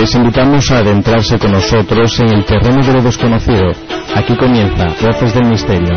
Les invitamos a adentrarse con nosotros en el terreno de lo desconocido. Aquí comienza Voces del Misterio.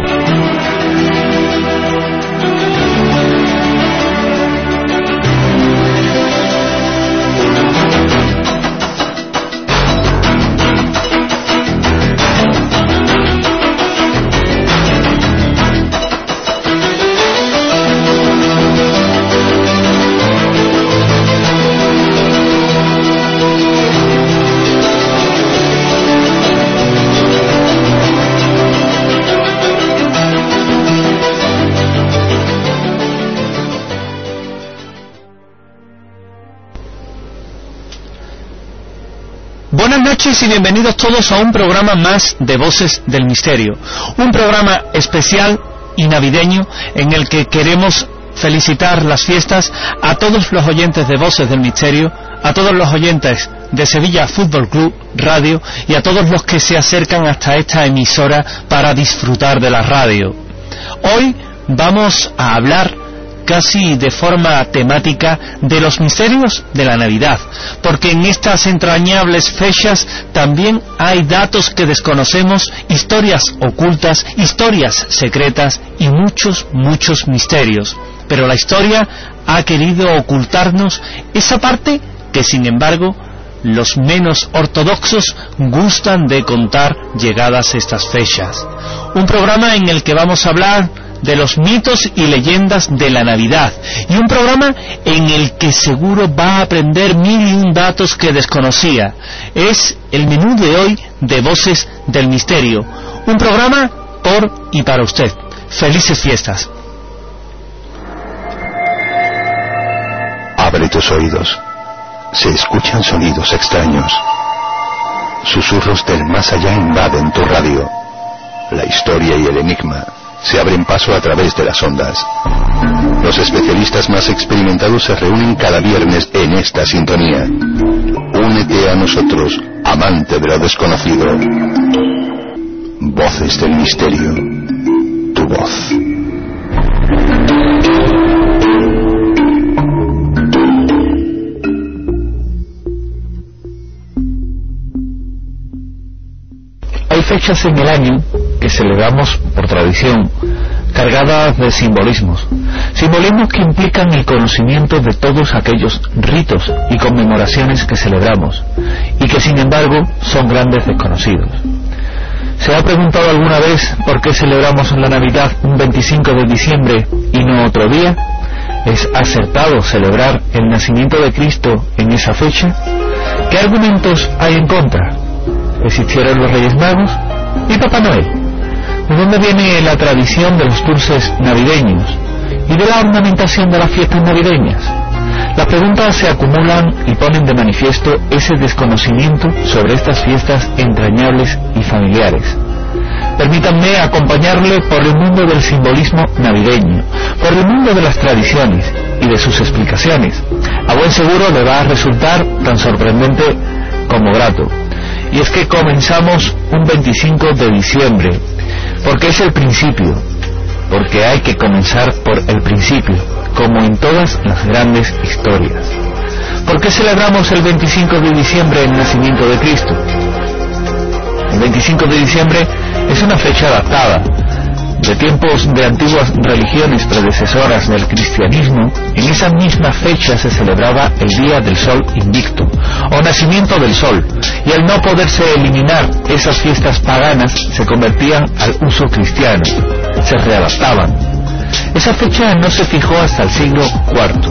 Buenas noches y bienvenidos todos a un programa más de Voces del Misterio, un programa especial y navideño en el que queremos felicitar las fiestas a todos los oyentes de Voces del Misterio, a todos los oyentes de Sevilla Fútbol Club Radio y a todos los que se acercan hasta esta emisora para disfrutar de la radio. Hoy vamos a hablar casi de forma temática de los misterios de la Navidad, porque en estas entrañables fechas también hay datos que desconocemos, historias ocultas, historias secretas y muchos misterios. Pero la historia ha querido ocultarnos esa parte que, sin embargo, los menos ortodoxos gustan de contar llegadas estas fechas. Un programa en el que vamos a hablar de los mitos y leyendas de la Navidad, y un programa en el que seguro va a aprender 1001 datos que desconocía. Es el menú de hoy de Voces del Misterio, un programa por y para usted. Felices fiestas. Abre tus oídos. Se escuchan sonidos extraños. Susurros del más allá invaden tu radio. La historia y el enigma se abren paso a través de las ondas. Los especialistas más experimentados se reúnen cada viernes en esta sintonía. Únete a nosotros, amante de lo desconocido. Voces del Misterio. Tu voz. Hay fechas en el año que celebramos por tradición, cargadas de simbolismos que implican el conocimiento de todos aquellos ritos y conmemoraciones que celebramos y que sin embargo son grandes desconocidos. ¿Se ha preguntado alguna vez por qué celebramos la Navidad un 25 de diciembre y no otro día? ¿Es acertado celebrar el nacimiento de Cristo en esa fecha? ¿Qué argumentos hay en contra? ¿Existieron los Reyes Magos y Papá Noel? ¿De dónde viene la tradición de los dulces navideños y de la ornamentación de las fiestas navideñas? Las preguntas se acumulan y ponen de manifiesto ese desconocimiento sobre estas fiestas entrañables y familiares. Permítanme acompañarle por el mundo del simbolismo navideño, por el mundo de las tradiciones y de sus explicaciones. A buen seguro le va a resultar tan sorprendente como grato. Y es que comenzamos un 25 de diciembre, porque es el principio, porque hay que comenzar por el principio, como en todas las grandes historias. ¿Por qué celebramos el 25 de diciembre el nacimiento de Cristo? El 25 de diciembre es una fecha adaptada. De tiempos de antiguas religiones predecesoras del cristianismo, en esa misma fecha se celebraba el Día del Sol Invicto, o nacimiento del Sol, y al no poderse eliminar esas fiestas paganas, se convertían al uso cristiano, se readaptaban. Esa fecha no se fijó hasta el siglo IV.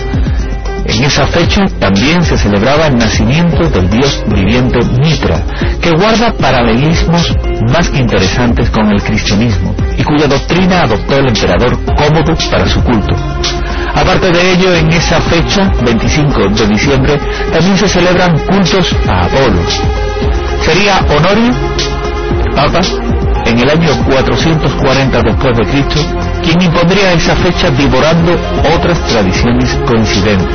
En esa fecha también se celebraba el nacimiento del dios viviente Mitra, que guarda paralelismos más que interesantes con el cristianismo y cuya doctrina adoptó el emperador Cómodo para su culto. Aparte de ello, en esa fecha, 25 de diciembre, también se celebran cultos a Apolo. Sería Honorio, Papa, en el año 440 después de Cristo, quien impondría esa fecha devorando otras tradiciones coincidentes.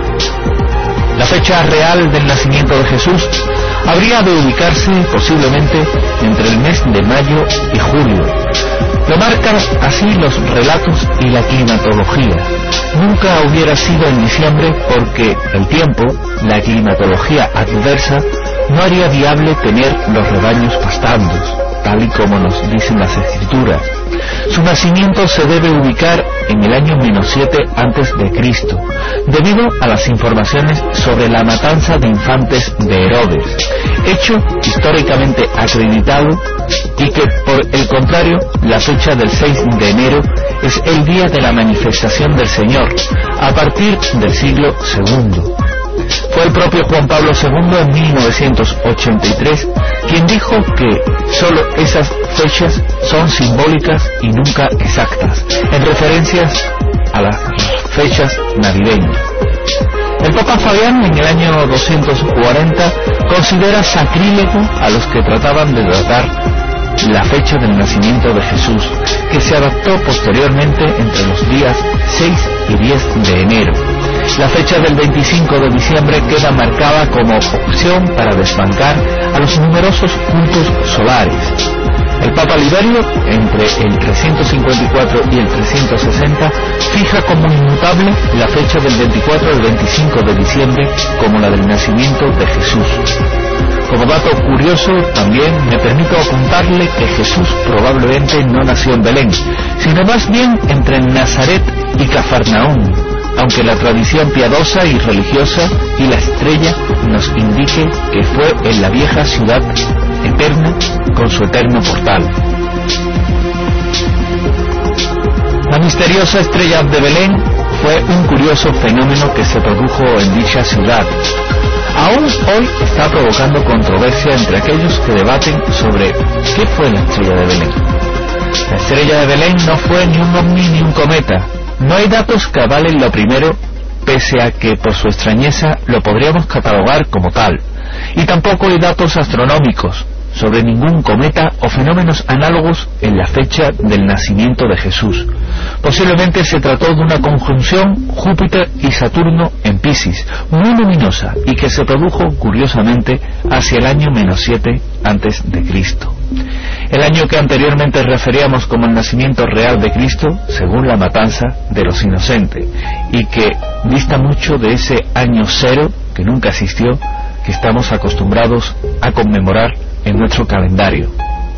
La fecha real del nacimiento de Jesús habría de ubicarse posiblemente entre el mes de mayo y julio. Lo marcan así los relatos y la climatología. nunca hubiera sido en diciembre, porque el tiempo, la climatología adversa, no haría viable tener los rebaños pastando, tal y como nos dicen las escrituras. Su nacimiento se debe ubicar en el año -7 antes de Cristo, debido a las informaciones sobre la matanza de infantes de Herodes, hecho históricamente acreditado, y que por el contrario la fecha del 6 de enero es el día de la manifestación del Señor, a partir del siglo II. Fue el propio Juan Pablo II en 1983 quien dijo que solo esas fechas son simbólicas y nunca exactas, en referencias a las fechas navideñas. El Papa Fabián, en el año 240, considera sacrílego a los que trataban de datar la fecha del nacimiento de Jesús, que se adaptó posteriormente entre los días 6 y 10 de enero. La fecha del 25 de diciembre queda marcada como opción para desbancar a los numerosos cultos solares. El Papa Liberio, entre el 354 y el 360, fija como inmutable la fecha del 24 al 25 de diciembre como la del nacimiento de Jesús. Como dato curioso, también me permito apuntarle que Jesús probablemente no nació en Belén, sino más bien entre Nazaret y Cafarnaúm, aunque la tradición piadosa y religiosa y la estrella nos indique que fue en la vieja ciudad eterna con su eterno portal. La misteriosa estrella de Belén fue un curioso fenómeno que se produjo en dicha ciudad. Aún hoy está provocando controversia entre aquellos que debaten sobre qué fue la estrella de Belén. La estrella de Belén no fue ni un ovni ni un cometa. No hay datos que avalen lo primero, pese a que por su extrañeza lo podríamos catalogar como tal. Y tampoco hay datos astronómicos sobre ningún cometa o fenómenos análogos en la fecha del nacimiento de Jesús. Posiblemente se trató de una conjunción Júpiter y Saturno en Piscis, muy luminosa, y que se produjo curiosamente hacia el año -7 antes de Cristo. El año que anteriormente referíamos como el nacimiento real de Cristo, según la matanza de los inocentes, y que dista mucho de ese año cero que nunca existió, que estamos acostumbrados a conmemorar en nuestro calendario.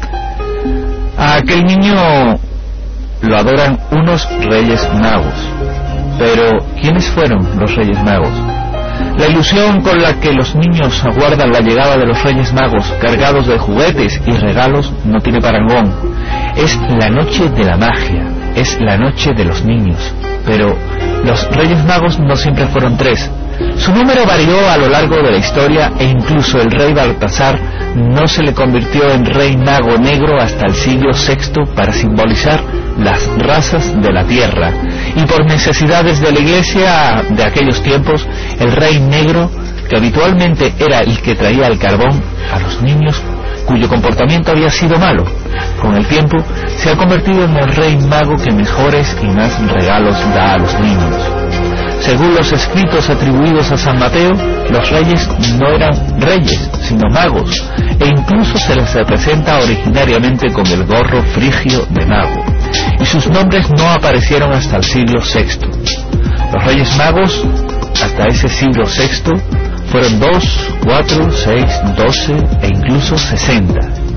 A aquel niño lo adoran unos Reyes Magos. Pero, ¿quiénes fueron los Reyes Magos? La ilusión con la que los niños aguardan la llegada de los Reyes Magos cargados de juguetes y regalos no tiene parangón. Es la noche de la magia, es la noche de los niños. Pero los Reyes Magos no siempre fueron 3. Su número varió a lo largo de la historia, e incluso el rey Baltasar no se le convirtió en rey mago negro hasta el siglo VI para simbolizar las razas de la tierra, y por necesidades de la iglesia de aquellos tiempos, el rey negro, que habitualmente era el que traía el carbón a los niños cuyo comportamiento había sido malo, con el tiempo se ha convertido en el rey mago que mejores y más regalos da a los niños. Según los escritos atribuidos a San Mateo, los reyes no eran reyes, sino magos, e incluso se les representa originariamente con el gorro frigio de mago, y sus nombres no aparecieron hasta el siglo VI. Los reyes magos, hasta ese siglo VI, fueron 2, 4, 6, 12 e incluso 60.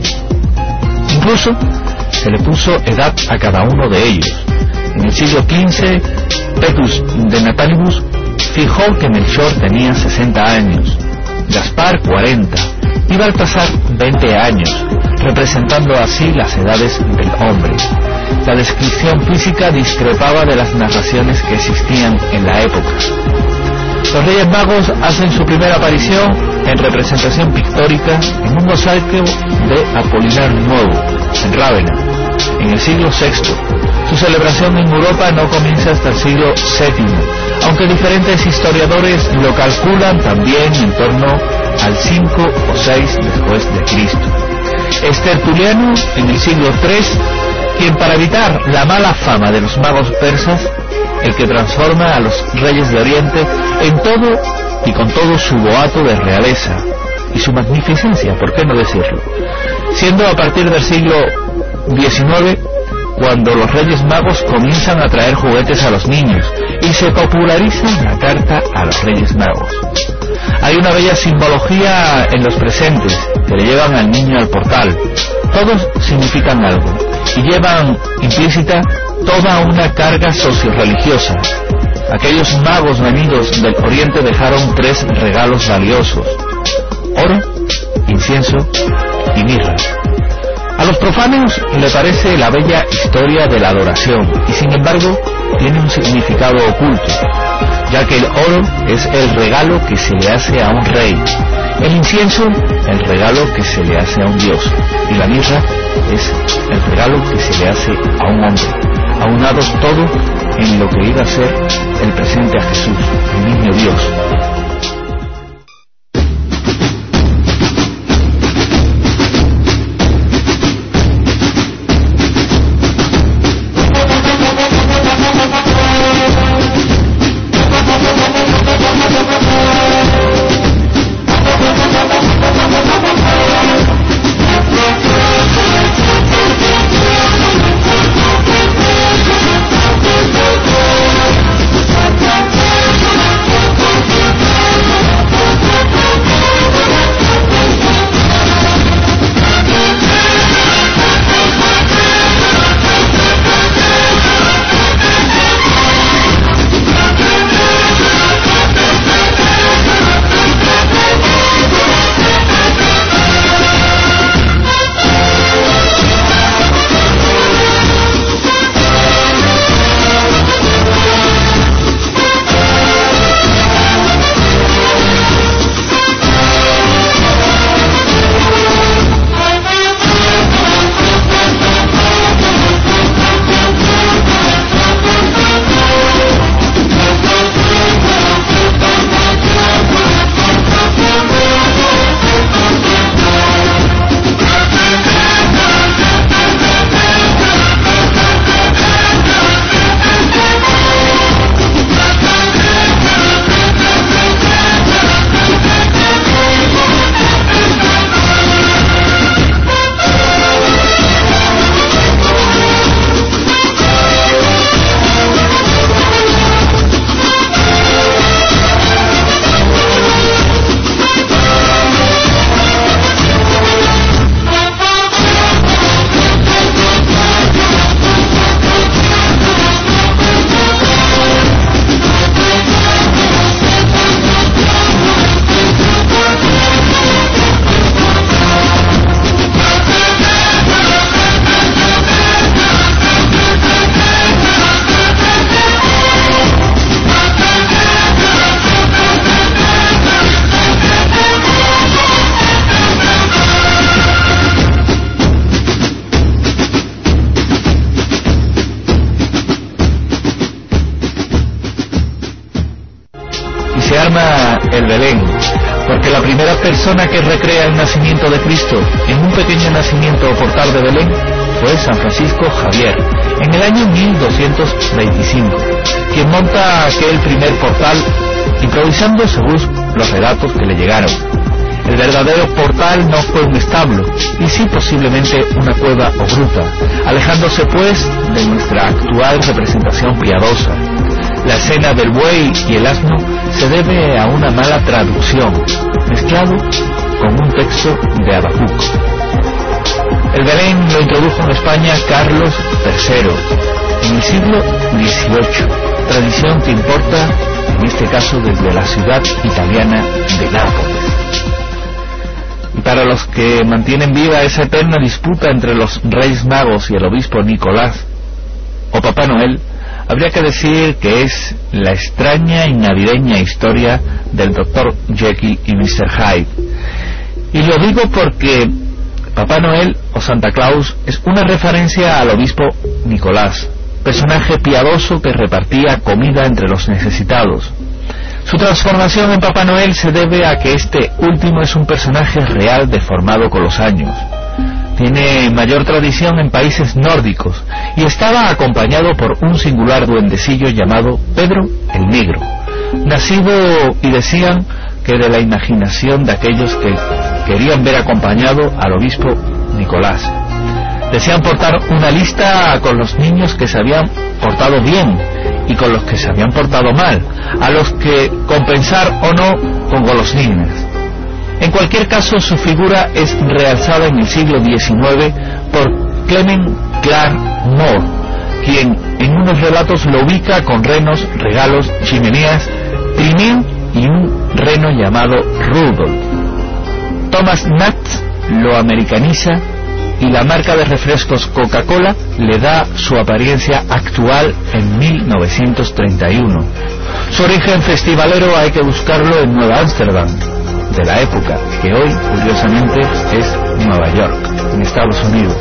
Incluso se le puso edad a cada uno de ellos. En el siglo XV, Pecus de Natalibus fijó que Melchor tenía 60 años, Gaspar 40 y Baltasar 20 años, representando así las edades del hombre. La descripción física discrepaba de las narraciones que existían en la época. Los Reyes Magos hacen su primera aparición en representación pictórica en un mosaico de Apolinar Nuevo, en Rávena, en el siglo VI. Su celebración en Europa no comienza hasta el siglo VII, aunque diferentes historiadores lo calculan también en torno al 5 o 6 después de Cristo. Es Tertuliano, en el siglo III, quien, para evitar la mala fama de los magos persas, el que transforma a los reyes de Oriente en todo y con todo su boato de realeza y su magnificencia, ¿por qué no decirlo? Siendo a partir del siglo XIX cuando los Reyes Magos comienzan a traer juguetes a los niños y se populariza la carta a los Reyes Magos. Hay una bella simbología en los presentes que le llevan al niño al portal. Todos significan algo y llevan implícita toda una carga socio-religiosa. Aquellos magos venidos del Oriente dejaron 3 regalos valiosos: oro, incienso y mirra. A los profanos le parece la bella historia de la adoración y sin embargo tiene un significado oculto, ya que el oro es el regalo que se le hace a un rey, el incienso el regalo que se le hace a un dios y la mirra es el regalo que se le hace a un hombre, aunados todo en lo que iba a ser el presente a Jesús, el niño Dios. El Belén, porque la primera persona que recrea el nacimiento de Cristo en un pequeño nacimiento o portal de Belén fue San Francisco Javier, en el año 1225, quien monta aquel primer portal improvisando según los relatos que le llegaron. El verdadero portal no fue un establo, y sí posiblemente una cueva o gruta, alejándose pues de nuestra actual representación piadosa. La escena del buey y el asno se debe a una mala traducción, mezclado con un texto de Habacuc. El Belén lo introdujo en España Carlos III en el siglo XVIII, tradición que importa, en este caso, desde la ciudad italiana de Nápoles. Y para los que mantienen viva esa eterna disputa entre los Reyes Magos y el obispo Nicolás o Papá Noel, habría que decir que es la extraña y navideña historia del Dr. Jekyll y Mr. Hyde. Y lo digo porque Papá Noel o Santa Claus es una referencia al obispo Nicolás, personaje piadoso que repartía comida entre los necesitados. Su transformación en Papá Noel se debe a que este último es un personaje real deformado con los años. Tiene mayor tradición en países nórdicos y estaba acompañado por un singular duendecillo llamado Pedro el Negro, nacido, y decían, que de la imaginación de aquellos que querían ver acompañado al obispo Nicolás. Decían portar una lista con los niños que se habían portado bien y con los que se habían portado mal, a los que compensar o no con golosinas. En cualquier caso, su figura es realzada en el siglo XIX por Clement Clarke Moore, quien en unos relatos lo ubica con renos, regalos, chimeneas, trineo y un reno llamado Rudolf. Thomas Nast lo americaniza y la marca de refrescos Coca-Cola le da su apariencia actual en 1931. Su origen festivalero hay que buscarlo en Nueva Ámsterdam, de la época, que hoy, curiosamente, es Nueva York, en Estados Unidos.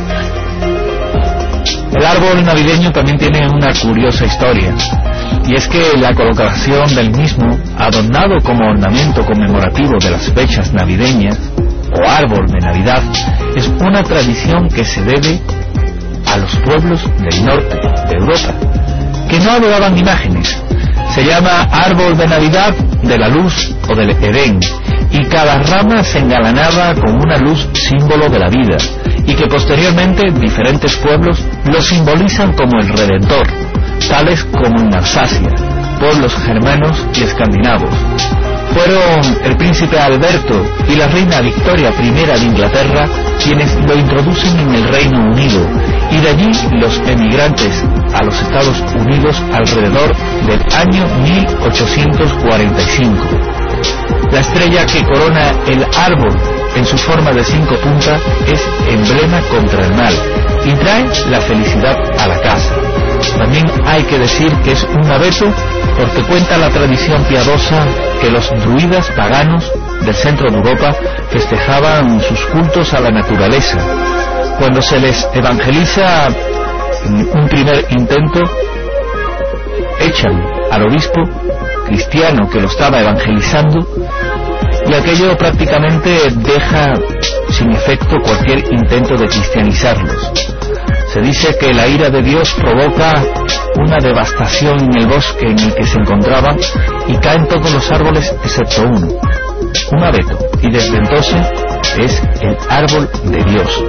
El árbol navideño también tiene una curiosa historia, y es que la colocación del mismo, adornado como ornamento conmemorativo de las fechas navideñas, o árbol de Navidad, es una tradición que se debe a los pueblos del norte de Europa, que no adoraban imágenes. Se llama árbol de Navidad de la luz o del Edén, y cada rama se engalanaba con una luz símbolo de la vida, y que posteriormente diferentes pueblos lo simbolizan como el Redentor, tales como en Alsacia, pueblos germanos y escandinavos. Fueron el príncipe Alberto y la reina Victoria I de Inglaterra quienes lo introducen en el Reino Unido, y de allí los emigrantes a los Estados Unidos alrededor del año 1845. La estrella que corona el árbol en su forma de 5 puntas es emblema contra el mal y trae la felicidad a la casa. También hay que decir que es un abeto porque cuenta la tradición piadosa que los druidas paganos del centro de Europa festejaban sus cultos a la naturaleza. Cuando se les evangeliza en un primer intento, echan al obispo cristiano que lo estaba evangelizando, y aquello prácticamente deja sin efecto cualquier intento de cristianizarlos. Se dice que la ira de Dios provoca una devastación en el bosque en el que se encontraban y caen todos los árboles excepto uno, un abeto, y desde entonces es el árbol de Dios.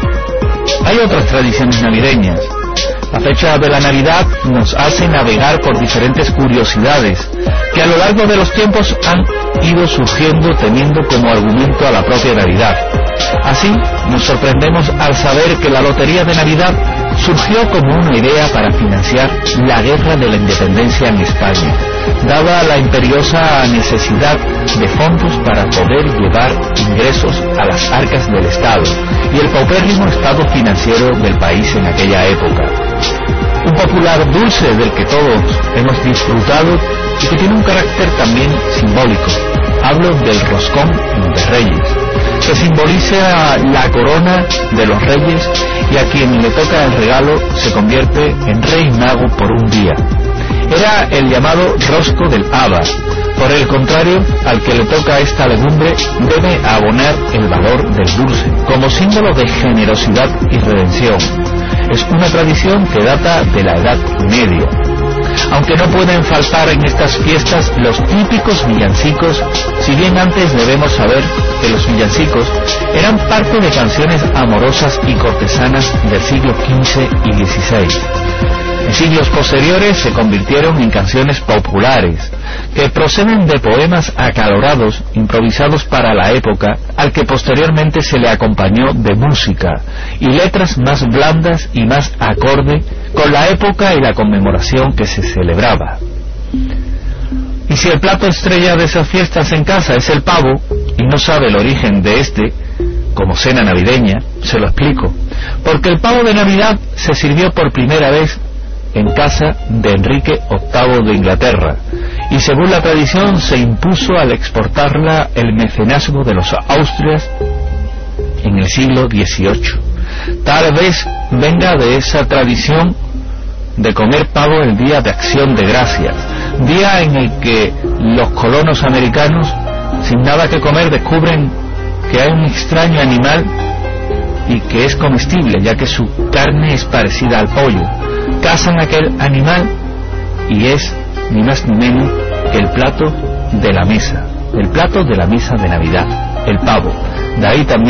Hay otras tradiciones navideñas. La fecha de la Navidad nos hace navegar por diferentes curiosidades que a lo largo de los tiempos han ido surgiendo teniendo como argumento a la propia Navidad. Así, nos sorprendemos al saber que la Lotería de Navidad surgió como una idea para financiar la Guerra de la Independencia en España, dada la imperiosa necesidad de fondos para poder llevar ingresos a las arcas del Estado y el paupérrimo estado financiero del país en aquella época. Un popular dulce del que todos hemos disfrutado y que tiene un carácter también simbólico. Hablo del roscón de Reyes, que simboliza la corona de los reyes, y a quien le toca el regalo se convierte en rey mago por un día. Era el llamado rosco del haba. Por el contrario, al que le toca esta legumbre debe abonar el valor del dulce, como símbolo de generosidad y redención. Es una tradición que data de la Edad Media. Aunque no pueden faltar en estas fiestas los típicos villancicos, si bien antes debemos saber que los villancicos eran parte de canciones amorosas y cortesanas del siglo XV y XVI. En siglos posteriores se convirtieron en canciones populares, que proceden de poemas acalorados, improvisados para la época, al que posteriormente se le acompañó de música, y letras más blandas y más acorde con la época y la conmemoración que se celebraba. Y si el plato estrella de esas fiestas en casa es el pavo, y no sabe el origen de este, como cena navideña, se lo explico. Porque el pavo de Navidad se sirvió por primera vez en casa de Enrique VIII de Inglaterra, y según la tradición se impuso al exportarla el mecenazgo de los Austrias en el siglo XVIII. Tal vez venga de esa tradición de comer pavo el día de Acción de Gracias, día en el que los colonos americanos, sin nada que comer, descubren que hay un extraño animal y que es comestible, ya que su carne es parecida al pollo. Cazan aquel animal y es ni más ni menos que el plato de la mesa de Navidad, el pavo. De ahí también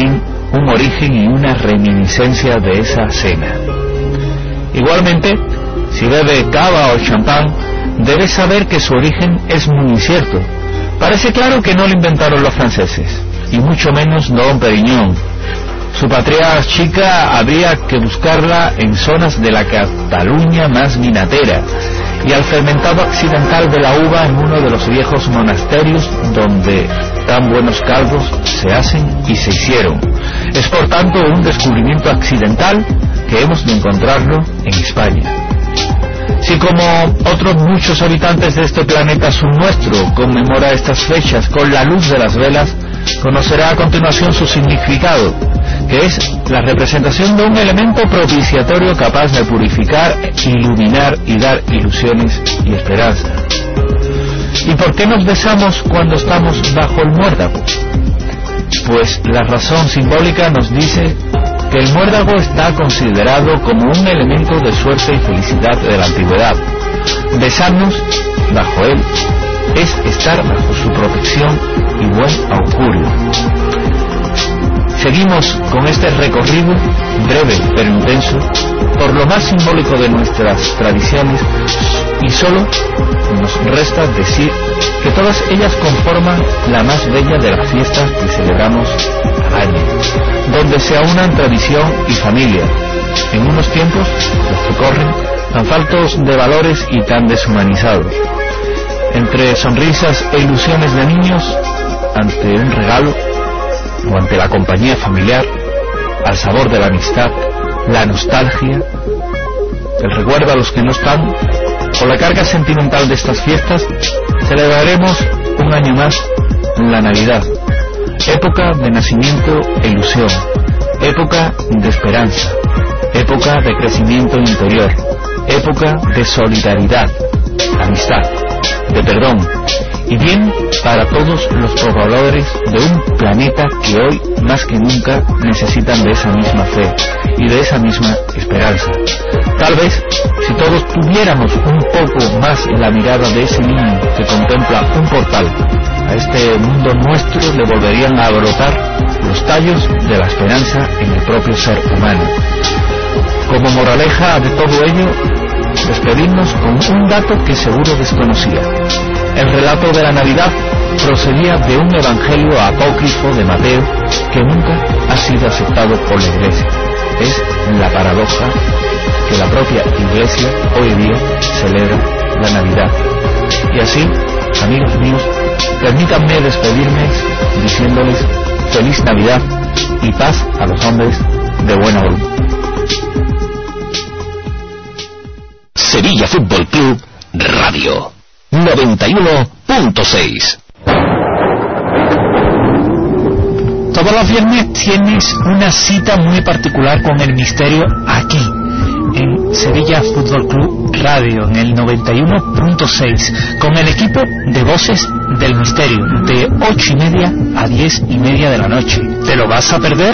un origen y una reminiscencia de esa cena. Igualmente, si bebe cava o champán, debe saber que su origen es muy incierto. Parece claro que no lo inventaron los franceses, y mucho menos Dom Perignon. Su patria chica habría que buscarla en zonas de la Cataluña más vinatera, y al fermentado accidental de la uva en uno de los viejos monasterios donde tan buenos caldos se hacen y se hicieron. Es por tanto un descubrimiento accidental que hemos de encontrarlo en España. Si como otros muchos habitantes de este planeta subnuestro conmemora estas fechas con la luz de las velas, conocerá a continuación su significado, que es la representación de un elemento propiciatorio capaz de purificar, iluminar y dar ilusiones y esperanza. ¿Y por qué nos besamos cuando estamos bajo el muérdago? Pues la razón simbólica nos dice que el muérdago está considerado como un elemento de suerte y felicidad de la antigüedad. Besarnos bajo él es estar bajo su protección y buen augurio. Seguimos con este recorrido, breve pero intenso, por lo más simbólico de nuestras tradiciones, y solo nos resta decir que todas ellas conforman la más bella de las fiestas que celebramos al año, donde se aunan tradición y familia, en unos tiempos, los que corren, tan faltos de valores y tan deshumanizados. Entre sonrisas e ilusiones de niños, ante un regalo, o ante la compañía familiar, al sabor de la amistad, la nostalgia, el recuerdo a los que no están, con la carga sentimental de estas fiestas, celebraremos un año más la Navidad, época de nacimiento e ilusión, época de esperanza, época de crecimiento interior, época de solidaridad, amistad, de perdón, y bien para todos los pobladores de un planeta que hoy más que nunca necesitan de esa misma fe y de esa misma esperanza. Tal vez si todos tuviéramos un poco más la mirada de ese niño que contempla un portal a este mundo nuestro, le volverían a brotar los tallos de la esperanza en el propio ser humano. Como moraleja de todo ello, despedirnos con un dato que seguro desconocía. El relato de la Navidad procedía de un evangelio apócrifo de Mateo que nunca ha sido aceptado por la Iglesia. Es la paradoja que la propia Iglesia hoy día celebra la Navidad. Y así, amigos míos, permítanme despedirme diciéndoles feliz Navidad y paz a los hombres de buena voluntad. Sevilla Fútbol Club Radio 91.6. Todos los viernes tienes una cita muy particular con el misterio aquí, en Sevilla Fútbol Club Radio, en el 91.6, con el equipo de Voces del Misterio, de 8:30 a 10:30 de la noche. ¿Te lo vas a perder?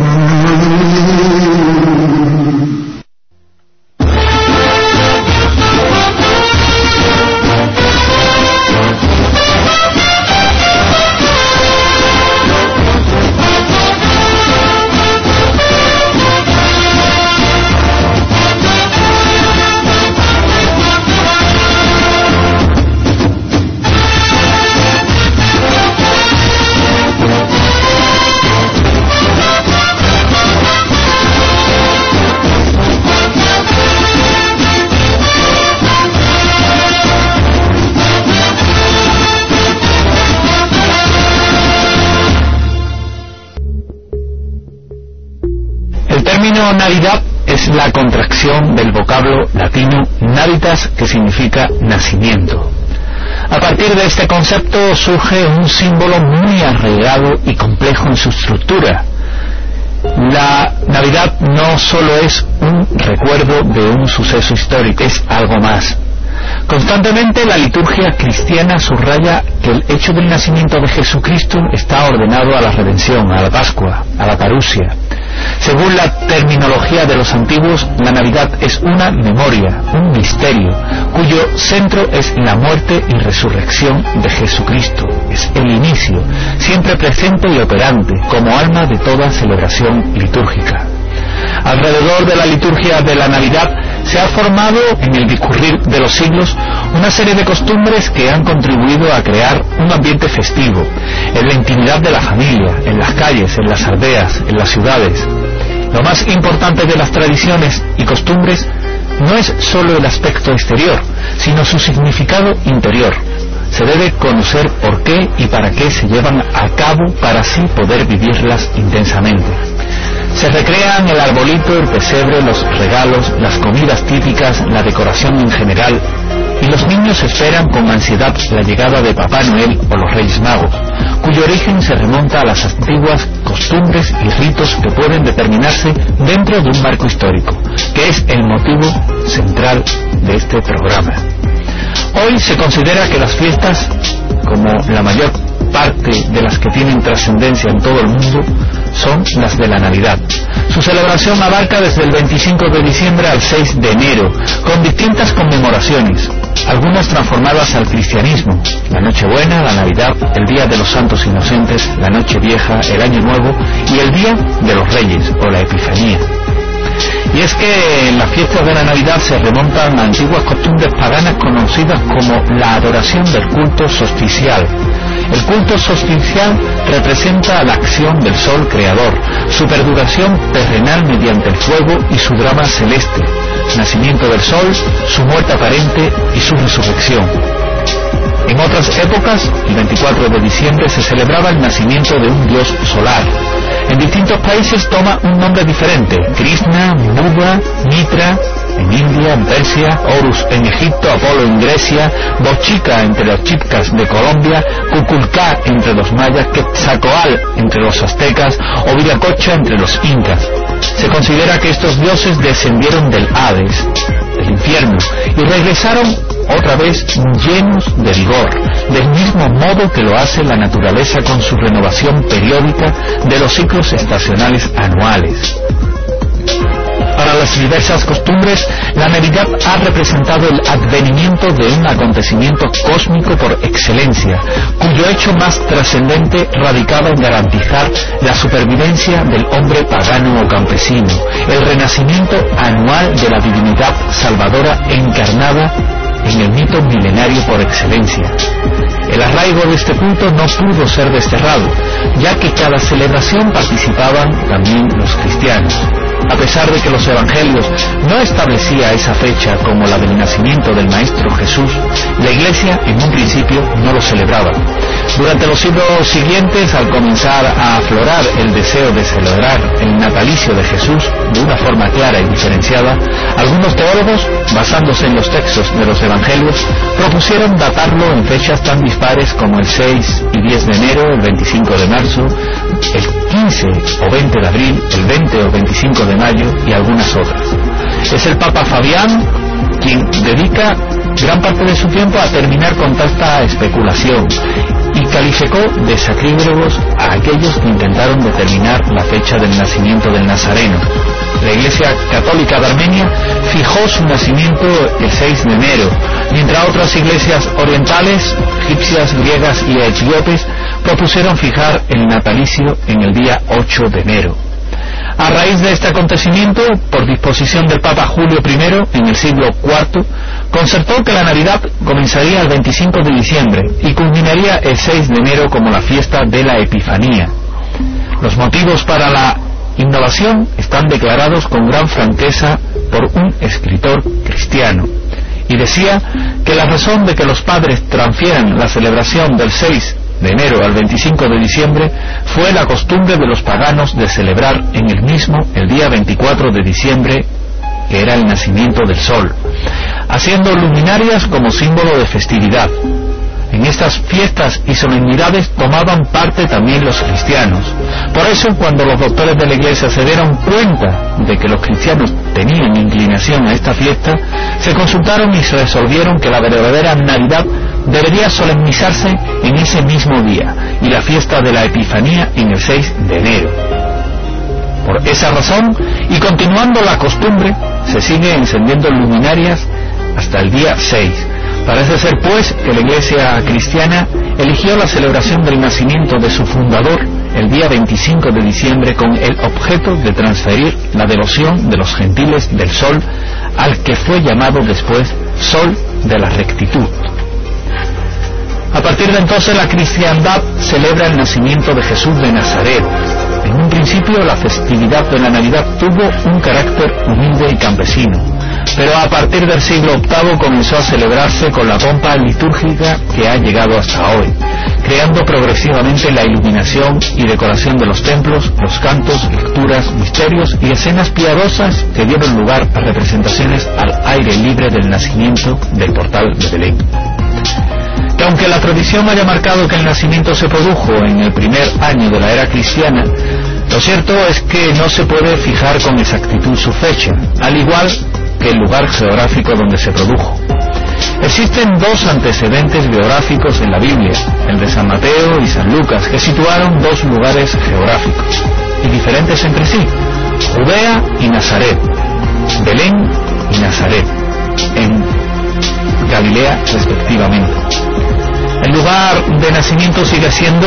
Navidad es la contracción del vocablo latino navitas, que significa nacimiento. A partir de este concepto surge un símbolo muy arraigado y complejo en su estructura. La Navidad no solo es un recuerdo de un suceso histórico, es algo más. Constantemente la liturgia cristiana subraya que el hecho del nacimiento de Jesucristo está ordenado a la redención, a la Pascua, a la parusia. Según la terminología de los antiguos, la Navidad es una memoria, un misterio, cuyo centro es la muerte y resurrección de Jesucristo. Es el inicio, siempre presente y operante, como alma de toda celebración litúrgica. Alrededor de la liturgia de la Navidad se ha formado en el discurrir de los siglos una serie de costumbres que han contribuido a crear un ambiente festivo, en la intimidad de la familia, en las calles, en las aldeas, en las ciudades. Lo más importante de las tradiciones y costumbres no es solo el aspecto exterior, sino su significado interior. Se debe conocer por qué y para qué se llevan a cabo para así poder vivirlas intensamente. Se recrean el arbolito, el pesebre, los regalos, las comidas típicas, la decoración en general, y los niños esperan con ansiedad la llegada de Papá Noel o los Reyes Magos, cuyo origen se remonta a las antiguas costumbres y ritos que pueden determinarse dentro de un marco histórico, que es el motivo central de este programa. Hoy se considera que las fiestas, como la mayor parte de las que tienen trascendencia en todo el mundo, son las de la Navidad. Su celebración abarca desde el 25 de diciembre al 6 de enero, con distintas conmemoraciones, algunas transformadas al cristianismo: la Nochebuena, la Navidad, el Día de los Santos Inocentes, la Nochevieja, el Año Nuevo y el Día de los Reyes o la Epifanía. Y es que las fiestas de la Navidad se remontan a antiguas costumbres paganas conocidas como la adoración del culto solsticial. El culto solsticial representa la acción del sol creador, su perduración terrenal mediante el fuego y su drama celeste, nacimiento del sol, su muerte aparente y su resurrección. En otras épocas, el 24 de diciembre se celebraba el nacimiento de un dios solar. En distintos países toma un nombre diferente: Krishna, Buda, Mitra en India, en Persia, Horus en Egipto, Apolo en Grecia, Bochica entre los chipcas de Colombia, Kukulcá entre los mayas, Quetzalcóatl entre los aztecas o Viracocha entre los incas. Se considera que estos dioses descendieron del Hades, del infierno, y regresaron otra vez llenos de vigor, del mismo modo que lo hace la naturaleza con su renovación periódica de los ciclos estacionales anuales. Para las diversas costumbres, la Navidad ha representado el advenimiento de un acontecimiento cósmico por excelencia, cuyo hecho más trascendente radicaba en garantizar la supervivencia del hombre pagano o campesino, el renacimiento anual de la divinidad salvadora encarnada en el mito milenario por excelencia. El arraigo de este culto no pudo ser desterrado, ya que cada celebración participaban también los cristianos. A pesar de que los evangelios no establecía esa fecha como la del nacimiento del Maestro Jesús, la Iglesia en un principio no lo celebraba. Durante los siglos siguientes, al comenzar a aflorar el deseo de celebrar el natalicio de Jesús de una forma clara y diferenciada, algunos teólogos, basándose en los textos de los evangelios, propusieron datarlo en fechas tan dispares como el 6 y 10 de enero, el 25 de marzo, el 15 o 20 de abril, el 20 o 25 de mayo y algunas otras. Es el Papa Fabián quien dedica gran parte de su tiempo a terminar con tanta especulación y calificó de sacrílegos a aquellos que intentaron determinar la fecha del nacimiento del Nazareno. La Iglesia Católica de Armenia fijó su nacimiento el 6 de enero, mientras otras iglesias orientales, egipcias, griegas y etíopes propusieron fijar el natalicio en el día 8 de enero. A raíz de este acontecimiento, por disposición del Papa Julio I en el siglo IV, concertó que la Navidad comenzaría el 25 de diciembre y culminaría el 6 de enero como la fiesta de la Epifanía. Los motivos para la innovación están declarados con gran franqueza por un escritor cristiano, y decía que la razón de que los padres transfieran la celebración del 6 de enero al 25 de diciembre fue la costumbre de los paganos de celebrar en el mismo el día 24 de diciembre, que era el nacimiento del sol, haciendo luminarias como símbolo de festividad. En estas fiestas y solemnidades tomaban parte también los cristianos. Por eso, cuando los doctores de la Iglesia se dieron cuenta de que los cristianos tenían inclinación a esta fiesta, se consultaron y se resolvieron que la verdadera Navidad debería solemnizarse en ese mismo día y la fiesta de la Epifanía en el 6 de enero. Por esa razón, y continuando la costumbre, se sigue encendiendo luminarias hasta el día 6. Parece ser, pues, que la Iglesia cristiana eligió la celebración del nacimiento de su fundador el día 25 de diciembre con el objeto de transferir la devoción de los gentiles del sol al que fue llamado después Sol de la Rectitud. A partir de entonces la cristiandad celebra el nacimiento de Jesús de Nazaret. En un principio la festividad de la Navidad tuvo un carácter humilde y campesino, pero a partir del siglo VIII comenzó a celebrarse con la pompa litúrgica que ha llegado hasta hoy, creando progresivamente la iluminación y decoración de los templos, los cantos, lecturas, misterios y escenas piadosas que dieron lugar a representaciones al aire libre del nacimiento del portal de Belén. Que aunque la tradición haya marcado que el nacimiento se produjo en el primer año de la era cristiana, lo cierto es que no se puede fijar con exactitud su fecha, al igual que el lugar geográfico donde se produjo. Existen dos antecedentes biográficos en la Biblia, el de San Mateo y San Lucas, que situaron dos lugares geográficos, y diferentes entre sí, Judea y Nazaret, Belén y Nazaret, en Galilea respectivamente. El lugar de nacimiento sigue siendo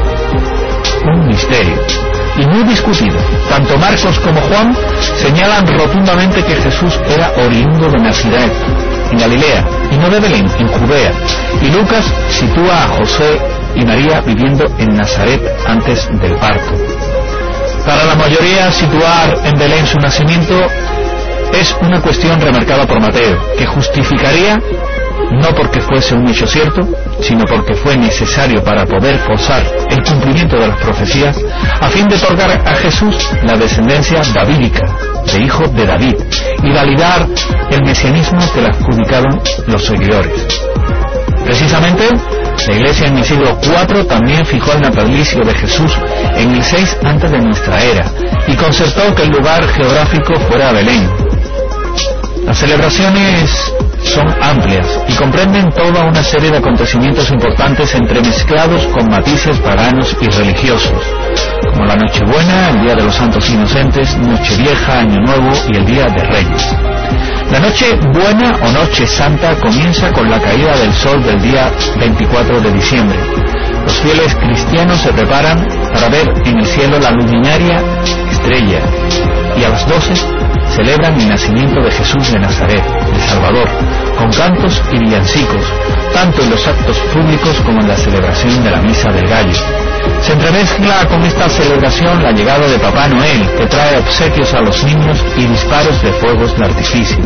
un misterio y muy discutido. Tanto Marcos como Juan señalan rotundamente que Jesús era oriundo de Nazaret, en Galilea, y no de Belén, en Judea. Y Lucas sitúa a José y María viviendo en Nazaret antes del parto. Para la mayoría, situar en Belén su nacimiento es una cuestión remarcada por Mateo, que justificaría, no porque fuese un hecho cierto, sino porque fue necesario para poder forzar el cumplimiento de las profecías, a fin de otorgar a Jesús la descendencia davídica, de hijo de David, y validar el mesianismo que le adjudicaron los seguidores. Precisamente, la Iglesia en el siglo IV también fijó el natalicio de Jesús en el 6 antes de nuestra era, y concertó que el lugar geográfico fuera Belén. Las celebraciones son amplias y comprenden toda una serie de acontecimientos importantes entremezclados con matices paganos y religiosos, como la Nochebuena, el Día de los Santos Inocentes, Nochevieja, Año Nuevo y el Día de Reyes. La Nochebuena o Noche Santa comienza con la caída del sol del día 24 de diciembre. Los fieles cristianos se preparan para ver en el cielo la luminaria estrella y a las 12 celebran el nacimiento de Jesús de Nazaret, el Salvador, con cantos y villancicos, tanto en los actos públicos como en la celebración de la Misa del Gallo. Se entremezcla con esta celebración la llegada de Papá Noel, que trae obsequios a los niños y disparos de fuegos de artificio.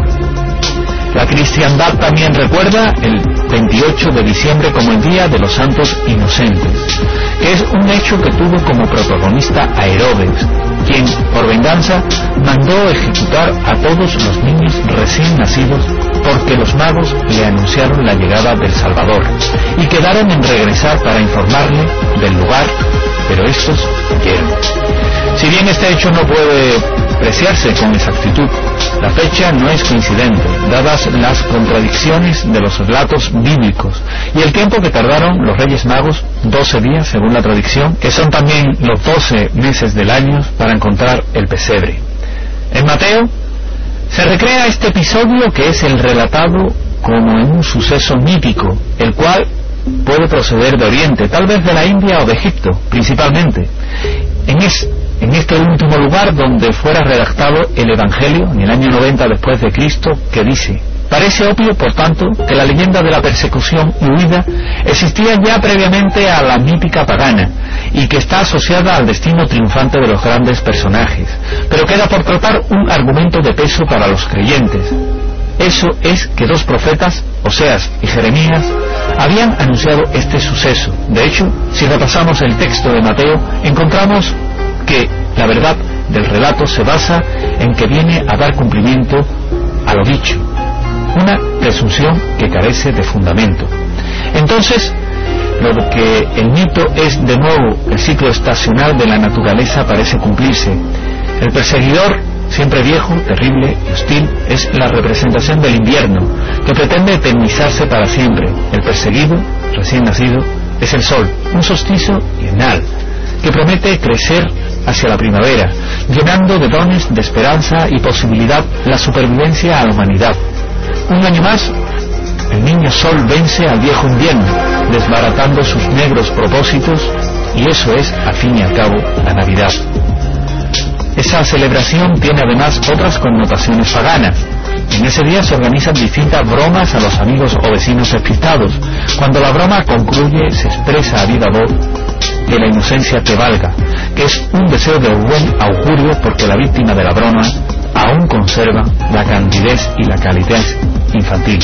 La cristiandad también recuerda el 28 de diciembre como el Día de los Santos Inocentes, que es un hecho que tuvo como protagonista a Herodes, quien, por venganza, mandó ejecutar a todos los niños recién nacidos porque los magos le anunciaron la llegada del Salvador y quedaron en regresar para informarle del lugar, pero estos huyeron. Si bien este hecho no puede apreciarse con exactitud, la fecha no es coincidente, dadas las contradicciones de los relatos bíblicos y el tiempo que tardaron los Reyes Magos, 12 días según la tradición, que son también los 12 meses del año, para encontrar el pesebre. En Mateo se recrea este episodio, que es el relatado como en un suceso mítico, el cual puede proceder de Oriente, tal vez de la India o de Egipto, principalmente. En este último lugar donde fuera redactado el Evangelio, en el año 90 después de Cristo, que dice: parece obvio, por tanto, que la leyenda de la persecución y huida existía ya previamente a la mítica pagana y que está asociada al destino triunfante de los grandes personajes, pero queda por tratar un argumento de peso para los creyentes. Eso es que dos profetas, Oseas y Jeremías, habían anunciado este suceso. De hecho, si repasamos el texto de Mateo, encontramos que la verdad del relato se basa en que viene a dar cumplimiento a lo dicho, una presunción que carece de fundamento. Entonces, lo que el mito es de nuevo el ciclo estacional de la naturaleza parece cumplirse. El perseguidor, siempre viejo, terrible y hostil, es la representación del invierno, que pretende eternizarse para siempre. El perseguido, recién nacido, es el sol, un solsticio bienal, que promete crecer hacia la primavera, llenando de dones de esperanza y posibilidad la supervivencia a la humanidad. Un año más, el niño sol vence al viejo invierno, desbaratando sus negros propósitos, y eso es, al fin y al cabo, la Navidad. Esa celebración tiene además otras connotaciones paganas. En ese día se organizan distintas bromas a los amigos o vecinos despistados. Cuando la broma concluye, se expresa a viva voz que la inocencia te valga, que es un deseo de buen augurio porque la víctima de la broma aún conserva la candidez y la calidez infantil.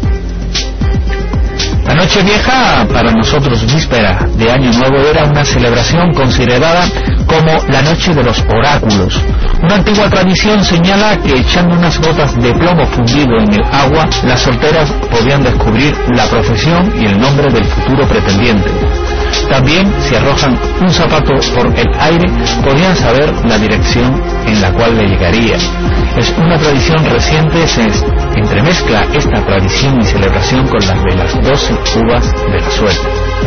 La Nochevieja, para nosotros víspera de Año Nuevo, era una celebración considerada como la noche de los oráculos. Una antigua tradición señala que echando unas gotas de plomo fundido en el agua, las solteras podían descubrir la profesión y el nombre del futuro pretendiente. También, si arrojan un zapato por el aire, podían saber la dirección en la cual le llegaría. Es una tradición reciente, se entremezcla esta tradición y celebración con las de las 12 uvas de la suerte.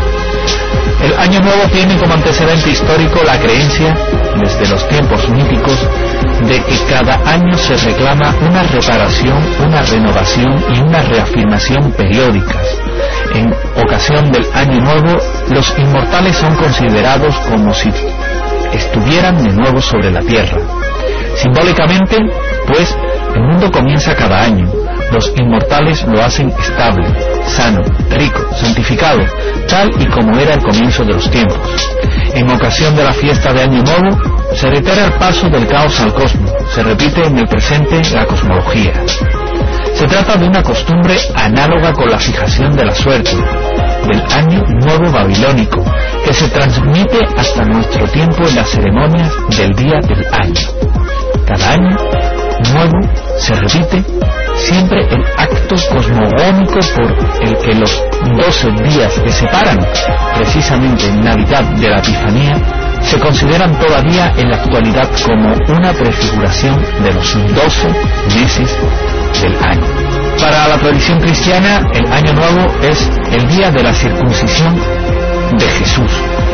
El Año Nuevo tiene como antecedente histórico la creencia, desde los tiempos míticos, de que cada año se reclama una reparación, una renovación y una reafirmación periódicas. En ocasión del Año Nuevo, los inmortales son considerados como si estuvieran de nuevo sobre la tierra. Simbólicamente, pues, el mundo comienza cada año. Los inmortales lo hacen estable, sano, rico, santificado, tal y como era el comienzo de los tiempos. En ocasión de la fiesta de Año Nuevo, se reitera el paso del caos al cosmos, se repite en el presente la cosmología. Se trata de una costumbre análoga con la fijación de la suerte, del Año Nuevo babilónico, que se transmite hasta nuestro tiempo en las ceremonias del día del año. Cada año nuevo se repite siempre el acto cosmogónico por el que los 12 días que separan precisamente en Navidad de la Epifanía se consideran todavía en la actualidad como una prefiguración de los 12 meses del año. Para la tradición cristiana, el Año Nuevo es el día de la circuncisión de Jesús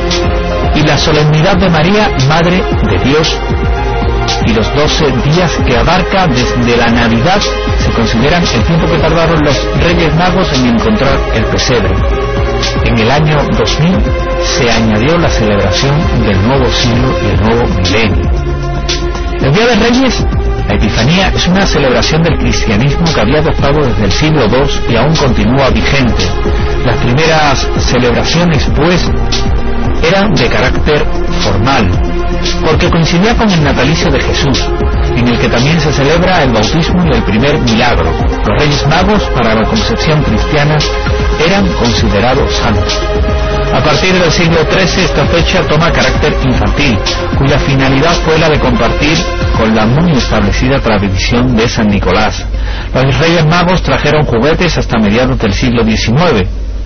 y la solemnidad de María, Madre de Dios, y los 12 días que abarca desde la Navidad se consideran el tiempo que tardaron los Reyes Magos en encontrar el pesebre. En el año 2000 se añadió la celebración del nuevo siglo y el nuevo milenio. El Día de Reyes, la Epifanía, es una celebración del cristianismo que había adoptado desde el siglo II y aún continúa vigente. Las primeras celebraciones, pues, eran de carácter formal, porque coincidía con el natalicio de Jesús, en el que también se celebra el bautismo y el primer milagro. Los Reyes Magos, para la concepción cristiana, eran considerados santos. A partir del siglo XIII esta fecha toma carácter infantil, cuya finalidad fue la de compartir con la muy establecida tradición de San Nicolás. Los Reyes Magos trajeron juguetes hasta mediados del siglo XIX,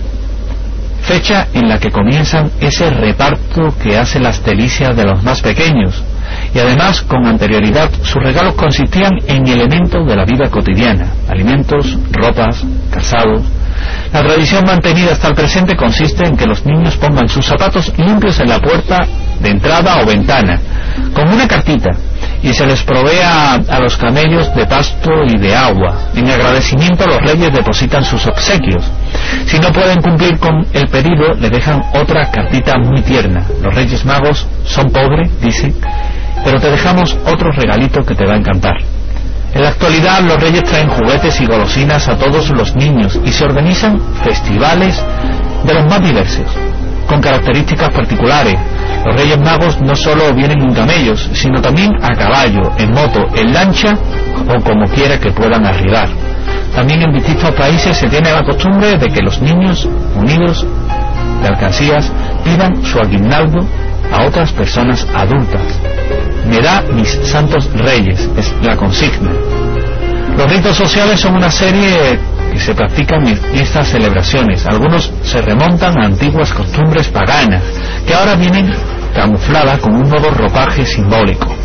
fecha en la que comienzan ese reparto que hace las delicias de los más pequeños, y además con anterioridad sus regalos consistían en elementos de la vida cotidiana, alimentos, ropas, calzados. La tradición mantenida hasta el presente consiste en que los niños pongan sus zapatos limpios en la puerta de entrada o ventana, con una cartita, y se les provea a los camellos de pasto y de agua. En agradecimiento los reyes depositan sus obsequios. Si no pueden cumplir con el pedido, le dejan otra cartita muy tierna. Los Reyes Magos son pobres, dicen, pero te dejamos otro regalito que te va a encantar. En la actualidad los reyes traen juguetes y golosinas a todos los niños y se organizan festivales de los más diversos, con características particulares. Los Reyes Magos no solo vienen en camellos, sino también a caballo, en moto, en lancha o como quiera que puedan arribar. También en distintos países se tiene la costumbre de que los niños, unidos de alcancías, pidan su aguinaldo a otras personas adultas. Me da mis santos reyes, es la consigna. Los ritos sociales son una serie que se practican en estas celebraciones. Algunos se remontan a antiguas costumbres paganas, que ahora vienen camufladas con un nuevo ropaje simbólico.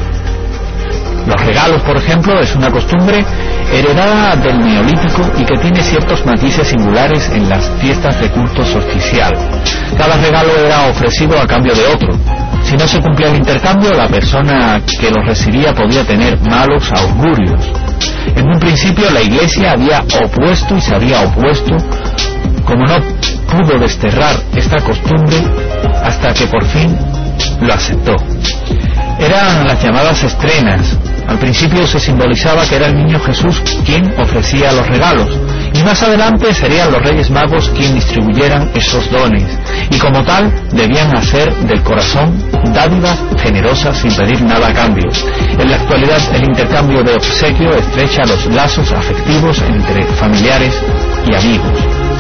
Los regalos, por ejemplo, es una costumbre heredada del Neolítico y que tiene ciertos matices singulares en las fiestas de culto solsticial. Cada regalo era ofrecido a cambio de otro. Si no se cumplía el intercambio, la persona que lo recibía podía tener malos augurios. En un principio la Iglesia había opuesto y se había opuesto, como no pudo desterrar esta costumbre hasta que por fin lo aceptó. Eran las llamadas estrenas. Al principio se simbolizaba que era el niño Jesús quien ofrecía los regalos, y más adelante serían los Reyes Magos quien distribuyeran esos dones, y como tal debían hacer del corazón dádivas generosas sin pedir nada a cambio. En la actualidad el intercambio de obsequio estrecha los lazos afectivos entre familiares y amigos.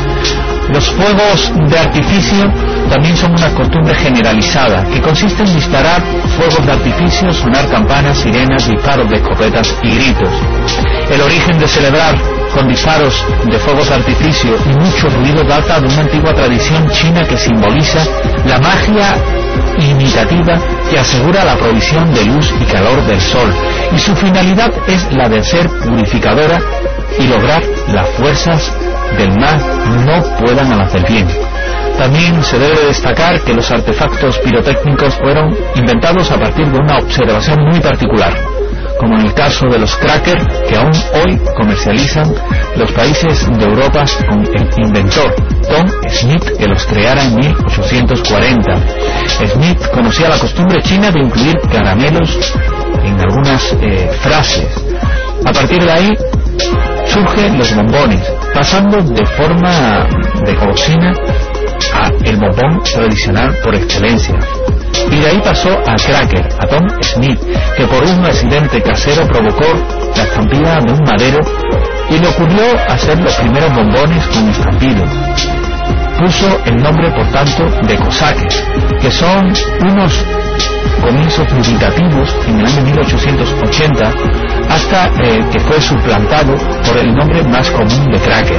Los fuegos de artificio también son una costumbre generalizada que consiste en disparar fuegos de artificio, sonar campanas, sirenas, disparos de escopetas y gritos. El origen de celebrar con disparos de fuegos de artificio y mucho ruido data de una antigua tradición china que simboliza la magia imitativa que asegura la provisión de luz y calor del sol, y su finalidad es la de ser purificadora y lograr las fuerzas del mal no puedan a las del bien. También se debe destacar que los artefactos pirotécnicos fueron inventados a partir de una observación muy particular, como en el caso de los crackers que aún hoy comercializan los países de Europa con el inventor Tom Smith, que los creara en 1840. Smith conocía la costumbre china de incluir caramelos en algunas frases. A partir de ahí surgen los bombones, pasando de forma de golosina a el bombón tradicional por excelencia. Y de ahí pasó al cracker, a Tom Smith, que por un accidente casero provocó la estampida de un madero y le ocurrió hacer los primeros bombones con estampido. Puso el nombre, por tanto, de cosaques, que son unos comienzos dubitativos en el año 1880, hasta que fue suplantado por el nombre más común de cracker.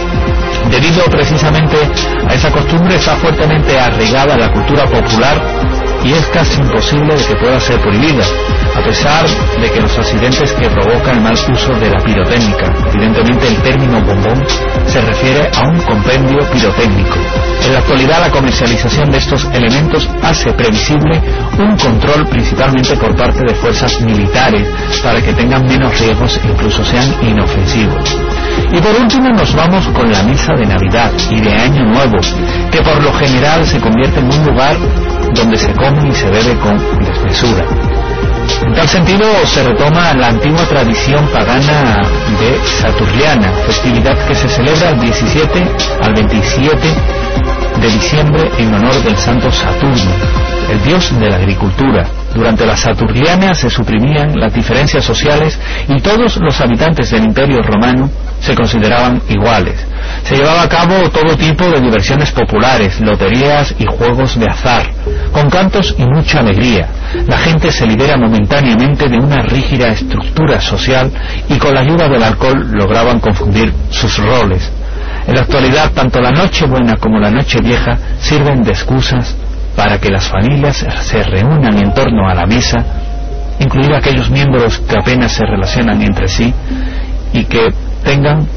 Debido precisamente a esa costumbre, está fuertemente arraigada en la cultura popular y es casi imposible de que pueda ser prohibida, a pesar de que los accidentes que provoca el mal uso de la pirotécnica. Evidentemente el término bombón se refiere a un compendio pirotécnico. En la actualidad la comercialización de estos elementos hace previsible un control principalmente por parte de fuerzas militares para que tengan menos riesgos e incluso sean inofensivos. Y por último nos vamos con la misa de Navidad y de Año Nuevo, que por lo general se convierte en un lugar donde se come y se bebe con desmesura. En tal sentido se retoma la antigua tradición pagana de Saturniana, festividad que se celebra el 17 al 27 de diciembre en honor del santo Saturno, el dios de la agricultura. Durante la Saturniana se suprimían las diferencias sociales y todos los habitantes del Imperio Romano se consideraban iguales. Se llevaba a cabo todo tipo de diversiones populares, loterías y juegos de azar, con cantos y mucha alegría. La gente se libera momentáneamente de una rígida estructura social y con la ayuda del alcohol lograban confundir sus roles. En la actualidad, tanto la Nochebuena como la Nochevieja sirven de excusas para que las familias se reúnan en torno a la mesa, incluidos aquellos miembros que apenas se relacionan entre sí, y que tengan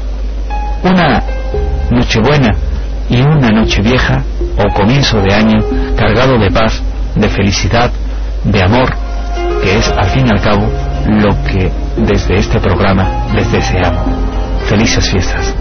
una Nochebuena y una Nochevieja o comienzo de año cargado de paz, de felicidad, de amor, que es al fin y al cabo lo que desde este programa les deseamos. Felices fiestas.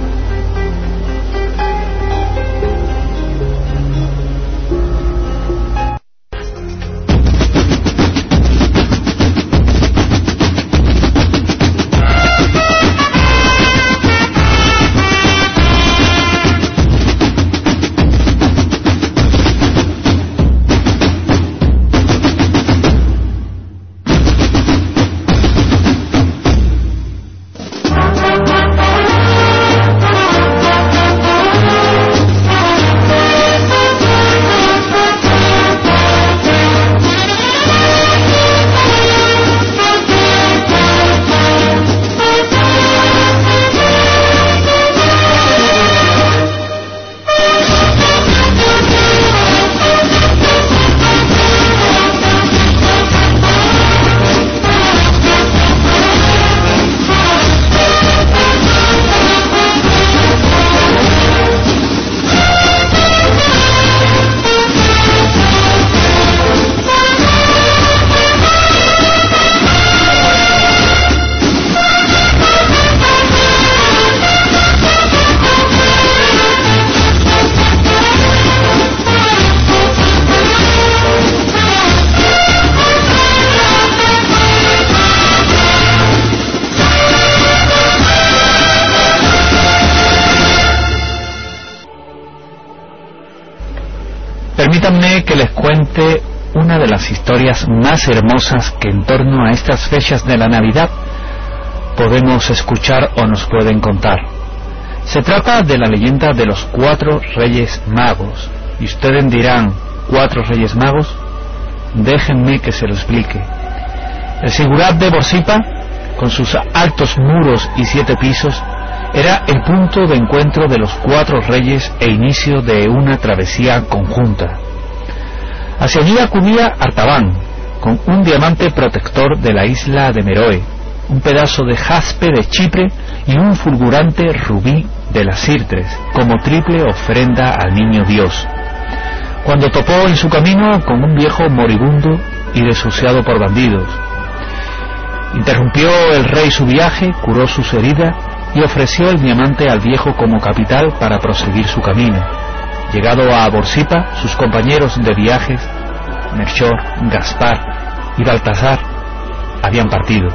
Permítanme que les cuente una de las historias más hermosas que en torno a estas fechas de la Navidad podemos escuchar o nos pueden contar. Se trata de la leyenda de los 4 Reyes Magos. Y ustedes dirán, ¿4 Reyes Magos? Déjenme que se lo explique. El Sigurat de Borsippa, con sus altos muros y 7 pisos, era el punto de encuentro de los 4 reyes e inicio de una travesía conjunta. Hacia allí acudía Artaban, con un diamante protector de la isla de Meroe, un pedazo de jaspe de Chipre y un fulgurante rubí de las Sirtres, como triple ofrenda al niño Dios. Cuando topó en su camino con un viejo moribundo y desahuciado por bandidos, interrumpió el rey su viaje, curó sus heridas y ofreció el diamante al viejo como capital para proseguir su camino. Llegado a Borsippa, sus compañeros de viajes, Melchor, Gaspar y Baltasar, habían partido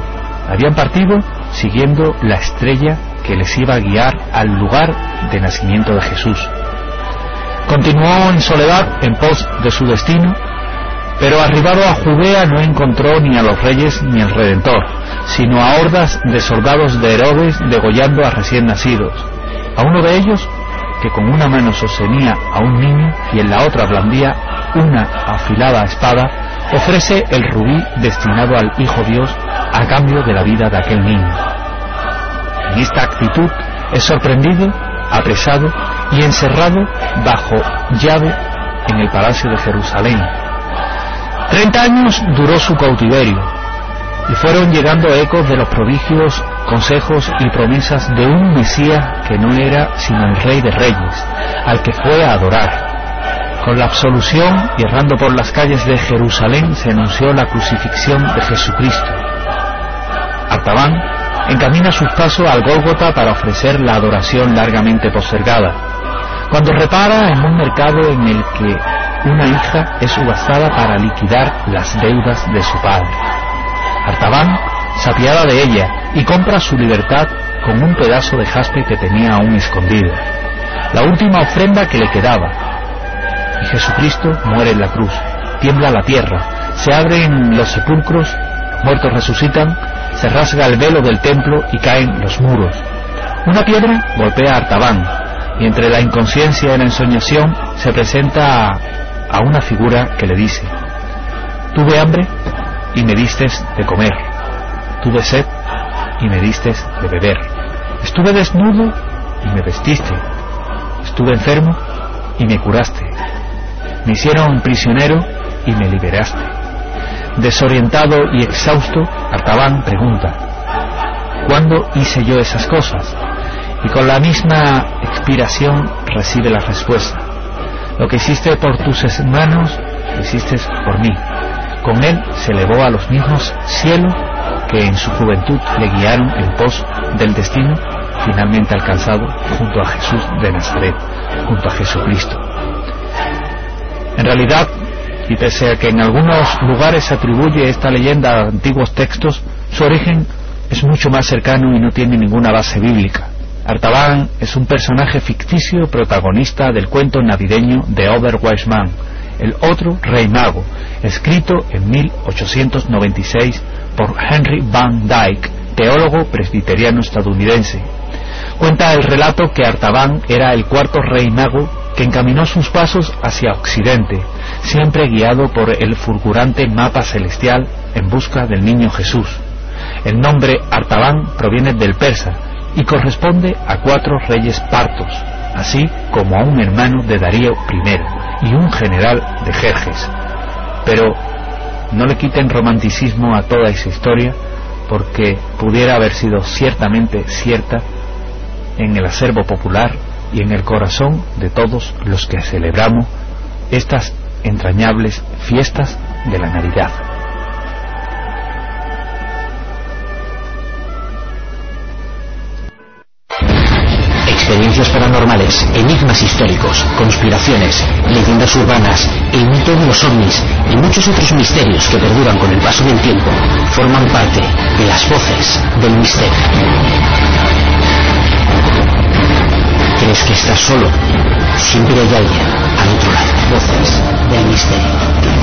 siguiendo la estrella que les iba a guiar al lugar de nacimiento de Jesús. Continuó en soledad en pos de su destino, pero arribado a Judea no encontró ni a los reyes ni al Redentor, sino a hordas de soldados de Herodes degollando a recién nacidos. A uno de ellos, que con una mano sostenía a un niño y en la otra blandía una afilada espada, ofrece el rubí destinado al Hijo Dios a cambio de la vida de aquel niño. En esta actitud es sorprendido, apresado y encerrado bajo llave en el palacio de Jerusalén. 30 años duró su cautiverio y fueron llegando ecos de los prodigios, consejos y promesas de un Mesías que no era sino el Rey de Reyes, al que fue a adorar. Con la absolución y errando por las calles de Jerusalén se anunció la crucifixión de Jesucristo. Artaban encamina sus pasos al Gólgota para ofrecer la adoración largamente postergada, cuando repara en un mercado en el que una hija es subastada para liquidar las deudas de su padre. Artaban se apiada de ella y compra su libertad con un pedazo de jaspe que tenía aún escondido, la última ofrenda que le quedaba. Y Jesucristo muere en la cruz, tiembla la tierra, se abren los sepulcros, muertos resucitan, se rasga el velo del templo y caen los muros. Una piedra golpea a Artaban y entre la inconsciencia y la ensoñación se presenta a una figura que le dice: tuve hambre y me distes de comer, tuve sed y me distes de beber, estuve desnudo y me vestiste, estuve enfermo y me curaste, me hicieron prisionero y me liberaste. Desorientado y exhausto, Artaban pregunta: ¿cuándo hice yo esas cosas? Y con la misma expiración recibe la respuesta: lo que hiciste por tus hermanos, lo hiciste por mí. Con él se elevó a los mismos cielos que en su juventud le guiaron en pos del destino finalmente alcanzado junto a Jesús de Nazaret, junto a Jesucristo. En realidad, y pese a que en algunos lugares se atribuye esta leyenda a antiguos textos, su origen es mucho más cercano y no tiene ninguna base bíblica. Artaban es un personaje ficticio protagonista del cuento navideño de Robert Wiseman, el otro Rey Mago, escrito en 1896 por Henry Van Dyke, teólogo presbiteriano estadounidense. Cuenta el relato que Artaban era el 4º Rey Mago que encaminó sus pasos hacia Occidente, siempre guiado por el fulgurante mapa celestial en busca del niño Jesús. El nombre Artaban proviene del persa y corresponde a 4 reyes partos, así como a un hermano de Darío I y un general de Jerjes. Pero no le quiten romanticismo a toda esa historia, porque pudiera haber sido ciertamente cierta en el acervo popular y en el corazón de todos los que celebramos estas entrañables fiestas de la Navidad. Experiencias paranormales, enigmas históricos, conspiraciones, leyendas urbanas, el mito de los ovnis y muchos otros misterios que perduran con el paso del tiempo forman parte de las voces del misterio. ¿Crees que estás solo? Siempre hay alguien al otro lado. Voces del misterio.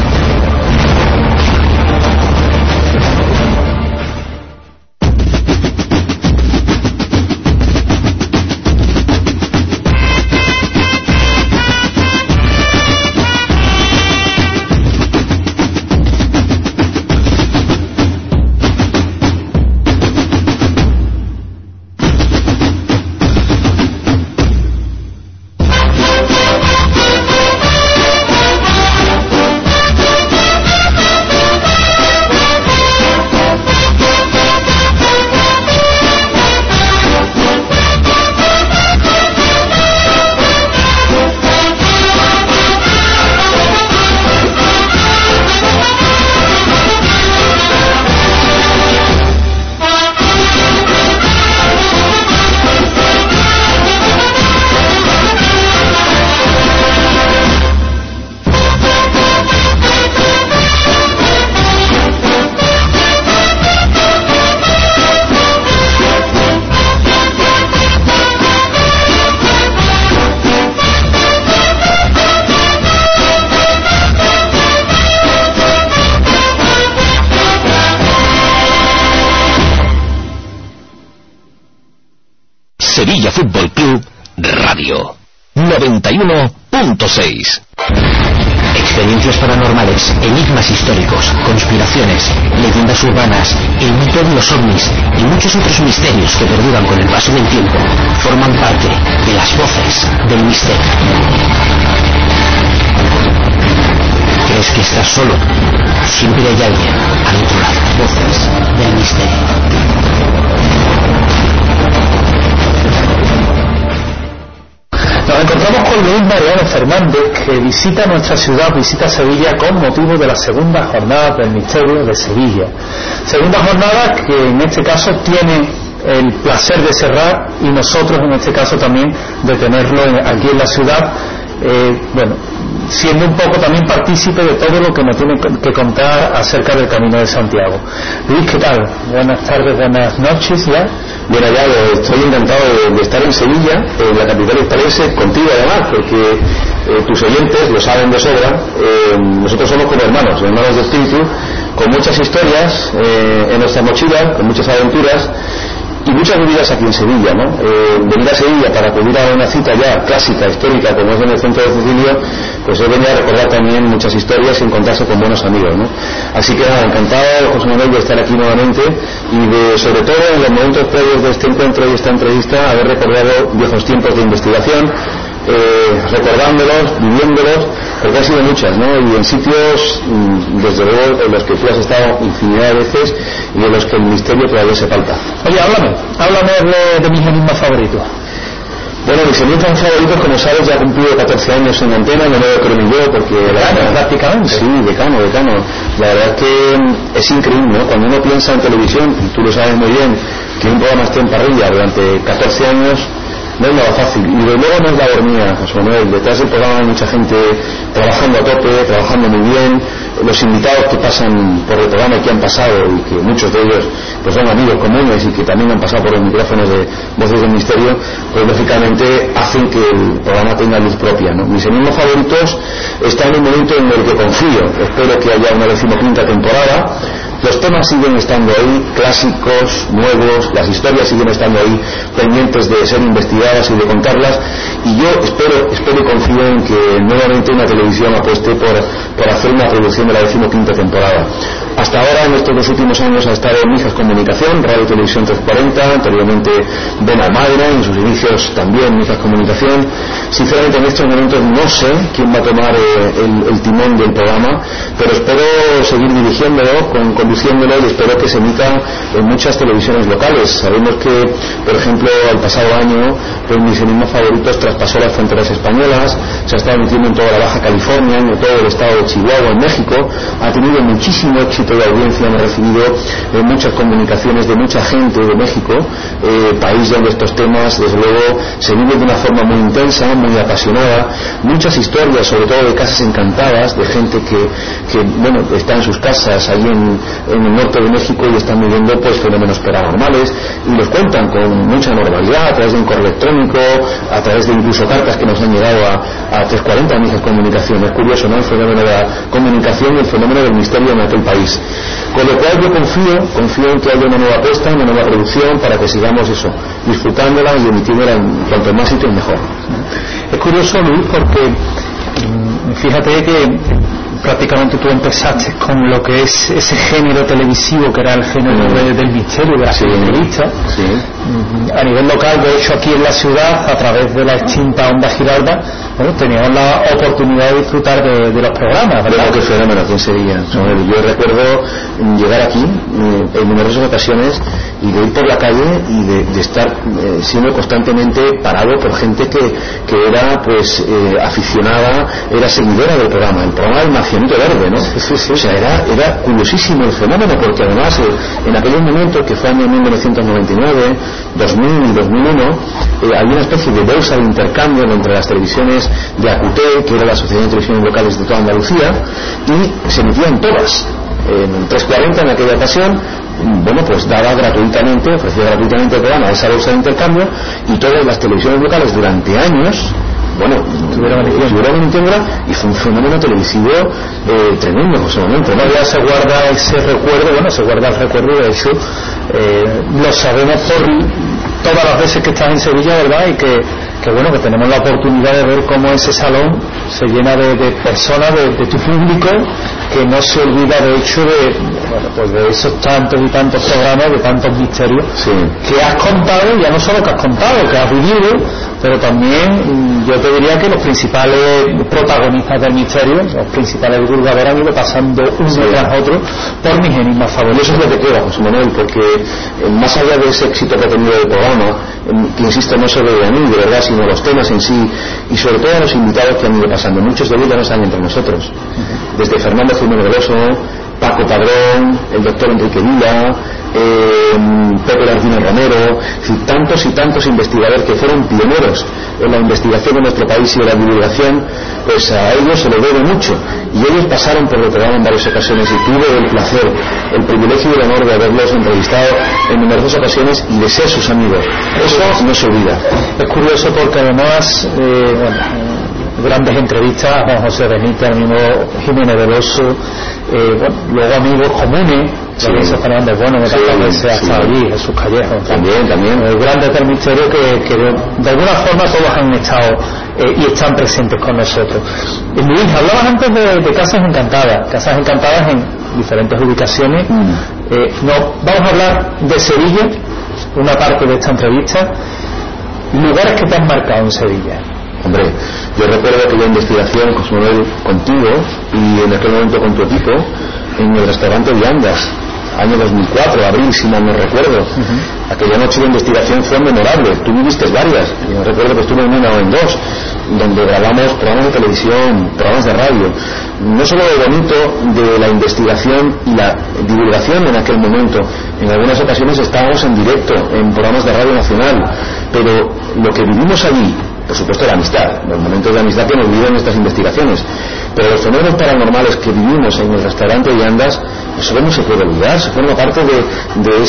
Sevilla Fútbol Club Radio 91.6. Experiencias paranormales, enigmas históricos, conspiraciones, leyendas urbanas, el mito de los ovnis y muchos otros misterios que perduran con el paso del tiempo forman parte de las voces del misterio. ¿Crees que estás solo? Siempre hay alguien al otro lado. Voces del misterio. Nos encontramos con Luis Mariano Fernández, que visita nuestra ciudad, visita Sevilla con motivo de la segunda jornada del misterio de Sevilla. Segunda jornada que en este caso tiene el placer de cerrar y nosotros en este caso también de tenerlo aquí en la ciudad, siendo un poco también partícipe de todo lo que nos tiene que contar acerca del Camino de Santiago. Luis, ¿qué tal? Buenas tardes, buenas noches ya. Bien hallado, estoy encantado de estar en Sevilla, en la capital hispalense, contigo además, porque tus oyentes lo saben de sobra. Nosotros somos como hermanos de espíritu, con muchas historias en nuestra mochila, con muchas aventuras y muchas vividas aquí en Sevilla, ¿no? Venir a Sevilla para acudir a una cita ya clásica, histórica, como es en el centro de Cecilio, pues he venido a recordar también muchas historias y encontrarse con buenos amigos, ¿no? Así que nada, encantado, José Manuel, de estar aquí nuevamente y de, sobre todo en los momentos previos de este encuentro y esta entrevista, haber recordado viejos tiempos de investigación, recordándolos, viviéndolos, porque han sido muchas, ¿no? Y en sitios, desde luego, en los que tú has estado infinidad de veces y en los que el misterio todavía se falta. Oye, háblame de mis enigmas favoritos. Bueno, mis enigmas favoritos, como sabes, ya he cumplido 14 años en antena, no me lo creo ni yo, porque... prácticamente. Sí, decano. La verdad es que es increíble, ¿no? Cuando uno piensa en televisión, y tú lo sabes muy bien, que un programa esté en parrilla durante 14 años... no es nada fácil, y de luego no es labor mía, José Manuel. Detrás del programa hay mucha gente trabajando a tope, trabajando muy bien. Los invitados que pasan por el programa y que han pasado, y que muchos de ellos pues son amigos comunes y que también han pasado por los micrófonos de Voces del Misterio, pues lógicamente hacen que el programa tenga luz propia, ¿no? Mis enigmas favoritos están en un momento en el que confío. Espero que haya una 15ª temporada. Los temas siguen estando ahí, clásicos, nuevos, las historias siguen estando ahí, pendientes de ser investigadas y de contarlas, y yo espero y confío en que nuevamente una televisión apueste por hacer una producción de la 15ª temporada. Hasta ahora, en estos 2 últimos años, ha estado en Mijas Comunicación, Radio Televisión 340, anteriormente Ben Almagra, en sus inicios también Mijas Comunicación. Sinceramente, en estos momentos no sé quién va a tomar el timón del programa, pero espero seguir dirigiéndolo, conduciéndolo, y espero que se emita en muchas televisiones locales. Sabemos que, por ejemplo, el pasado año, pues mis enigmas favoritos traspasó las fronteras españolas, se ha estado emitiendo en toda la Baja California, en todo el estado de Chihuahua, en México, ha tenido muchísimo éxito de audiencia, me he recibido muchas comunicaciones de mucha gente de México, país donde estos temas desde luego se viven de una forma muy intensa, muy apasionada, muchas historias, sobre todo de casas encantadas, de gente que está en sus casas, ahí en el norte de México y están viviendo pues fenómenos paranormales, y los cuentan con mucha normalidad a través de un correo electrónico, a través de incluso cartas que nos han llegado a 340 Amigos Comunicación. Es curioso, ¿no?, el fenómeno de la comunicación y el fenómeno del misterio en aquel país. Con lo cual yo confío en que haya una nueva apuesta, una nueva producción, para que sigamos eso, disfrutándola y emitiéndola en cuanto más sitios mejor. Es curioso, Luis, porque fíjate que prácticamente tú empezaste con lo que es ese género televisivo que era el género del misterio, de la entrevista. A nivel local, de hecho aquí en la ciudad, a través de la extinta Onda Giralda, bueno, teníamos la oportunidad de disfrutar de los programas, ¿verdad? Qué fenómeno aquí en Sevilla. Yo recuerdo llegar aquí en numerosas ocasiones y de ir por la calle y de estar siendo constantemente parado por gente que era pues aficionada, era seguidora del programa, el programa del Marcianito Verde, ¿no? O sea, era curiosísimo el fenómeno, porque además en aquellos momentos, que fue en 1999, 2000 y 2001, había una especie de bolsa de intercambio entre las televisiones de ACUT, que era la Asociación de Televisiones Locales de toda Andalucía, y se emitían todas. En 340 en aquella ocasión, bueno, pues daba gratuitamente, ofrecía gratuitamente el programa, esa bolsa de intercambio, y todas las televisiones locales durante años, bueno, estuvieron emitiéndola, y fue un fenómeno televisivo tremendo en ese momento. Todavía se guarda ese recuerdo, bueno, se guarda el recuerdo, de hecho, lo sabemos por todas las veces que estás en Sevilla, ¿verdad? Y que bueno, que tenemos la oportunidad de ver cómo ese salón se llena de personas, de tu público, que no se olvida de hecho de esos tantos y tantos programas, de tantos misterios que has contado, ya no solo que has contado, que has vivido, pero también yo te diría que los principales protagonistas del misterio, los principales divulgadores, han ido pasando uno tras otro por mis enigmas favoritos. Eso es lo que queda, José Manuel, porque más allá de ese éxito que ha tenido el programa, que insisto, no solo de mí, de verdad, sino los temas en sí, y sobre todo a los invitados que han ido pasando, muchos de ellos ya no están entre nosotros, desde Fernando Jiménez Veloso, Paco Padrón, el doctor Enrique Vila, Pepe Martínez Romero, y tantos y tantos investigadores que fueron pioneros en la investigación en nuestro país y en la divulgación, pues a ellos se les debe mucho, y ellos pasaron por el programa en varias ocasiones, y tuve el placer, el privilegio y el honor de haberlos entrevistado en numerosas ocasiones y de ser sus amigos. Eso no se olvida. Es curioso porque además grandes entrevistas a Juan José Benítez, al mismo Jiménez Veloso, luego amigos comunes, Teresa Fernández, bueno, me parece hasta allí, Jesús Callejo, también grandes del misterio que de alguna forma todos han estado y están presentes con nosotros. Luis, hablabas antes de Casas Encantadas en diferentes ubicaciones. Vamos a hablar de Sevilla, una parte de esta entrevista, lugares que te han marcado en Sevilla. Hombre, yo recuerdo aquella investigación, José Manuel, contigo y en aquel momento con tu equipo en el restaurante Viandas, año 2004, abril, si mal no recuerdo. Aquella noche de investigación fue memorable. Tú viviste varias. Yo recuerdo que estuve en una o en dos, donde grabamos programas de televisión, programas de radio. No solo lo bonito de la investigación y la divulgación en aquel momento. En algunas ocasiones estábamos en directo en programas de Radio Nacional, pero lo que vivimos allí, por supuesto la amistad, los momentos de amistad que nos viven estas investigaciones, pero los fenómenos paranormales que vivimos en el restaurante Viandas, eso no se puede olvidar, se forma parte de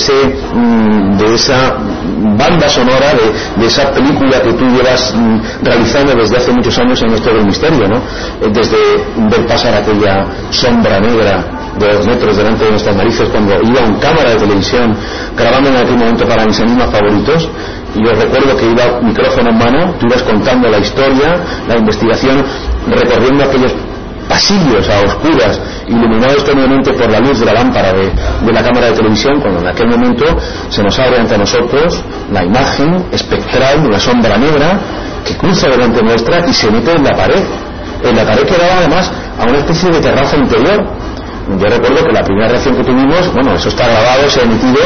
esa banda sonora, de esa película que tú llevas realizando desde hace muchos años en esto del misterio, ¿no? Desde ver pasar aquella sombra negra de 2 metros delante de nuestras narices cuando iba un cámara de televisión grabando en aquel momento para mis enigmas favoritos. Y yo recuerdo que iba micrófono en mano, tú ibas contando la historia, la investigación, recorriendo aquellos pasillos a oscuras, iluminados tenuemente por la luz de la lámpara de la cámara de televisión, cuando en aquel momento se nos abre ante nosotros la imagen espectral de una sombra negra que cruza delante nuestra y se mete en la pared que daba además a una especie de terraza interior. Yo recuerdo que la primera reacción que tuvimos, bueno, eso está grabado, se ha emitido,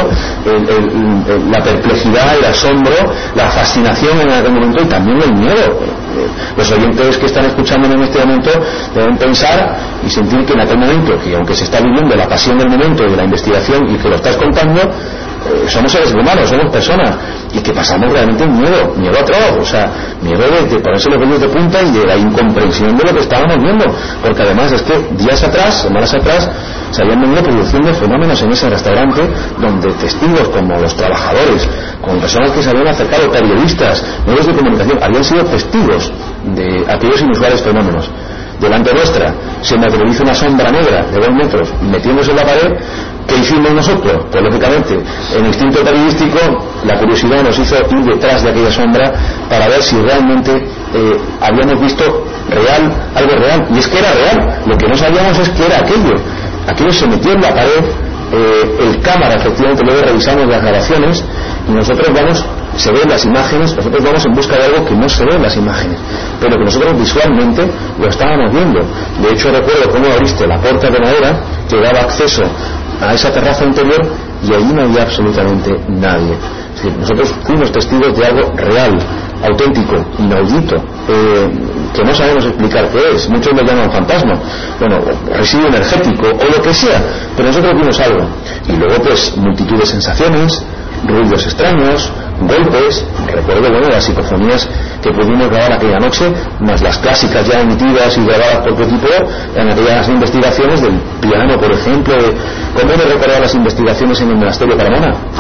la perplejidad, el asombro, la fascinación en aquel momento y también el miedo. Los oyentes que están escuchando en este momento deben pensar y sentir que en aquel momento, que aunque se está viviendo la pasión del momento de la investigación y que lo estás contando, somos seres humanos, somos personas, y que pasamos realmente miedo atroz, o sea, miedo de ponerse los vellos de punta y de la incomprensión de lo que estábamos viendo, porque además es que días atrás, semanas atrás, se habían venido produciendo fenómenos en ese restaurante donde testigos como los trabajadores, con personas que se habían acercado, periodistas, medios de comunicación, habían sido testigos de aquellos inusuales fenómenos. Delante nuestra se materializa una sombra negra de 2 metros metiéndose en la pared. ¿Qué hicimos nosotros? Pues lógicamente, en instinto periodístico, la curiosidad nos hizo ir detrás de aquella sombra para ver si realmente habíamos visto algo real. Y es que era real. Lo que no sabíamos es que era aquello. Aquello se metió en la pared, el cámara, efectivamente, luego revisamos las grabaciones y nosotros se ven las imágenes, nosotros vamos en busca de algo que no se ve en las imágenes, pero que nosotros visualmente lo estábamos viendo. De hecho, recuerdo cómo abriste la puerta de madera que daba acceso a esa terraza interior y allí no había absolutamente nadie. Es decir, nosotros fuimos testigos de algo real, auténtico, inaudito, que no sabemos explicar qué es. Muchos lo llaman fantasma, bueno, residuo energético o lo que sea, pero nosotros vimos algo. Y luego pues multitud de sensaciones, ruidos extraños, golpes. Recuerdo las psicofonías que pudimos grabar aquella noche, más las clásicas ya emitidas y grabadas por otro tipo en aquellas investigaciones del piano, por ejemplo. ¿Cómo me recordar las investigaciones en el monasterio de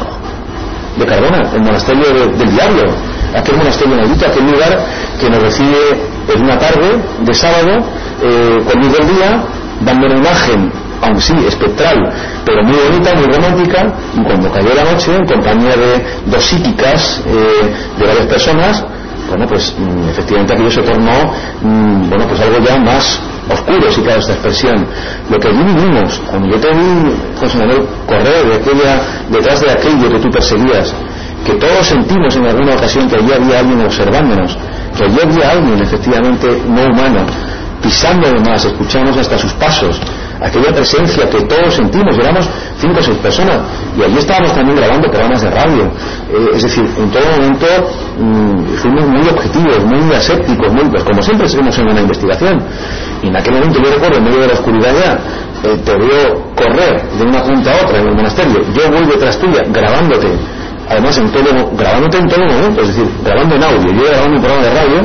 Cardona, el monasterio del Diablo, aquel monasterio maldito, aquel lugar que nos recibe en una tarde de sábado, con luz del día, dando una imagen, aun sí espectral, pero muy bonita, muy romántica, y cuando cayó la noche, en compañía de 2 psíquicas, de varias personas, bueno, pues efectivamente aquello se tornó, pues algo ya más oscuro, si cabe esta expresión. Lo que allí vivimos, cuando yo te vi, José Manuel, correr detrás de aquello que tú perseguías, que todos sentimos en alguna ocasión que allí había alguien observándonos, que allí había alguien efectivamente no humano, pisando además, escuchamos hasta sus pasos, aquella presencia que todos sentimos, éramos 5 o 6 personas, y allí estábamos también grabando programas de radio, es decir, en todo momento fuimos muy objetivos, muy asépticos, pues como siempre seguimos en una investigación. Y en aquel momento yo recuerdo, en medio de la oscuridad ya, te veo correr de una punta a otra en el monasterio, yo voy detrás tuya grabándote, además grabándote en todo momento, es decir, grabando en audio, yo grabando un programa de radio,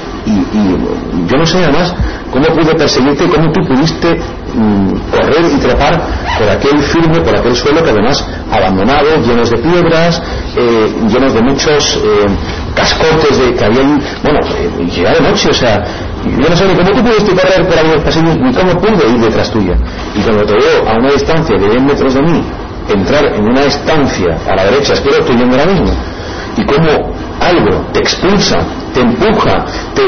y yo no sé además cómo pude perseguirte y cómo tú pudiste correr y trepar por aquel firme, por aquel suelo que además abandonado, llenos de piedras, llenos de muchos cascotes que había ahí, llega de noche, o sea, yo no sé ni cómo tú pudiste correr por aquellos pasillos ni cómo pude ir detrás tuya. Y cuando te veo a una distancia de 10 metros de mí entrar en una estancia a la derecha, espero estoy yendo ahora mismo, y cómo algo te expulsa, te empuja,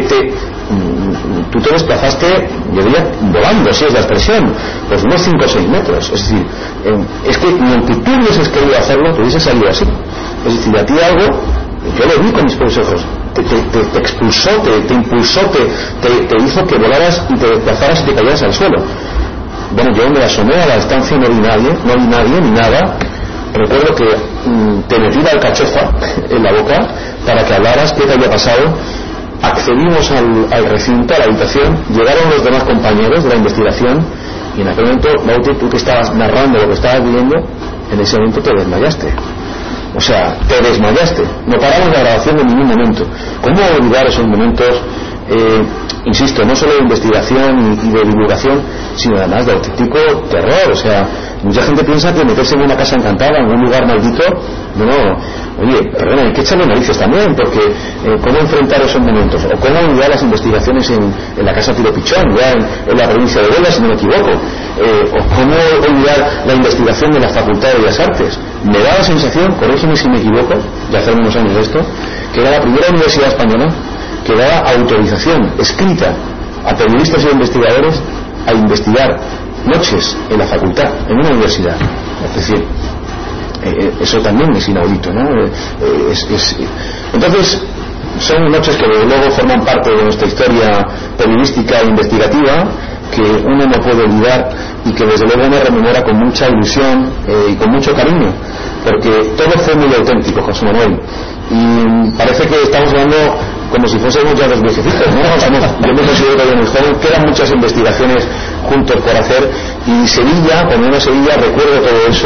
tú te desplazaste, yo diría, volando, si es la expresión, pues unos 5 o 6 metros. Es decir, es que ni aunque tú hubieses querido hacerlo, te hubiese salido así. Es decir, a ti algo, yo lo vi con mis propios ojos, te expulsó, te impulsó, te hizo que volaras y te desplazaras y te cayeras al suelo. Bueno, yo me asomé a la estancia y no vi nadie ni nada. Recuerdo que te metí la alcachofa en la boca para que hablaras qué te había pasado. Accedimos al recinto, a la habitación, llegaron los demás compañeros de la investigación y en aquel momento, Bauti, tú que estabas narrando lo que estabas viviendo, en ese momento te desmayaste. O sea, te desmayaste. No paramos la grabación en ningún momento. ¿Cómo olvidar esos momentos, insisto, no solo de investigación y de divulgación, sino además de auténtico terror? O sea, mucha gente piensa que meterse en una casa encantada, en un lugar maldito, oye, perdona, hay que echarle narices también, porque ¿cómo enfrentar esos momentos? O cómo olvidar las investigaciones en la casa Tiro Pichón, ya en la provincia de Huelva, si no me equivoco, o cómo olvidar la investigación de la Facultad de Bellas Artes. Me da la sensación, corrígeme si me equivoco, ya hace unos años de esto, que era la primera universidad española que daba autorización escrita a periodistas e investigadores a investigar noches en la facultad, en una universidad. Es decir, eso también es inaudito, ¿no? Entonces, son noches que luego forman parte de nuestra historia periodística e investigativa, que uno no puede olvidar y que desde luego me rememora con mucha ilusión y con mucho cariño, porque todo fue muy auténtico, José Manuel, y parece que estamos hablando como si fuésemos ya los viejecitos, ¿no? O sea, yo me considero todavía muy joven, quedan muchas investigaciones juntos por hacer, y Sevilla, cuando uno a Sevilla, recuerdo todo eso,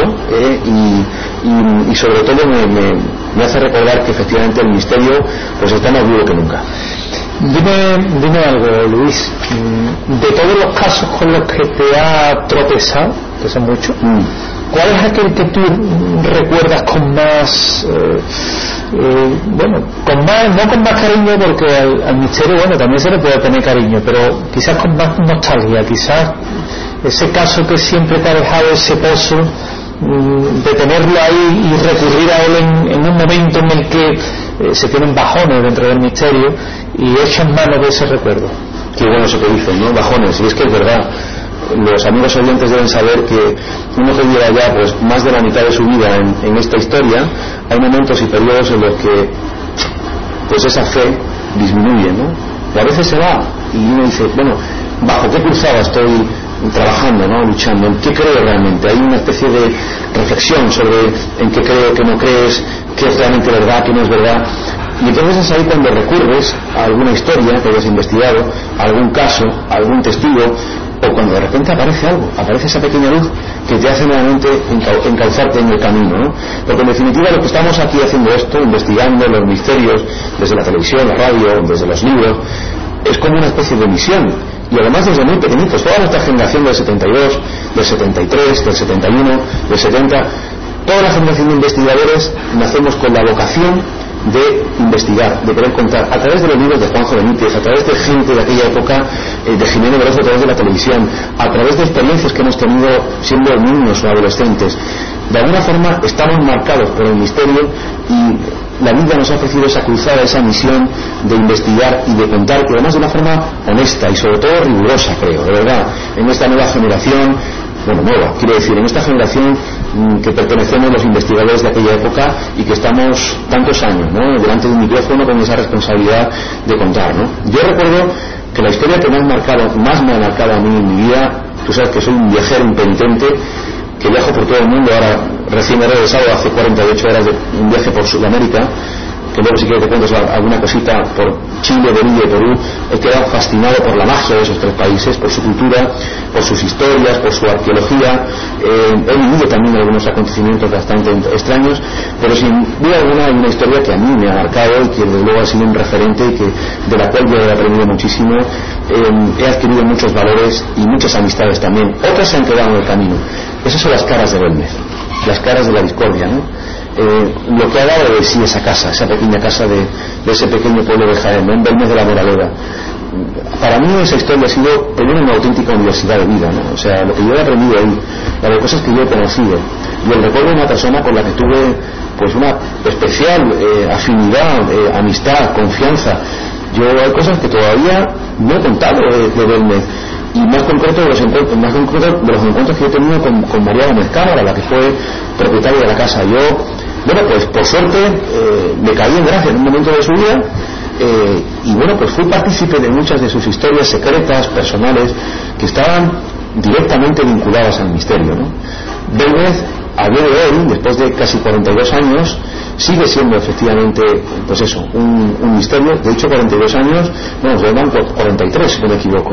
y sobre todo me hace recordar que efectivamente el misterio pues está más vivo que nunca. Dime algo, Luis. De todos los casos con los que te ha tropezado, que son muchos, ¿cuál es aquel que tú recuerdas con más, no con más cariño, porque al misterio, también se le puede tener cariño, pero quizás con más nostalgia, quizás ese caso que siempre te ha dejado ese pozo de tenerlo ahí y recurrir a él en un momento en el que se tienen bajones dentro del misterio y echan mano de ese recuerdo? Qué bueno eso que dicen, ¿no? Bajones, y es que es verdad. Los amigos oyentes deben saber que uno que lleva ya pues más de la mitad de su vida en esta historia, hay momentos y periodos en los que pues esa fe disminuye, ¿no? Y a veces se va y uno dice, ¿bajo qué cruzada estoy trabajando, ¿no? Luchando? ¿En qué creo realmente? Hay una especie de reflexión sobre en qué creo, qué no crees, qué es realmente verdad, qué no es verdad. Y entonces es ahí cuando recurres a alguna historia que hayas investigado, a algún caso, a algún testigo, o cuando de repente aparece algo, aparece esa pequeña luz que te hace nuevamente encauzarte en el camino, ¿no? Porque en definitiva lo que estamos aquí haciendo esto, investigando los misterios desde la televisión, la radio, desde los libros, es como una especie de misión. Y además desde muy pequeñitos, toda nuestra generación del 72, del 73, del 71, del 70, toda la generación de investigadores nacemos con la vocación de investigar, de querer contar a través de los libros de Juanjo Benítez, a través de gente de aquella época, de Jimeno Veloso, a través de la televisión, a través de experiencias que hemos tenido siendo niños o adolescentes. De alguna forma estamos marcados por el misterio y la vida nos ha ofrecido esa cruzada, esa misión de investigar y de contar, pero además de una forma honesta y sobre todo rigurosa, creo, de verdad, en esta nueva generación. Nueva, quiero decir, en esta generación que pertenecemos los investigadores de aquella época y que estamos tantos años, ¿no?, delante de un micrófono con esa responsabilidad de contar, ¿no? Yo recuerdo que la historia que más me ha marcado a mí en mi vida, tú sabes que soy un viajero impenitente, que viajo por todo el mundo. Ahora recién he regresado hace 48 horas de un viaje por Sudamérica, que luego si quieres te cuento alguna cosita por Chile, Bolivia y Perú. He quedado fascinado por la magia de esos tres países, por su cultura, por sus historias, por su arqueología. He vivido también algunos acontecimientos bastante extraños, pero sin duda alguna hay una historia que a mí me ha marcado y que desde luego ha sido un referente y que, de la cual yo he aprendido muchísimo. He adquirido muchos valores y muchas amistades también. Otras se han quedado en el camino. Esas son las caras de Belmez, las caras de la discordia, ¿no? Lo que ha dado de sí esa casa, esa pequeña casa de ese pequeño pueblo de Jaén, ¿no?, en Belmez de la Moraleda. Para mí esa historia ha sido primero una auténtica universidad de vida, ¿no? O sea, lo que yo he aprendido ahí, las cosas que yo he conocido, y el recuerdo de una persona con la que tuve pues una especial afinidad, amistad, confianza. Yo hay cosas que todavía no he contado de Belmez, y más concreto de los encuentros que he tenido con María Gómez Cámara, la que fue propietaria de la casa. Yo, pues por suerte me caí en gracia en un momento de su vida, y pues fui partícipe de muchas de sus historias secretas, personales, que estaban directamente vinculadas al misterio, ¿no? Belmez, a día de hoy, después de casi 42 años, sigue siendo efectivamente, pues eso, un misterio. De hecho, 42 años, nos llevan por 43, si no me equivoco.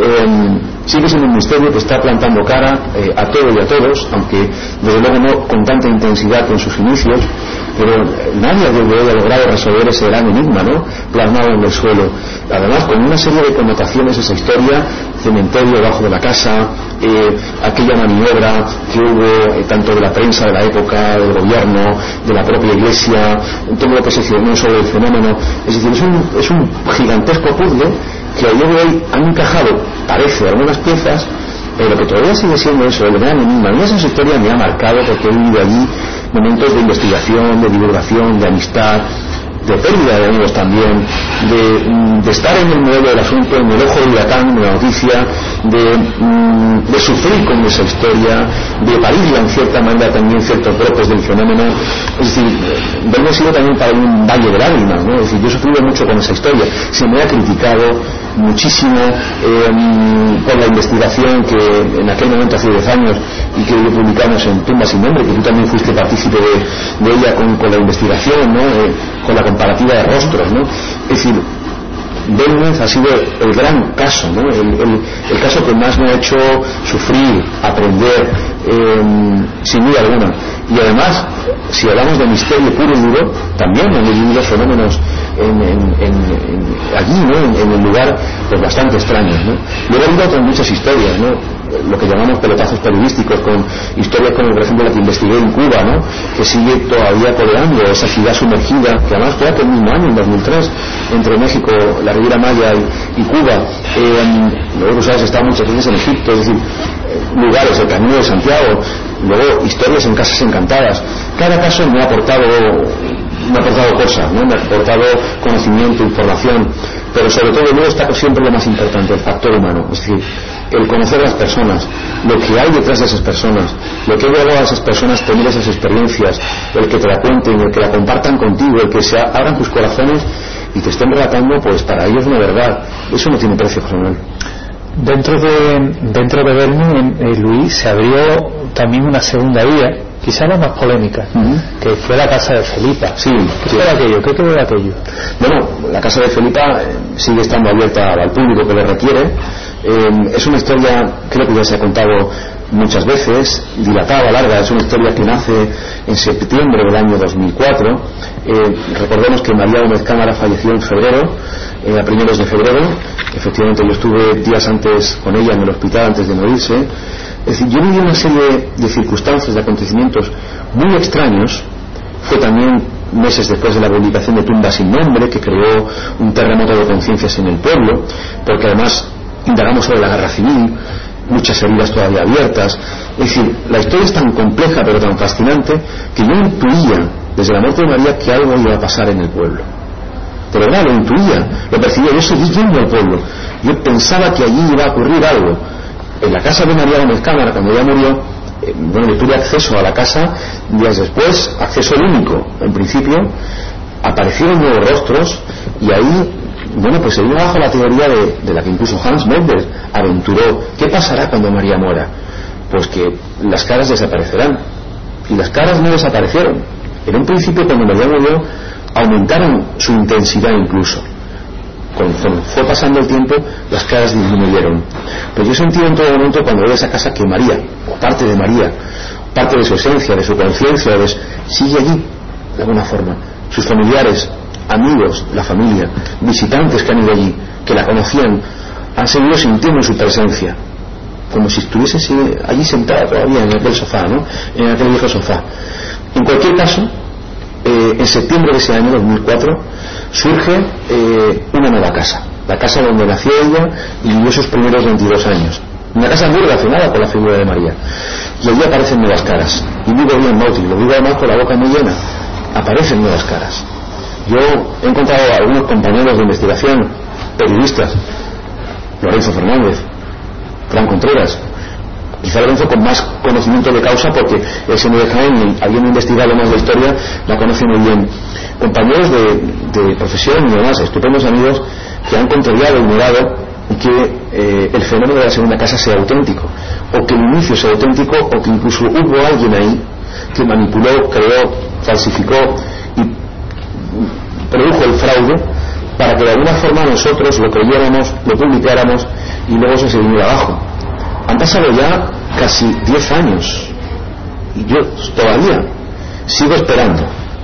Sigue siendo un misterio que está plantando cara a todo y a todos, aunque desde luego no con tanta intensidad que en sus inicios, pero nadie ha logrado resolver ese gran enigma, ¿no?, plasmado en el suelo. Además, con una serie de connotaciones esa historia: cementerio debajo de la casa, aquella maniobra que hubo tanto de la prensa de la época, del gobierno, de la propia iglesia, todo lo que se ciernó sobre el fenómeno. Es decir, es un gigantesco puzzle que a día de hoy han encajado, parece, algunas piezas, pero que todavía sigue siendo eso, el gran enigma. Y esa historia me ha marcado porque he vivido allí momentos de investigación, de divulgación, de amistad, de pérdida de amigos también, de estar en el meollo del asunto, en el ojo del huracán de la noticia, de sufrir con esa historia, de parirla en cierta manera también ciertos brotes del fenómeno. Es decir, Belmez ha sido también para mí un valle de lágrimas, ¿no? Es decir, yo he sufrido mucho con esa historia. Se me ha criticado muchísimo por la investigación que en aquel momento, hace 10 años, y que publicamos en Tumba sin Nombre, que tú también fuiste partícipe de ella con la investigación, ¿no?, con la comparativa de rostros, ¿no? Es decir, Belmez ha sido el gran caso, ¿no?, el caso que más me ha hecho sufrir, aprender, sin duda alguna. Y además, si hablamos de misterio puro y duro, también han vivido fenómenos allí, ¿no? En el lugar, pues bastante extraño, ¿no? Luego ha habido otras muchas historias, ¿no? Lo que llamamos pelotazos periodísticos, con historias como por ejemplo la que investigué en Cuba, ¿no? Que sigue todavía coleando, esa ciudad sumergida, que además fue aquel mismo año, en 2003, entre México, la Riviera Maya y Cuba. Luego, tú sabes, he estado muchas veces en Egipto, es decir, lugares, el Camino de Santiago, luego historias en casas encantadas. Cada caso me ha aportado cosas, ¿no? Me ha aportado conocimiento, información, pero sobre todo luego está siempre lo más importante, el factor humano, es decir, el conocer a las personas, lo que hay detrás de esas personas, lo que ha llevado a esas personas a tener esas experiencias, el que te la cuenten, el que la compartan contigo, el que se abran tus corazones y te estén relatando, pues para ellos una verdad. Eso no tiene precio, José Manuel. Dentro de Berni, Luis, se abrió también una segunda vía, quizá la más polémica, que fue la casa de Felipa. Sí, ¿Qué fue aquello? ¿Qué quedó de aquello? Bueno, la casa de Felipa sigue estando abierta al público que lo requiere. Es una historia, creo que ya se ha contado muchas veces, dilatada, larga. Es una historia que nace en septiembre del año 2004. Recordemos que María Gómez Cámara falleció en febrero, a primeros de febrero. Efectivamente, yo estuve días antes con ella en el hospital antes de morirse. Es decir, yo viví una serie de circunstancias, de acontecimientos muy extraños. Fue también meses después de la publicación de Tumba sin nombre, que creó un terremoto de conciencias en el pueblo, porque además indagamos sobre la guerra civil, muchas heridas todavía abiertas. Es decir, la historia es tan compleja pero tan fascinante que yo intuía desde la muerte de María que algo iba a pasar en el pueblo. De verdad, lo intuía, lo percibía. Yo seguí yendo al pueblo, yo pensaba que allí iba a ocurrir algo. En la casa de María Gómez Cámara, cuando ella murió, yo tuve acceso a la casa días después, acceso el único. En principio aparecieron nuevos rostros y ahí, pues se vino abajo la teoría de la que incluso Hans Melber aventuró. ¿Qué pasará cuando María muera? Pues que las caras desaparecerán, y las caras no desaparecieron. En un principio, cuando María murió, aumentaron su intensidad incluso. Conforme fue pasando el tiempo, las caras disminuyeron. Pero yo sentí en todo momento, cuando veía esa casa, que María, o parte de María, parte de su esencia, de su conciencia, sigue allí de alguna forma. Sus familiares, amigos, la familia, visitantes que han ido allí, que la conocían, han seguido sintiendo su presencia, como si estuviese allí sentada todavía en aquel sofá, ¿no? En aquel viejo sofá. En cualquier caso, en septiembre de ese año 2004 surge una nueva casa, la casa donde nació ella y vivió sus primeros 22 años, una casa muy relacionada con la figura de María, y allí aparecen nuevas caras. Y digo bien, Mauti, lo digo además con la boca muy llena, aparecen nuevas caras. Yo he encontrado a algunos compañeros de investigación, periodistas, Lorenzo Fernández, Fran Contreras, quizá Lorenzo con más conocimiento de causa, porque ese de Jaén, habiendo investigado más la historia, la conoce muy bien. Compañeros de profesión y demás, estupendos amigos que han controlado y negado que el fenómeno de la segunda casa sea auténtico, o que el inicio sea auténtico, o que incluso hubo alguien ahí que manipuló, creó, falsificó y produjo el fraude para que de alguna forma nosotros lo creyéramos, lo publicáramos y luego se viniera abajo. Han pasado ya casi 10 años y yo todavía sigo esperando,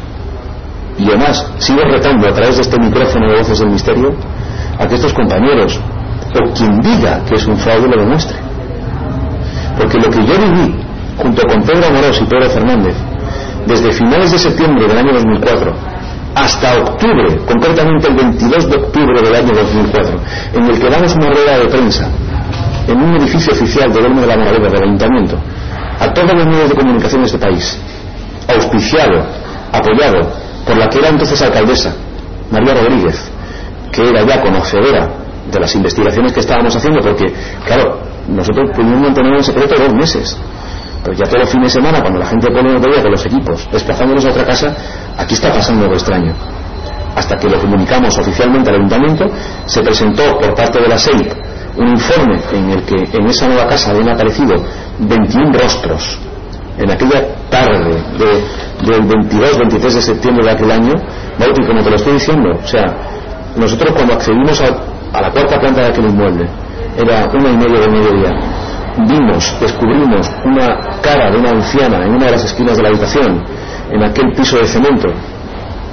y además sigo retando a través de este micrófono de Voces del Misterio a que estos compañeros, o quien diga que es un fraude, lo demuestre. Porque lo que yo viví junto con Pedro Amorós y Pedro Fernández desde finales de septiembre del año 2004 hasta octubre, concretamente el 22 de octubre del año 2004, en el que damos una rueda de prensa en un edificio oficial de Olmo de la Moraleda del Ayuntamiento a todos los medios de comunicación de este país, auspiciado, apoyado por la que era entonces alcaldesa, María Rodríguez, que era ya conocedora de las investigaciones que estábamos haciendo, porque claro, nosotros pudimos mantener en secreto 2 meses, pero ya todos los fines de semana, cuando la gente pone otro día con los equipos desplazándonos a otra casa, aquí está pasando algo extraño. Hasta que lo comunicamos oficialmente al Ayuntamiento, se presentó por parte de la SEIP un informe en el que en esa nueva casa habían aparecido 21 rostros en aquella tarde del 22-23 de septiembre de aquel año. Bauti, como te lo estoy diciendo, o sea, nosotros cuando accedimos a la 4ª planta de aquel inmueble, era 1:30 de mediodía, descubrimos una cara de una anciana en una de las esquinas de la habitación, en aquel piso de cemento,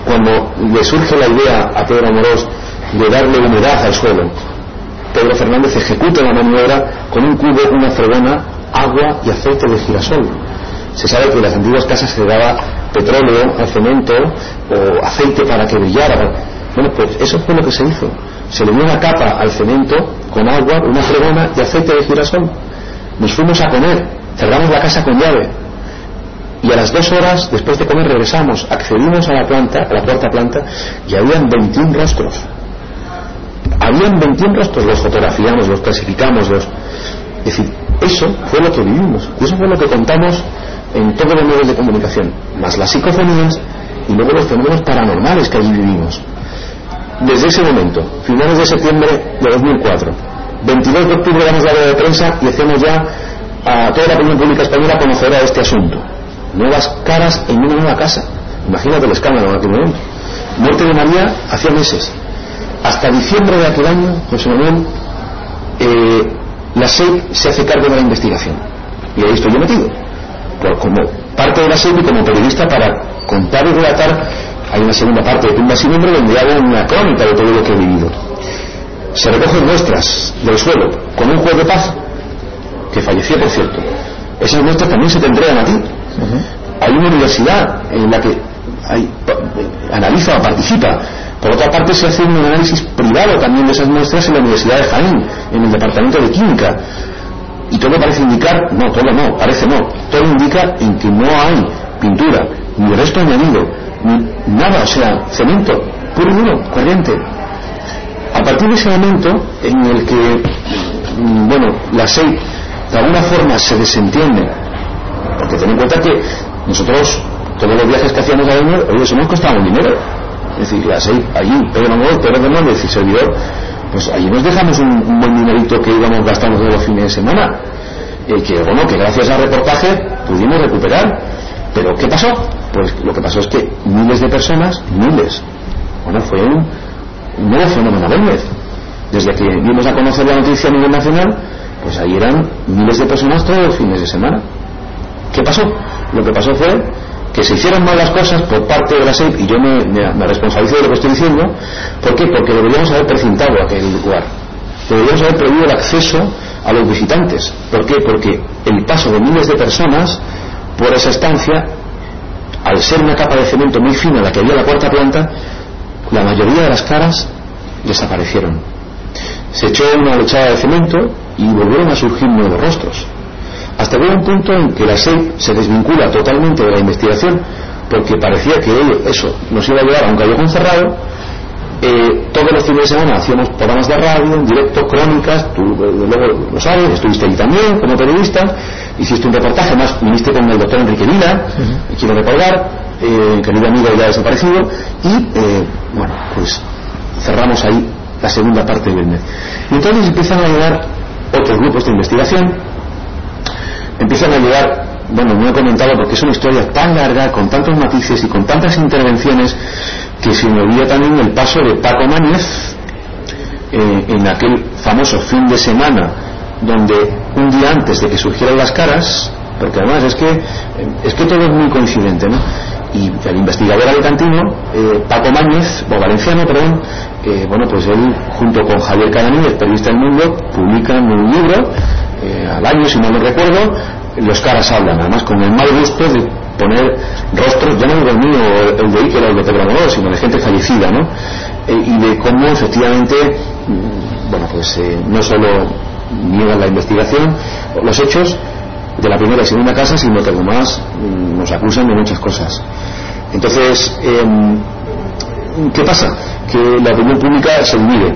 cuando le surge la idea a Pedro Amorós de darle humedad al suelo, Pedro Fernández ejecuta la maniobra con un cubo, una fregona, agua y aceite de girasol. Se sabe que en las antiguas casas se daba petróleo al cemento o aceite para que brillara. Bueno, pues eso fue lo que se hizo. Se le dio una capa al cemento con agua, una fregona y aceite de girasol. Nos fuimos a comer, cerramos la casa con llave y a las 2 horas después de comer regresamos, accedimos a la cuarta planta y habían 21 rostros. Habían 21 rostros, los fotografiamos, los clasificamos, es decir, eso fue lo que vivimos y eso fue lo que contamos en todos los medios de comunicación, más las psicofonías y luego los fenómenos paranormales que allí vivimos. Desde ese momento, finales de septiembre de 2004, 22 de octubre damos la rueda de prensa y hacemos ya a toda la opinión pública española conocer a este asunto. Nuevas caras en una nueva casa. Imagínate el escándalo en aquel momento. Muerte de María hacía meses. Hasta diciembre de aquel año, José Manuel, la SEIP se hace cargo de la investigación. Y ahí estoy yo metido. Como parte de la SEIP y como periodista para contar y relatar. Hay una segunda parte de Tumbas sin Nombre donde hago una crónica de todo lo que he vivido. Se recogen muestras del suelo con un juez de paz que falleció, por cierto. Esas muestras también se te entregan a ti. Hay una universidad en la que analiza o participa. Por otra parte, se hace un análisis privado también de esas muestras en la Universidad de Jaén, en el departamento de Química. Y todo parece indicar, no, todo no, parece no, todo indica en que no hay pintura, ni resto añadido, ni nada, o sea, cemento, puro y duro, corriente. A partir de ese momento en el que, bueno, la SEIP de alguna forma se desentiende, porque ten en cuenta que nosotros, todos los viajes que hacíamos a Benidorm, oye, eso nos costaba un dinero. Es decir, la SEIP, allí, Pedro Amorós, Pedro Fernández y servidor, pues allí nos dejamos un buen dinerito que íbamos gastando todos los fines de semana, que bueno, que gracias al reportaje pudimos recuperar. Pero ¿qué pasó? Pues lo que pasó es que miles de personas, bueno, fue un nuevo fenómeno Belmez. Desde que dimos a conocer la noticia a nivel nacional, pues ahí eran miles de personas todos los fines de semana. ¿Qué pasó? Lo que pasó fue que se hicieron mal las cosas por parte de la SEIP, y yo me responsabilizo de lo que estoy diciendo. ¿Por qué? Porque deberíamos haber precintado aquel lugar, deberíamos haber prohibido el acceso a los visitantes. ¿Por qué? Porque el paso de miles de personas por esa estancia, al ser una capa de cemento muy fina la que había en la cuarta planta, la mayoría de las caras desaparecieron. Se echó una lechada de cemento y volvieron a surgir nuevos rostros, hasta que hubo un punto en que la SEIP se desvincula totalmente de la investigación, porque parecía que eso nos iba a llevar a un callejón cerrado. Todos los fines de semana hacíamos programas de radio, en directo, crónicas, tú luego lo sabes, estuviste ahí también como periodista, hiciste un reportaje, más viniste con el doctor Enrique Vila, quiero recordar, querido amigo ya desaparecido, y bueno, pues cerramos ahí la segunda parte del mes. Y entonces empiezan a llegar otros grupos de investigación, empiezan a llegar, bueno, no he comentado porque es una historia tan larga, con tantos matices y con tantas intervenciones, que se me olvida también el paso de Paco Mañez en aquel famoso fin de semana, donde un día antes de que surgieran las caras, porque además es que todo es muy coincidente, ¿no? Y el investigador alicantino, Paco Mañez, o valenciano, perdón, bueno, pues él junto con Javier Canamírez, periodista del Mundo, publican un libro al año, si no lo recuerdo, Los caras hablan, además con el mal gusto de poner rostros, ya no digo el mío, el de Iker o el de Pedro Amorós, sino de gente fallecida, ¿no? Y de cómo efectivamente, bueno, pues no solo niegan la investigación, los hechos de la primera y segunda casa, sino que además nos acusan de muchas cosas. Entonces, ¿qué pasa? Que la opinión pública se divide,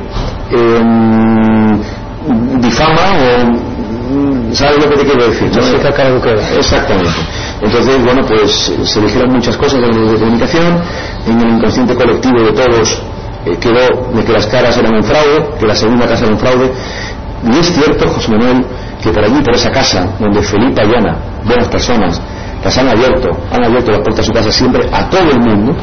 difama o ¿sabes lo que te quiero decir? ¿No? Exactamente. Entonces, bueno, pues se dijeron muchas cosas en los medios de comunicación, en el inconsciente colectivo de todos quedó de que las caras eran un fraude, que la segunda casa era un fraude. Y es cierto, José Manuel, que por allí, por esa casa donde Felipe y Ana, buenas personas, las han abierto las puertas de su casa siempre a todo el mundo,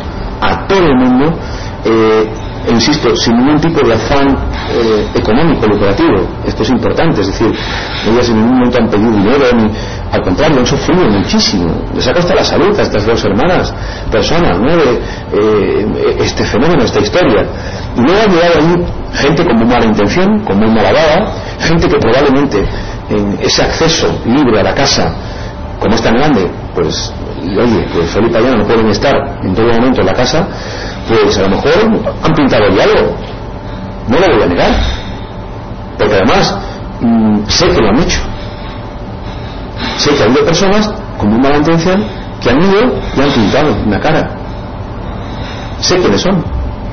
insisto, sin ningún tipo de afán económico, lucrativo. Esto es importante, es decir, ellas en ningún momento han pedido dinero Al contrario, han sufrido muchísimo. Les ha costado la salud a estas dos hermanas personas, ¿no? Este fenómeno, esta historia. Y luego ha llegado allí gente con muy mala intención, con muy mala baba, gente que probablemente en ese acceso libre a la casa, como es tan grande, pues, y oye, que Felipe y Ana no pueden estar en todo momento en la casa, pues a lo mejor han pintado allí algo. No lo voy a negar, porque además sé que lo han hecho. Sé que ha habido personas con muy mala intención que han ido y han pintado una cara. Sé quiénes son.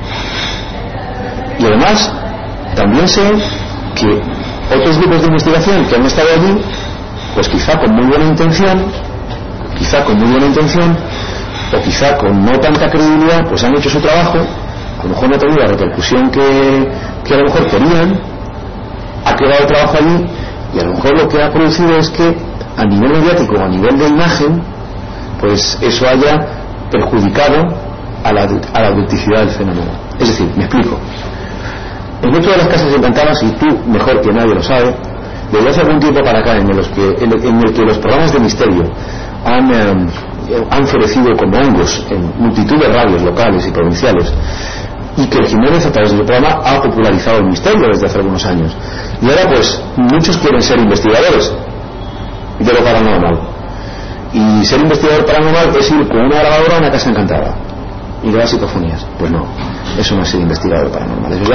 Y además también sé que otros grupos de investigación que han estado allí, pues quizá con muy buena intención, o quizá con no tanta credibilidad, pues han hecho su trabajo, a lo mejor no ha tenido la repercusión que a lo mejor querían, ha quedado el trabajo allí, y a lo mejor lo que ha producido es que a nivel mediático, a nivel de imagen, pues eso haya perjudicado a la autenticidad del fenómeno. Es decir, me explico. En muchas de las casas encantadas, y tú mejor que nadie lo sabe, desde hace algún tiempo para acá, en el que los programas de misterio han florecido como hongos en multitud de radios locales y provinciales, y que el Jiménez a través del programa ha popularizado el misterio desde hace algunos años. Y ahora pues muchos quieren ser investigadores de lo paranormal, y ser investigador paranormal es ir con una grabadora a una casa encantada y grabar psicofonías. Pues no, eso no es ser investigador paranormal, eso es ya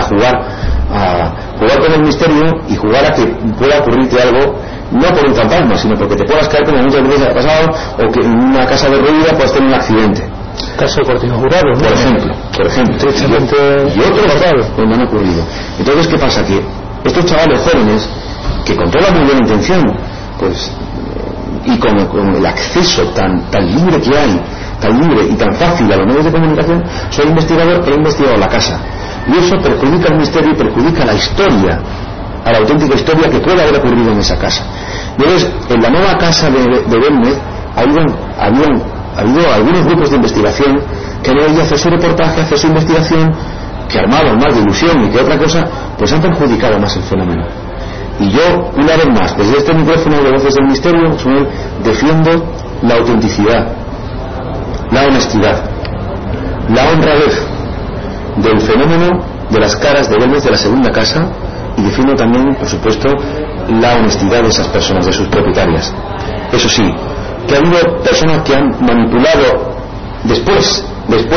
jugar con el misterio y jugar a que pueda ocurrirte algo, no por un fantasma, sino porque te puedas caer, como muchas veces ha pasado, o que en una casa derruida puedas tener un accidente. Caso de Cortijo Jurado, ¿no? Por ejemplo, y otros donde han ocurrido. Entonces, ¿qué pasa? Que estos chavales jóvenes, que con toda la muy buena intención, pues, y con el acceso tan libre que hay, tan libre y tan fácil a los medios de comunicación, soy investigador, he investigado la casa, y eso perjudica el misterio y perjudica la historia, a la auténtica historia que puede haber ocurrido en esa casa. Entonces, en la nueva casa de Belmez ha habido algunos grupos de investigación que han ido a hacer su reportaje, hacer su investigación, que armaban más de ilusión y que otra cosa, pues han perjudicado más el fenómeno. Y yo, una vez más, desde este micrófono de Voces del Misterio, defiendo la autenticidad, la honestidad, la honradez del fenómeno de las caras de Belmez de la segunda casa, y defiendo también, por supuesto, la honestidad de esas personas, de sus propietarias. Eso sí, que ha habido personas que han manipulado después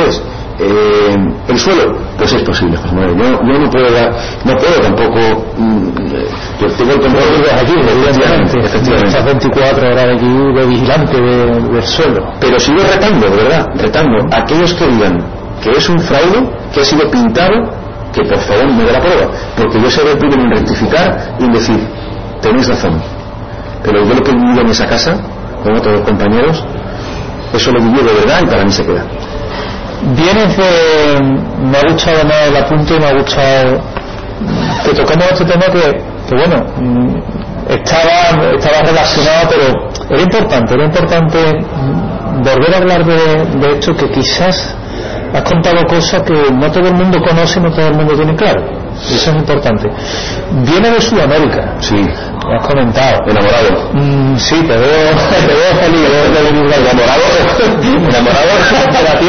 el suelo, pues es posible, José Manuel. Yo no puedo tampoco, yo tengo el control de aquí, efectivamente. Estas 24 horas aquí de vigilante del suelo. Pero sigo retando, de verdad, a aquellos que digan que es un fraude, que ha sido pintado, que por favor me dé la prueba, porque yo seré el primero en rectificar y en decir, tenéis razón, pero yo lo que he vivido en esa casa con otros compañeros, eso lo viví de verdad y para mí se queda. Me ha gustado más el apunte y me ha gustado que tocamos este tema que bueno, estaba relacionado, pero era importante volver a hablar de esto, que quizás has contado cosas que no todo el mundo conoce, no todo el mundo tiene claro, y eso es importante. Viene de Sudamérica, sí, me has comentado. Enamorado. Sí, te veo feliz, enamorado de la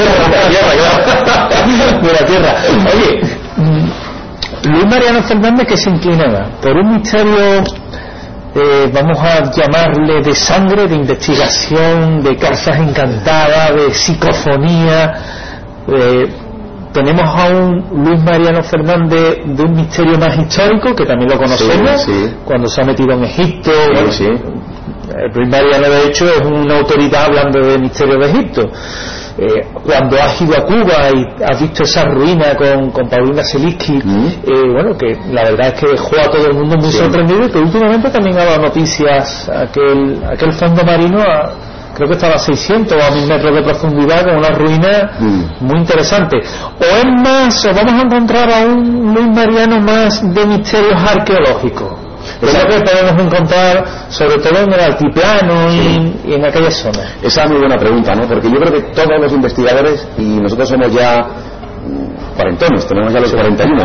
tierra. Oye, Luis Mariano Fernández, que se inclinaba por un misterio, vamos a llamarle de sangre, de investigación, de casas encantadas, de psicofonía. Tenemos a un Luis Mariano Fernández de un misterio más histórico, que también lo conocemos, sí. Cuando se ha metido en Egipto. Sí. Luis Mariano, de hecho, es una autoridad hablando de misterio de Egipto. Cuando has ido a Cuba y has visto esa ruina con Paulina Selinsky, bueno, que la verdad es que dejó a todo el mundo muy sorprendido, y que últimamente también ha dado noticias aquel fondo marino creo que estaba a 600 o a 1000 metros de profundidad, con una ruina muy interesante. O vamos a encontrar a un Luis Mariano más de misterios arqueológicos. Es lo que podemos encontrar sobre todo en el altiplano y en aquellas zonas. Esa es muy buena pregunta, ¿no? Porque yo creo que todos los investigadores, y nosotros somos ya cuarentones, tenemos ya los 41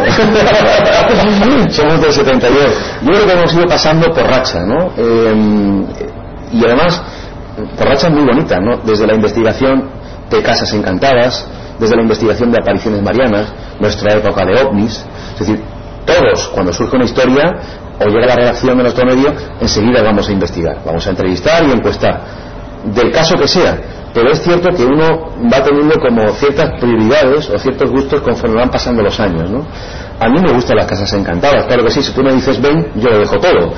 somos del 72, yo creo que hemos ido pasando por racha, ¿no? y además por rachas muy bonitas, ¿no? Desde la investigación de casas encantadas, desde la investigación de apariciones marianas, nuestra época de ovnis. Es decir, todos, cuando surge una historia o llega la redacción de nuestro medio, enseguida vamos a investigar, vamos a entrevistar y encuestar, del caso que sea. Pero es cierto que uno va teniendo como ciertas prioridades o ciertos gustos conforme van pasando los años, ¿no? A mí me gustan las casas encantadas, claro que sí. Si tú me dices ven, yo lo dejo todo.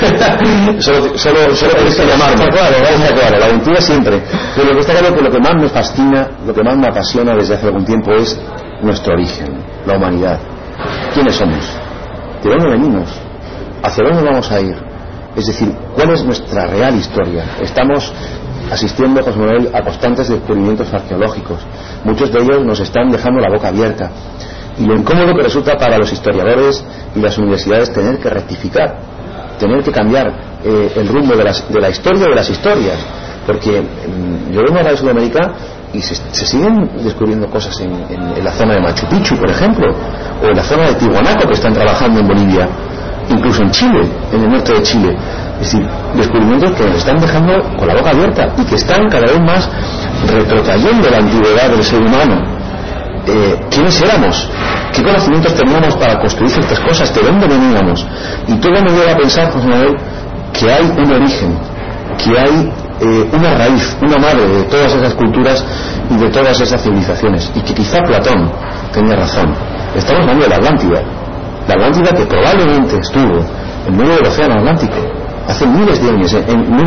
solo tienes que llamarme. Claro, la aventura siempre. Pero lo que está claro que lo que más me fascina, lo que más me apasiona desde hace algún tiempo es nuestro origen, la humanidad. ¿Quiénes somos? ¿De dónde venimos? ¿Hacia dónde vamos a ir? Es decir, ¿cuál es nuestra real historia? Estamos asistiendo, José Manuel, a constantes descubrimientos arqueológicos. Muchos de ellos nos están dejando la boca abierta. Y lo incómodo que resulta para los historiadores y las universidades tener que rectificar, tener que cambiar el rumbo de la historia de las historias. Porque yo vengo a Sudamérica y se siguen descubriendo cosas en la zona de Machu Picchu, por ejemplo, o en la zona de Tiwanaku, que están trabajando en Bolivia, incluso en Chile, en el norte de Chile. Es decir, descubrimientos que nos están dejando con la boca abierta y que están cada vez más retrotrayendo la antigüedad del ser humano. ¿Quiénes éramos? ¿Qué conocimientos teníamos para construir estas cosas? ¿De dónde veníamos? Y todo me lleva a pensar, José Manuel, que hay un origen, que hay una raíz, una madre de todas esas culturas y de todas esas civilizaciones, y que quizá Platón tenía razón. Estamos hablando de la Atlántida que probablemente estuvo en medio del océano Atlántico hace miles de años,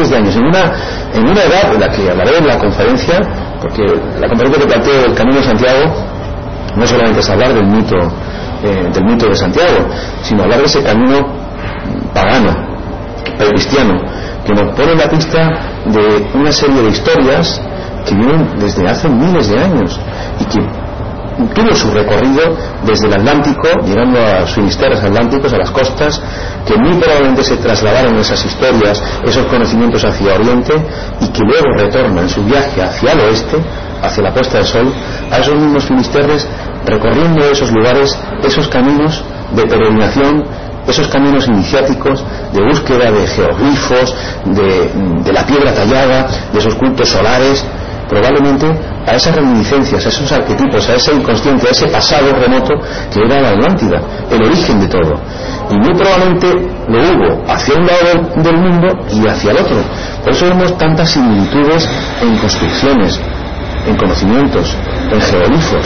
en una edad de la que hablaré en la conferencia, porque la conferencia que planteo del Camino de Santiago no solamente es hablar del mito de Santiago, sino hablar de ese camino pagano, cristiano, que nos pone en la pista de una serie de historias que vienen desde hace miles de años y que tuvo su recorrido desde el Atlántico, llegando a los finisterres atlánticos, a las costas, que muy probablemente se trasladaron esas historias, esos conocimientos hacia Oriente, y que luego retornan en su viaje hacia el oeste, hacia la puesta de sol, a esos mismos finisterres, recorriendo esos lugares, esos caminos de peregrinación, esos caminos iniciáticos de búsqueda de geoglifos, de la piedra tallada, de esos cultos solares, probablemente a esas reminiscencias, a esos arquetipos, a ese inconsciente, a ese pasado remoto que era la Atlántida, el origen de todo. Y muy probablemente lo hubo hacia un lado del mundo y hacia el otro. Por eso vemos tantas similitudes en construcciones, en conocimientos, en geoglifos,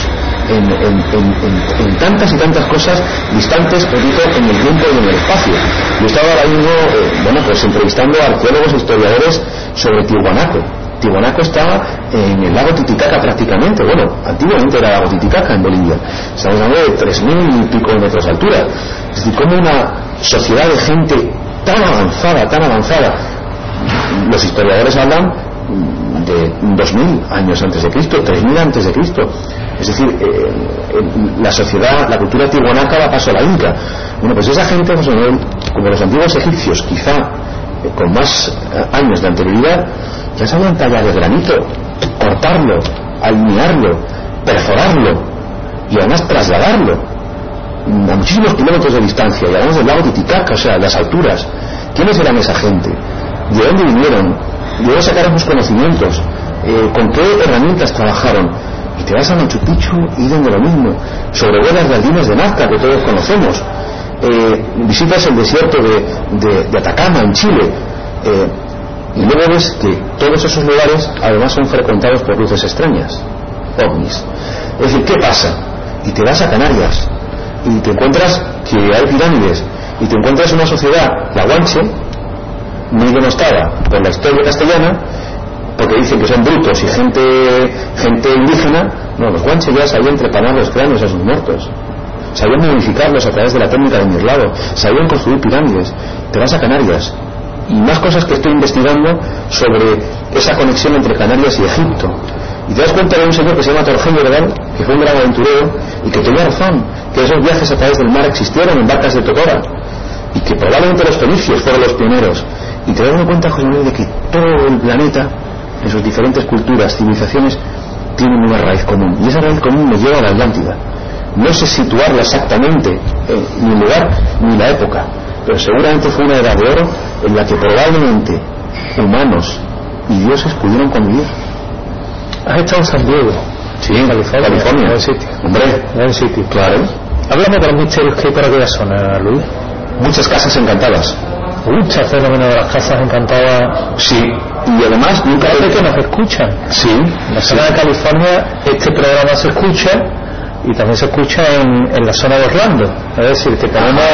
en tantas y tantas cosas distantes, repito, en el tiempo y en el espacio. Yo estaba ahora mismo entrevistando a arqueólogos e historiadores sobre Tiwanaku. Tiwanaku estaba en el lago Titicaca prácticamente. Bueno, antiguamente era el lago Titicaca en Bolivia. Estamos hablando de 3.000 y pico metros de altura. Es decir, como una sociedad de gente tan avanzada. Los historiadores hablan de 2.000 años antes de Cristo, 3.000 antes de Cristo. Es decir, la sociedad, la cultura tiwanaca va a paso a la inca. Bueno, pues esa gente, como los antiguos egipcios, quizá con más años de anterioridad, ya sabían tallar el granito, cortarlo, alinearlo, perforarlo y además trasladarlo a muchísimos kilómetros de distancia, y además del lago Titicaca, o sea, las alturas. ¿Quiénes eran esa gente? ¿De dónde vinieron? ¿De dónde sacaron sus conocimientos? ¿Con qué herramientas trabajaron? Y te vas a Machu Picchu y donde lo mismo, sobre huellas de aldinas de Nazca que todos conocemos. Visitas el desierto de Atacama en Chile, y luego ves que todos esos lugares además son frecuentados por luces extrañas, ovnis. Es decir, ¿qué pasa? Y te vas a Canarias y te encuentras que hay pirámides, y te encuentras una sociedad, la guanche, muy denostada por la historia castellana, porque dicen que son brutos y gente indígena. No, los guanches ya sabían trepanar los cráneos a sus muertos, sabían modificarlos a través de la técnica de mirlado, sabían construir pirámides. Te vas a Canarias y más cosas que estoy investigando sobre esa conexión entre Canarias y Egipto, y te das cuenta de un señor que se llama Torgello Redal, que fue un gran aventurero y que tenía razón, que esos viajes a través del mar existieron en barcas de Totora, y que probablemente los fenicios fueron los pioneros. Y te das cuenta, José Manuel, de que todo el planeta, en sus diferentes culturas, civilizaciones, tienen una raíz común, y esa raíz común me lleva a la Atlántida. No sé situarla exactamente, ni el lugar ni la época, pero seguramente fue una edad de oro en la que probablemente humanos y dioses pudieron convivir. ¿Has estado en San Diego? Sí, en California. Buen sitio. Hombre, buen sitio. Claro. Háblame de los misterios que hay por aquella zona, Luis. Muchas casas encantadas. Muchas fenómenos de las casas encantadas. Sí, y además nunca parece que nos escuchan. Sí. En la zona de California este programa se escucha y también se escucha en la zona de Orlando. Es decir, que tenemos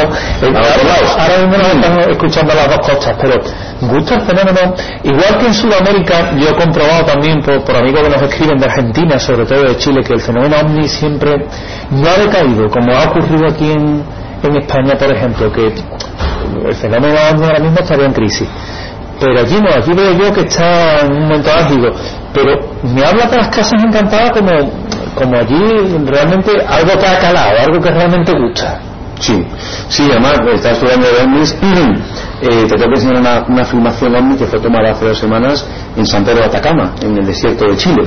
ahora mismo nos estamos escuchando las dos costas, pero gusta el fenómeno, igual que en Sudamérica. Yo he comprobado también por amigos que nos escriben de Argentina, sobre todo de Chile, que el fenómeno ovni siempre no ha decaído, como ha ocurrido aquí en España, por ejemplo, que el fenómeno ovni ahora mismo estaría en crisis, pero allí no, aquí veo yo que está en un momento álgido. Pero me habla de las casas encantadas como allí realmente algo que ha calado, algo que realmente gusta. Sí, además estaba estudiando de ovnis. Te tengo que enseñar una filmación ovni que fue tomada hace 2 semanas en San Pedro de Atacama, en el desierto de Chile.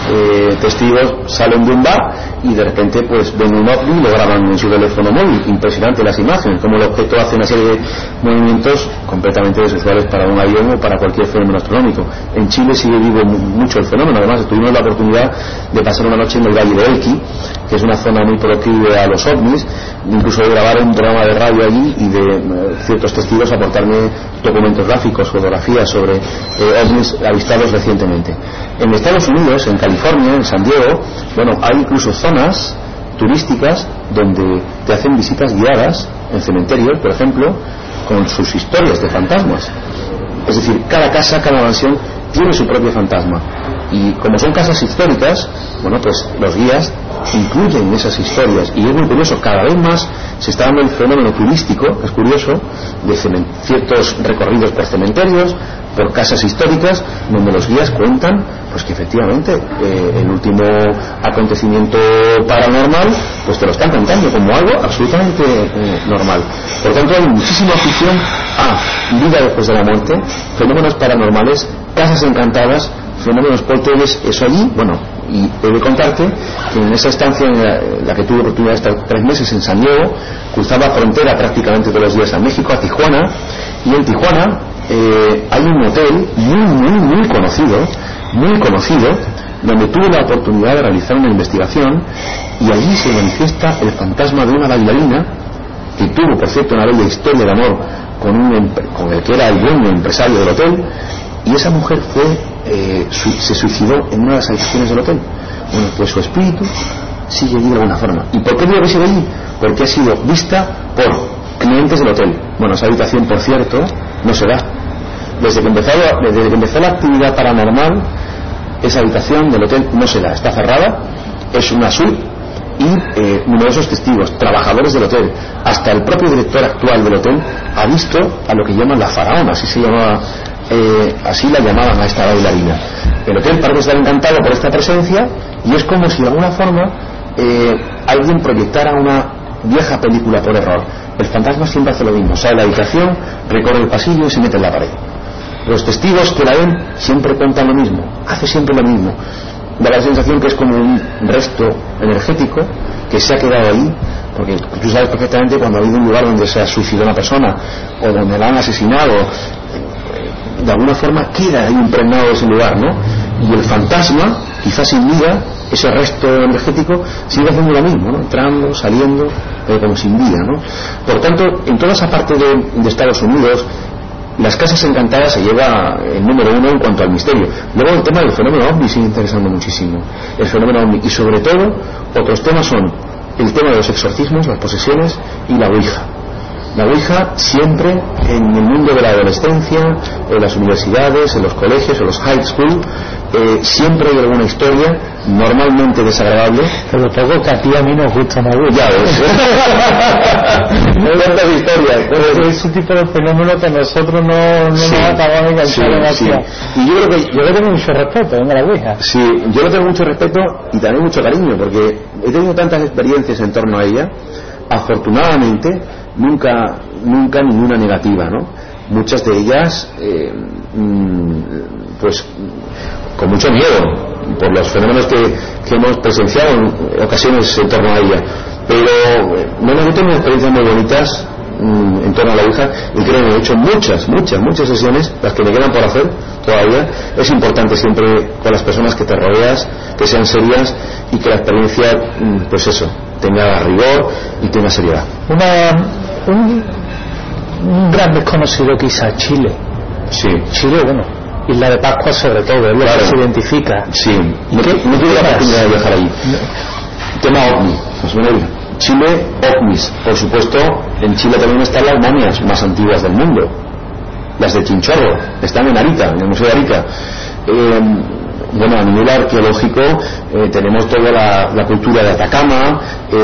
Testigos salen de un bar y de repente pues ven un ovni y lo graban en su teléfono móvil. Impresionante las imágenes, como el objeto hace una serie de movimientos completamente desusuales para un avión o para cualquier fenómeno astronómico. En Chile sigue vivo mucho el fenómeno. Además tuvimos la oportunidad de pasar una noche en el Valle de Elqui, que es una zona muy proclive a los ovnis, incluso de grabar un programa de radio allí y de ciertos testigos aportarme documentos gráficos, fotografías sobre ovnis avistados recientemente. En Estados Unidos, en California, en San Diego, hay incluso zonas turísticas donde te hacen visitas guiadas en cementerios, por ejemplo, con sus historias de fantasmas. Es decir, cada casa, cada mansión tiene su propio fantasma, y como son casas históricas, pues los guías incluyen esas historias. Y es muy curioso, cada vez más se está dando el fenómeno turístico, que es curioso, de ciertos recorridos por cementerios, por casas históricas, donde los guías cuentan pues que efectivamente el último acontecimiento paranormal pues te lo están contando como algo absolutamente normal. Por tanto, hay muchísima afición a vida después de la muerte, fenómenos paranormales, casas encantadas, fenómenos poltergeist, eso allí. Y he de contarte que en esa estancia en la que tuve oportunidad de estar 3 meses en San Diego, cruzaba frontera prácticamente todos los días a México, a Tijuana, y en Tijuana hay un hotel muy conocido, donde tuve la oportunidad de realizar una investigación, y allí se manifiesta el fantasma de una bailarina que tuvo, por cierto, una bella historia de amor con el que era el dueño empresario del hotel, y esa mujer se suicidó en una de las habitaciones del hotel. Pues su espíritu sigue allí de alguna forma. ¿Y por qué digo que sigue allí? Porque ha sido vista por clientes del hotel. Esa habitación, por cierto, no se da. Desde que empezó la actividad paranormal, esa habitación del hotel no se da, está cerrada, es una suite, y numerosos testigos, trabajadores del hotel, hasta el propio director actual del hotel ha visto a lo que llaman la faraona, así la llamaban a esta bailarina. El hotel parece estar encantado por esta presencia, y es como si de alguna forma alguien proyectara una vieja película por error. El fantasma siempre hace lo mismo, sale de la habitación, recorre el pasillo y se mete en la pared. Los testigos que la ven siempre cuentan lo mismo, hace siempre lo mismo. Da la sensación que es como un resto energético que se ha quedado ahí, porque tú sabes perfectamente cuando ha habido un lugar donde se ha suicidado una persona o donde la han asesinado, de alguna forma queda ahí impregnado ese lugar, ¿no? Y el fantasma, quizás sin vida, ese resto energético sigue haciendo lo mismo, ¿no? Entrando, saliendo, como sin vida, ¿no? Por tanto, en toda esa parte de Estados Unidos, las casas encantadas se lleva el número 1 en cuanto al misterio. Luego el tema del fenómeno ovni sigue interesando muchísimo. El fenómeno ovni, y sobre todo otros temas son el tema de los exorcismos, las posesiones y la ouija. La ouija siempre en el mundo de la adolescencia, en las universidades, en los colegios, en los high school, siempre hay alguna historia normalmente desagradable, pero poco que a ti a mí nos gusta la ouija. Ya ves. No hay tantas historias, pero ese tipo de fenómeno que nosotros no nos acabamos de enganchar demasiado. Y yo creo que yo le tengo mucho respeto a la ouija. Sí, yo le tengo mucho respeto y también mucho cariño, porque he tenido tantas experiencias en torno a ella. Afortunadamente nunca ninguna negativa, ¿no? Muchas de ellas pues con mucho miedo por los fenómenos que hemos presenciado en ocasiones en torno a ella, pero no me tengo experiencias muy bonitas en torno a la Ouija, y creo que he hecho muchas sesiones, las que me quedan por hacer todavía. Es importante siempre con las personas que te rodeas que sean serias y que la experiencia, pues eso, tenga rigor y tenga seriedad. Un gran desconocido quizá, Chile. Sí. Chile, bueno, Isla de Pascua sobre todo, es lo que se identifica. Sí, no tuve la oportunidad de viajar allí. Tema OVNI, José Manuel. Chile, OVNIs. Por supuesto, en Chile también están las momias más antiguas del mundo. Las de Chinchorro, están en Arica, en el Museo de Arica. Bueno, a nivel arqueológico tenemos toda la cultura de Atacama,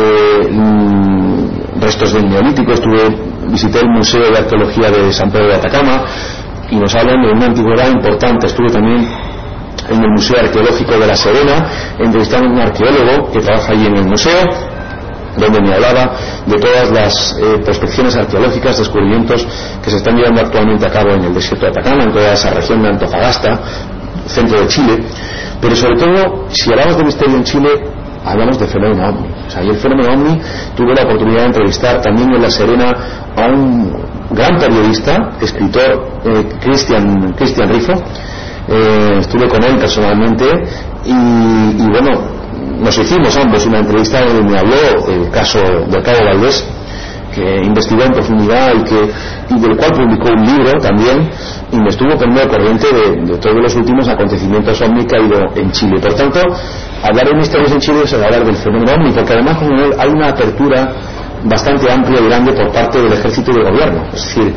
restos del Neolítico. Visité el Museo de Arqueología de San Pedro de Atacama y nos hablan de una antigüedad importante. Estuve también en el Museo Arqueológico de La Serena entrevistando a un arqueólogo que trabaja allí en el museo, donde me hablaba de todas las prospecciones arqueológicas, descubrimientos que se están llevando actualmente a cabo en el desierto de Atacama, en toda esa región de Antofagasta, centro de Chile. Pero sobre todo, si hablamos de misterio en Chile, hablamos de fenómeno OVNI. O sea, y el fenómeno OVNI, tuve la oportunidad de entrevistar también en La Serena a un gran periodista, escritor, Cristian Rifo. Estuve con él personalmente y bueno, nos hicimos ambos una entrevista donde me habló del caso del Cabo Valdés, que investigó en profundidad y del cual publicó un libro también, y me estuvo poniendo al corriente de todos los últimos acontecimientos OVNI que ha habido en Chile. Por tanto, hablar de misterios en Chile es hablar del fenómeno OVNI, porque además hay una apertura bastante amplia y grande por parte del ejército y del gobierno. Es decir,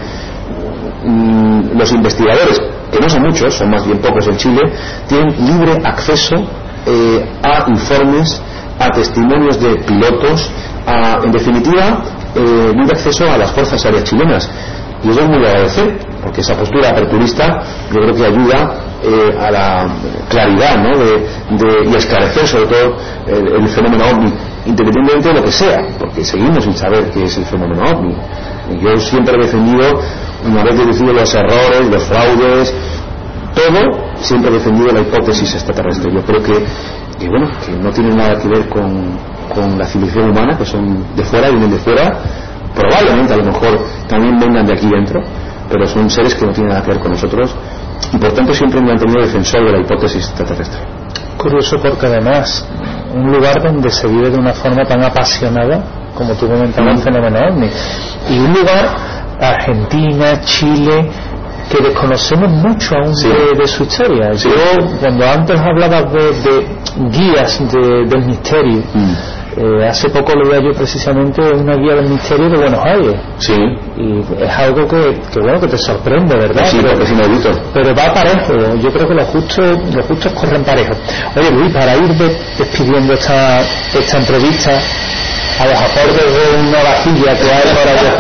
los investigadores, que no son muchos, son más bien pocos en Chile, tienen libre acceso a informes, a testimonios de pilotos, en definitiva, libre acceso a las fuerzas aéreas chilenas. Y eso es muy de agradecer, porque esa postura aperturista yo creo que ayuda a la claridad, ¿no? y esclarecer sobre todo el fenómeno OVNI, independientemente de lo que sea, porque seguimos sin saber qué es el fenómeno OVNI. Yo siempre he defendido, una vez deducido los errores, los fraudes, todo, siempre he defendido la hipótesis extraterrestre. Yo creo que no tiene nada que ver con la civilización humana, que son de fuera, vienen de fuera, probablemente a lo mejor también vengan de aquí dentro, pero son seres que no tienen nada que ver con nosotros, y por tanto siempre me han tenido defensor de la hipótesis extraterrestre. Curioso, porque además un lugar donde se vive de una forma tan apasionada como tú comentabas, el fenómeno OVNI, y un lugar, Argentina, Chile, que desconocemos mucho aún de su historia. Yo, cuando antes hablabas de guías del misterio, hace poco leía yo precisamente una guía del misterio de Buenos Aires. Sí. Y es algo que te sorprende, ¿verdad? Sí, porque es inaudito. Pero va parejo. Yo creo que los justos corren parejo. Oye, Luis, para ir despidiendo esta entrevista a los acordes de una vajilla que hay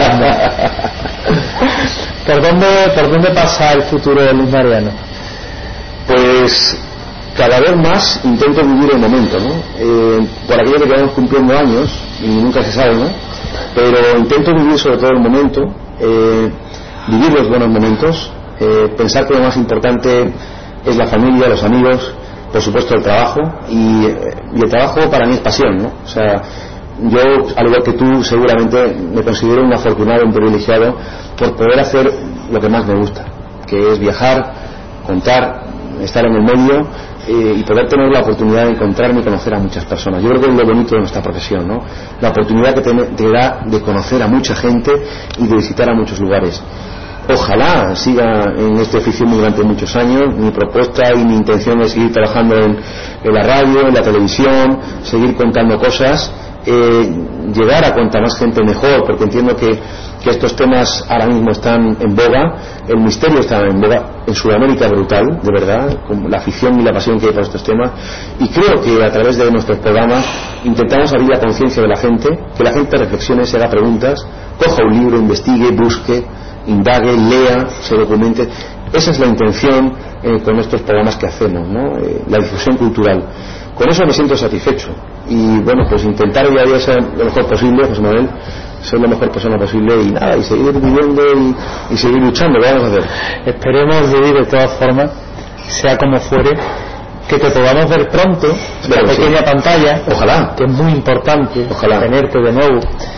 por ahí, ¿por dónde pasa el futuro de Luis Mariano? Pues cada vez más intento vivir el momento, ¿no? Por aquello que vamos cumpliendo años y nunca se sabe, ¿no? Pero intento vivir sobre todo el momento, vivir los buenos momentos, pensar que lo más importante es la familia, los amigos, por supuesto el trabajo, y el trabajo para mí es pasión, ¿no? O sea, yo, al igual que tú, seguramente me considero un afortunado, un privilegiado por poder hacer lo que más me gusta, que es viajar, contar, estar en el medio y poder tener la oportunidad de encontrarme y conocer a muchas personas. Yo creo que es lo bonito de nuestra profesión, ¿no? La oportunidad que te da de conocer a mucha gente y de visitar a muchos lugares. Ojalá siga en este oficio durante muchos años. Mi propuesta y mi intención es seguir trabajando en la radio, en la televisión, seguir contando cosas, llegar a cuanta más gente mejor, porque entiendo que estos temas ahora mismo están en boga, el misterio está en boga en Sudamérica brutal, de verdad, con la afición y la pasión que hay por estos temas, y creo que a través de nuestros programas intentamos abrir la conciencia de la gente, que la gente reflexione, se haga preguntas, coja un libro, investigue, busque, indague, lea, se documente. Esa es la intención con estos programas que hacemos, ¿no? La difusión cultural. Con eso me siento satisfecho y bueno, pues intentar día a día ser lo mejor posible, José Manuel, ser la mejor persona posible y nada, y seguir viviendo y seguir luchando. ¿Qué vamos a hacer? Esperemos, de todas formas, sea como fuere, que te podamos ver pronto en la pequeña pantalla. Ojalá. Que es muy importante. Ojalá. Tenerte de nuevo.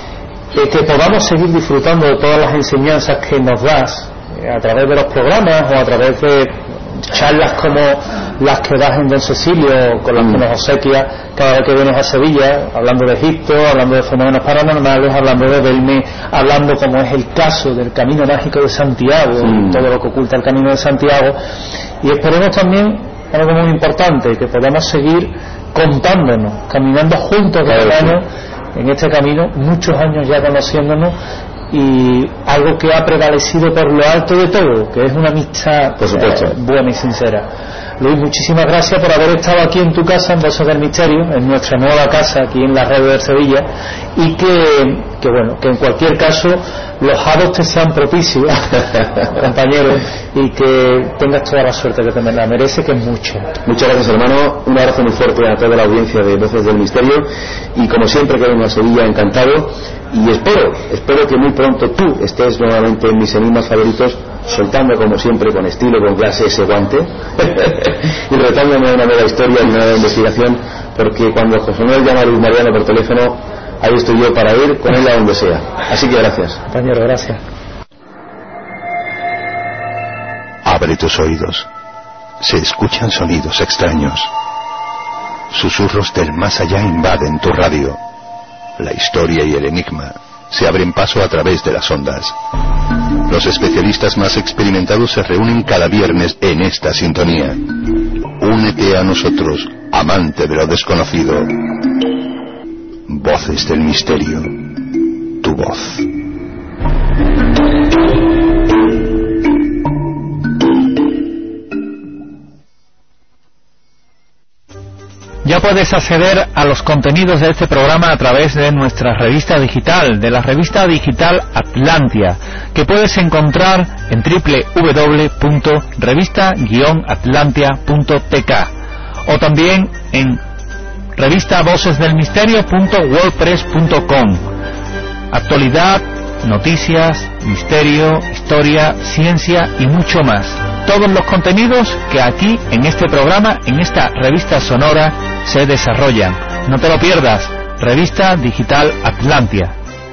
que podamos seguir disfrutando de todas las enseñanzas que nos das a través de los programas o a través de charlas como las que das en Don Cecilio, con las que nos obsequia cada vez que vienes a Sevilla, hablando de Egipto, hablando de fenómenos paranormales, hablando de Belmé, hablando como es el caso del Camino Mágico de Santiago, todo lo que oculta el Camino de Santiago, y esperemos también algo muy importante, que podamos seguir contándonos, caminando juntos de la mano en este camino, muchos años ya conociéndonos, y algo que ha prevalecido por lo alto de todo, que es una amistad buena y sincera. Luis, muchísimas gracias por haber estado aquí en tu casa, en Voces del Misterio, en nuestra nueva casa aquí en la radio de Sevilla, y que bueno, que en cualquier caso los hados te sean propicios, compañero, y que tengas toda la suerte que te la merece, que es mucha. Muchas gracias, hermano. Un abrazo muy fuerte a toda la audiencia de Voces del Misterio, y como siempre que vengo a Sevilla, encantado, y espero que muy pronto tú estés nuevamente en mis enigmas favoritos, soltando como siempre con estilo, con clase, ese guante y retándome una nueva historia y una nueva investigación, porque cuando José Manuel llama a Luis Mariano por teléfono, ahí estoy yo para ir con él a donde sea. Así que gracias, compañero. Gracias. Abre tus oídos. Se escuchan sonidos extraños. Susurros del más allá invaden tu radio. La historia y el enigma se abren paso a través de las ondas. Los especialistas más experimentados se reúnen cada viernes en esta sintonía. Únete a nosotros, amante de lo desconocido. Voces del Misterio. Tu voz. Ya puedes acceder a los contenidos de este programa a través de nuestra revista digital, de la revista digital Atlantia, que puedes encontrar en www.revista-atlantia.tk o también en revistavocesdelmisterio.wordpress.com. Actualidad, noticias, misterio, historia, ciencia y mucho más. Todos los contenidos que aquí, en este programa, en esta revista sonora, se desarrollan. No te lo pierdas. Revista Digital Atlantia.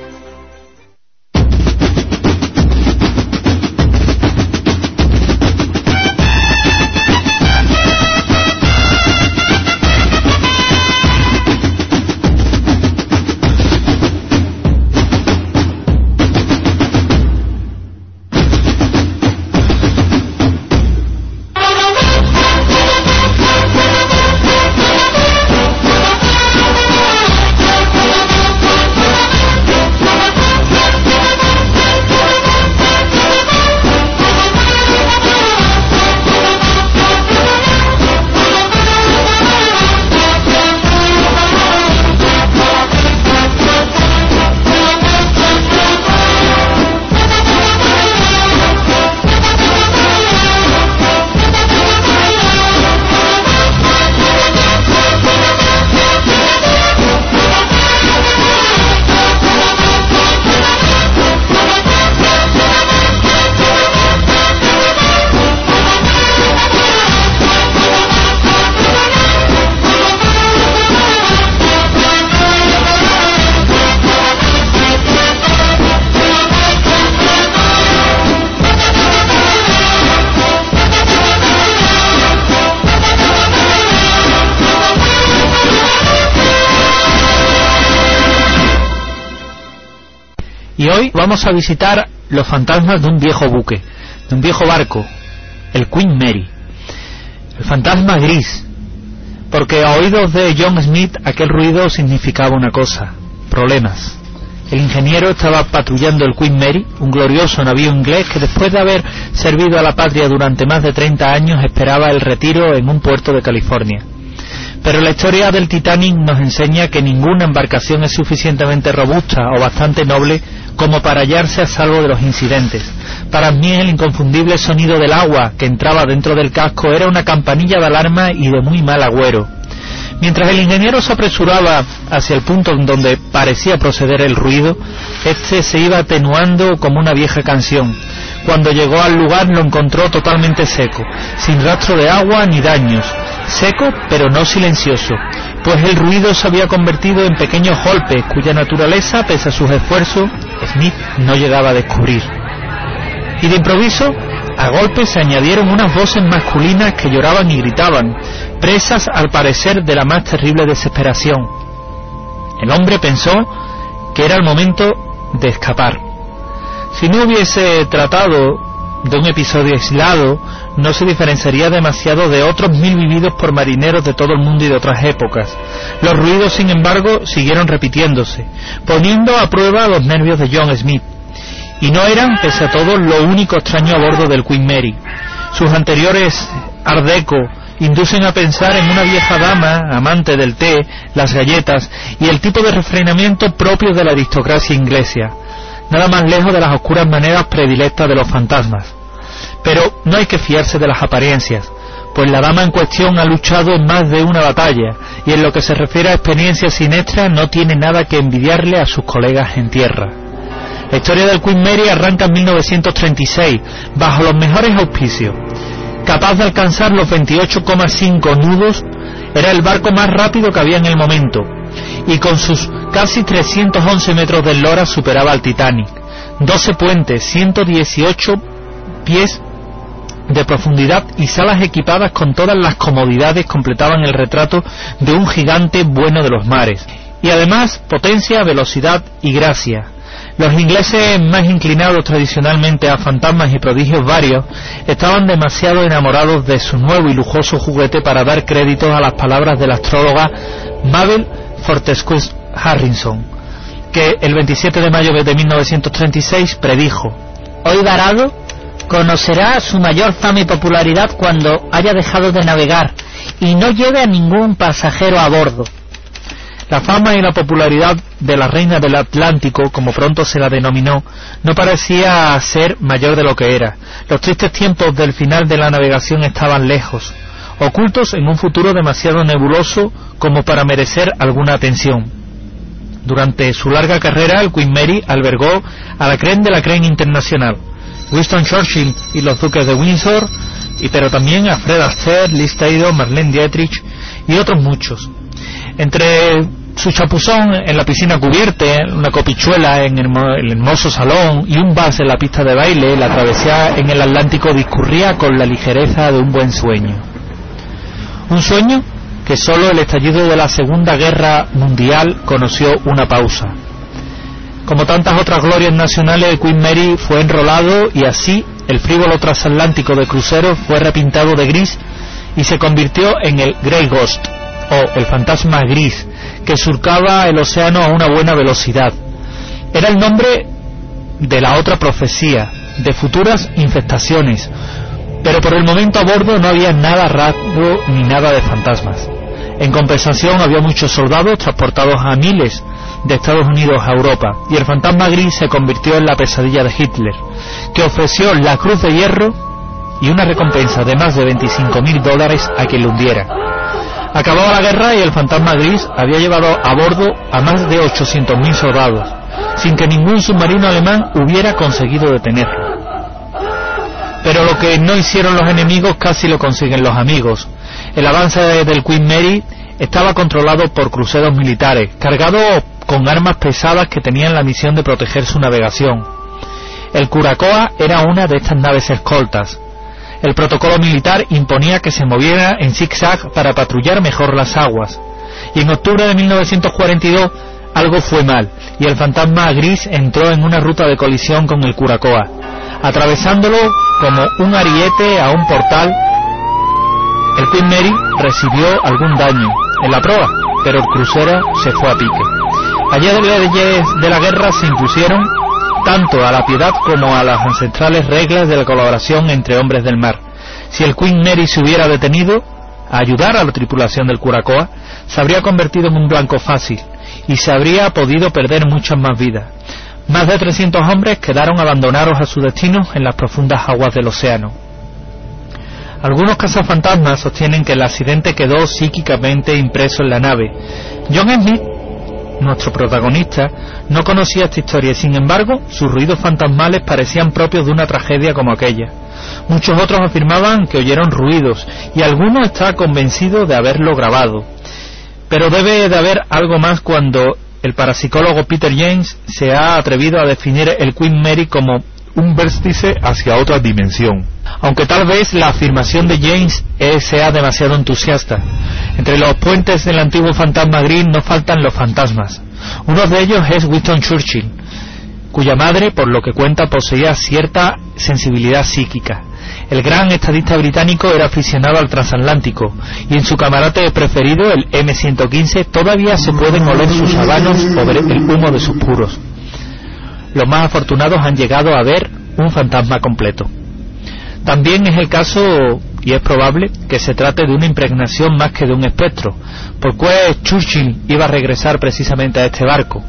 Y hoy vamos a visitar los fantasmas de un viejo buque, de un viejo barco, el Queen Mary. El fantasma gris, porque a oídos de John Smith aquel ruido significaba una cosa: problemas. El ingeniero estaba patrullando el Queen Mary, un glorioso navío inglés que después de haber servido a la patria durante más de 30 años esperaba el retiro en un puerto de California. Pero la historia del Titanic nos enseña que ninguna embarcación es suficientemente robusta o bastante noble como para hallarse a salvo de los incidentes. Para mí el inconfundible sonido del agua que entraba dentro del casco era una campanilla de alarma y de muy mal agüero. Mientras el ingeniero se apresuraba hacia el punto en donde parecía proceder el ruido, este se iba atenuando como una vieja canción. Cuando llegó al lugar lo encontró totalmente seco, sin rastro de agua ni daños. Seco pero no silencioso, pues el ruido se había convertido en pequeños golpes cuya naturaleza, pese a sus esfuerzos, Smith no llegaba a descubrir. Y de improviso, a golpes se añadieron unas voces masculinas que lloraban y gritaban, presas al parecer de la más terrible desesperación. El hombre pensó que era el momento de escapar. Si no hubiese tratado de un episodio aislado, no se diferenciaría demasiado de otros 1000 vividos por marineros de todo el mundo y de otras épocas. Los ruidos, sin embargo, siguieron repitiéndose, poniendo a prueba los nervios de John Smith. Y no eran, pese a todo, lo único extraño a bordo del Queen Mary. Sus anteriores Art Deco inducen a pensar en una vieja dama, amante del té, las galletas y el tipo de refrenamiento propio de la aristocracia inglesa, nada más lejos de las oscuras maneras predilectas de los fantasmas. Pero no hay que fiarse de las apariencias, pues la dama en cuestión ha luchado en más de una batalla, y en lo que se refiere a experiencias siniestras no tiene nada que envidiarle a sus colegas en tierra. La historia del Queen Mary arranca en 1936, bajo los mejores auspicios. Capaz de alcanzar los 28,5 nudos, era el barco más rápido que había en el momento, y con sus casi 311 metros de eslora superaba al Titanic. 12 puentes, 118 pies de profundidad y salas equipadas con todas las comodidades completaban el retrato de un gigante bueno de los mares. Y además, potencia, velocidad y gracia. Los ingleses, más inclinados tradicionalmente a fantasmas y prodigios varios, estaban demasiado enamorados de su nuevo y lujoso juguete para dar créditos a las palabras de la astróloga Mabel Fortescue Harrison, que el 27 de mayo de 1936 predijo: hoy varado conocerá su mayor fama y popularidad cuando haya dejado de navegar y no lleve a ningún pasajero a bordo. La fama y la popularidad de la reina del Atlántico, como pronto se la denominó, no parecía ser mayor de lo que era. Los tristes tiempos del final de la navegación estaban lejos, ocultos en un futuro demasiado nebuloso como para merecer alguna atención. Durante su larga carrera, el Queen Mary albergó a la crème de la crème internacional, Winston Churchill y los duques de Windsor, pero también a Fred Astaire, Liz Taylor, Marlene Dietrich y otros muchos. Entre su chapuzón en la piscina cubierta, una copichuela en el hermoso salón y un vals en la pista de baile, la travesía en el Atlántico discurría con la ligereza de un buen sueño. Un sueño que solo el estallido de la Segunda Guerra Mundial conoció una pausa. Como tantas otras glorias nacionales, el Queen Mary fue enrolado y así el frívolo transatlántico de cruceros fue repintado de gris y se convirtió en el Grey Ghost, o el fantasma gris, que surcaba el océano a una buena velocidad. Era el nombre de la otra profecía, de futuras infestaciones, pero por el momento a bordo no había nada raro ni nada de fantasmas. En compensación había muchos soldados transportados a miles de Estados Unidos a Europa, y el fantasma gris se convirtió en la pesadilla de Hitler, que ofreció la Cruz de Hierro y una recompensa de más de $25,000 a quien lo hundiera. Acababa la guerra y el fantasma gris había llevado a bordo a más de 800.000 soldados, sin que ningún submarino alemán hubiera conseguido detenerlo. Pero lo que no hicieron los enemigos casi lo consiguen los amigos. El avance del Queen Mary estaba controlado por cruceros militares, cargados con armas pesadas que tenían la misión de proteger su navegación. El Curacoa era una de estas naves escoltas. El protocolo militar imponía que se moviera en zigzag para patrullar mejor las aguas. Y en octubre de 1942 algo fue mal, y el fantasma gris entró en una ruta de colisión con el Curacoa, atravesándolo como un ariete a un portal. El Queen Mary recibió algún daño en la proa, pero el crucero se fue a pique. Allí las leyes de la guerra se impusieron tanto a la piedad como a las ancestrales reglas de la colaboración entre hombres del mar. Si el Queen Mary se hubiera detenido a ayudar a la tripulación del Curacoa, se habría convertido en un blanco fácil y se habría podido perder muchas más vidas. Más de 300 hombres quedaron abandonados a su destino en las profundas aguas del océano. Algunos cazafantasmas sostienen que el accidente quedó psíquicamente impreso en la nave. John Smith, nuestro protagonista, no conocía esta historia y, sin embargo, sus ruidos fantasmales parecían propios de una tragedia como aquella. Muchos otros afirmaban que oyeron ruidos y alguno está convencido de haberlo grabado. Pero debe de haber algo más cuando el parapsicólogo Peter James se ha atrevido a definir el Queen Mary como un vértice hacia otra dimensión. Aunque tal vez la afirmación de James sea demasiado entusiasta. Entre los puentes del antiguo fantasma gris no faltan los fantasmas. Uno de ellos es Winston Churchill, cuya madre, por lo que cuenta, poseía cierta sensibilidad psíquica. El gran estadista británico era aficionado al transatlántico, y en su camarote preferido, el M115, todavía se pueden oler sus habanos o ver el humo de sus puros. Los más afortunados han llegado a ver un fantasma completo. También es el caso, y es probable, que se trate de una impregnación más que de un espectro, porque Churchill iba a regresar precisamente a este barco.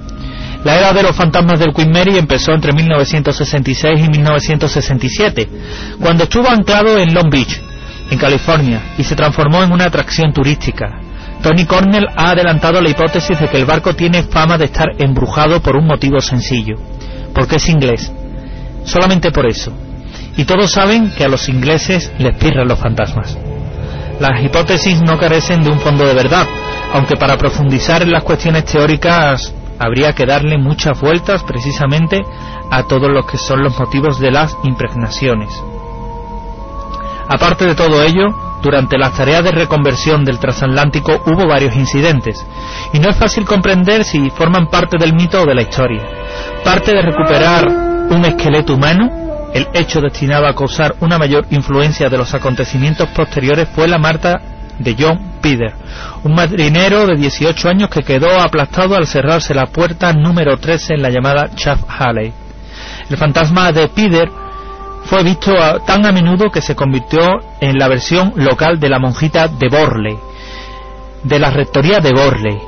La era de los fantasmas del Queen Mary empezó entre 1966 y 1967, cuando estuvo anclado en Long Beach, en California, y se transformó en una atracción turística. Tony Cornell ha adelantado la hipótesis de que el barco tiene fama de estar embrujado por un motivo sencillo, porque es inglés. Solamente por eso. Y todos saben que a los ingleses les pirran los fantasmas. Las hipótesis no carecen de un fondo de verdad, aunque para profundizar en las cuestiones teóricas habría que darle muchas vueltas precisamente a todos los que son los motivos de las impregnaciones. Aparte de todo ello, durante las tareas de reconversión del transatlántico hubo varios incidentes, y no es fácil comprender si forman parte del mito o de la historia. Parte de recuperar un esqueleto humano, el hecho destinado a causar una mayor influencia de los acontecimientos posteriores fue la muerte de John Peter, un marinero de 18 años que quedó aplastado al cerrarse la puerta número 13 en la llamada Chaff Halley. El fantasma de Peter fue visto tan a menudo que se convirtió en la versión local de la monjita de Borley, de la rectoría de Borley.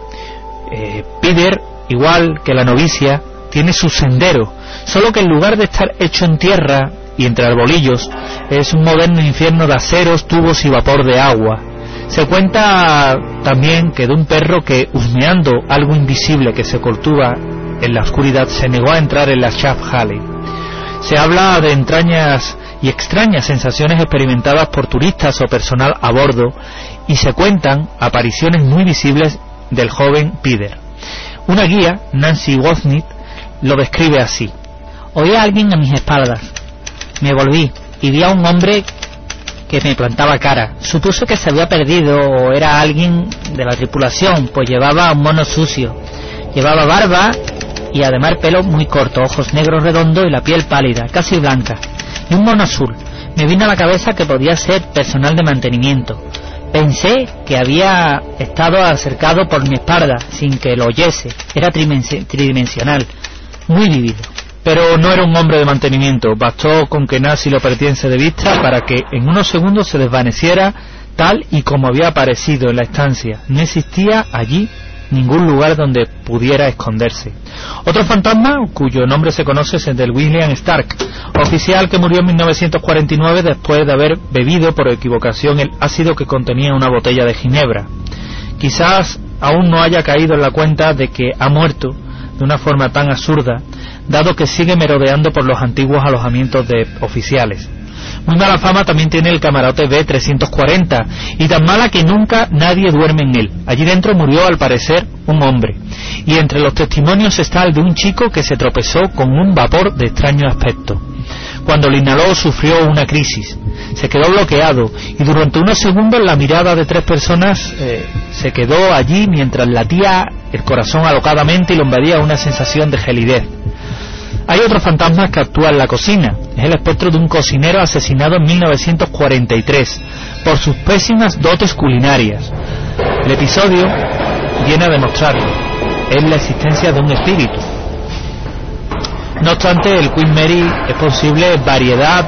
Peter, igual que la novicia, tiene su sendero, solo que en lugar de estar hecho en tierra y entre arbolillos, es un moderno infierno de aceros, tubos y vapor de agua. Se cuenta también que de un perro que, husmeando algo invisible que se ocultaba en la oscuridad, se negó a entrar en la Chaff Halley. Se habla de entrañas y extrañas sensaciones experimentadas por turistas o personal a bordo, y se cuentan apariciones muy visibles del joven Peter. Una guía, Nancy Wozniak, lo describe así: oí a alguien a mis espaldas. Me volví y vi a un hombre que me plantaba cara. Supuse que se había perdido o era alguien de la tripulación, pues llevaba un mono sucio. Llevaba barba y además pelo muy corto, ojos negros redondos y la piel pálida, casi blanca, y un mono azul. Me vino a la cabeza que podía ser personal de mantenimiento. Pensé que había estado acercado por mi espalda sin que lo oyese. Era tridimensional, muy vívido. Pero no era un hombre de mantenimiento. Bastó con que Nancy lo perdiese de vista para que en unos segundos se desvaneciera tal y como había aparecido en la estancia. No existía allí ningún lugar donde pudiera esconderse. Otro fantasma, cuyo nombre se conoce, es el del William Stark, oficial que murió en 1949 después de haber bebido por equivocación el ácido que contenía una botella de ginebra. Quizás aún no haya caído en la cuenta de que ha muerto de una forma tan absurda, dado que sigue merodeando por los antiguos alojamientos de oficiales. Muy mala fama también tiene el camarote B340, y tan mala que nunca nadie duerme en él. Allí dentro murió al parecer un hombre, y entre los testimonios está el de un chico que se tropezó con un vapor de extraño aspecto. Cuando lo inhaló sufrió una crisis, se quedó bloqueado, y durante unos segundos la mirada de tres personas se quedó allí mientras latía el corazón alocadamente y lo invadía una sensación de gelidez. Hay otro fantasma que actúa en la cocina. Es el espectro de un cocinero asesinado en 1943 por sus pésimas dotes culinarias. El episodio viene a demostrarlo. Es la existencia de un espíritu. No obstante, el Queen Mary es posible variedad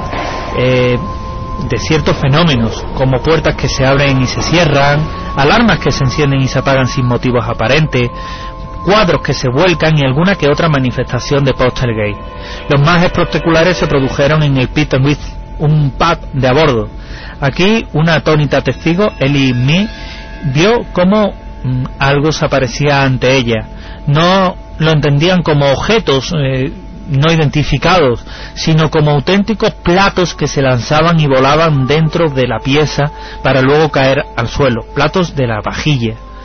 de ciertos fenómenos, como puertas que se abren y se cierran, alarmas que se encienden y se apagan sin motivos aparentes, cuadros que se vuelcan y alguna que otra manifestación de poltergeist. Los más espectaculares se produjeron en el Pit and Whistle, un pub de a bordo. Aquí una atónita testigo, Ellie Mee, vio cómo algo se aparecía ante ella. No lo entendían como objetos no identificados, sino como auténticos platos que se lanzaban y volaban dentro de la pieza para luego caer al suelo, platos de la vajilla.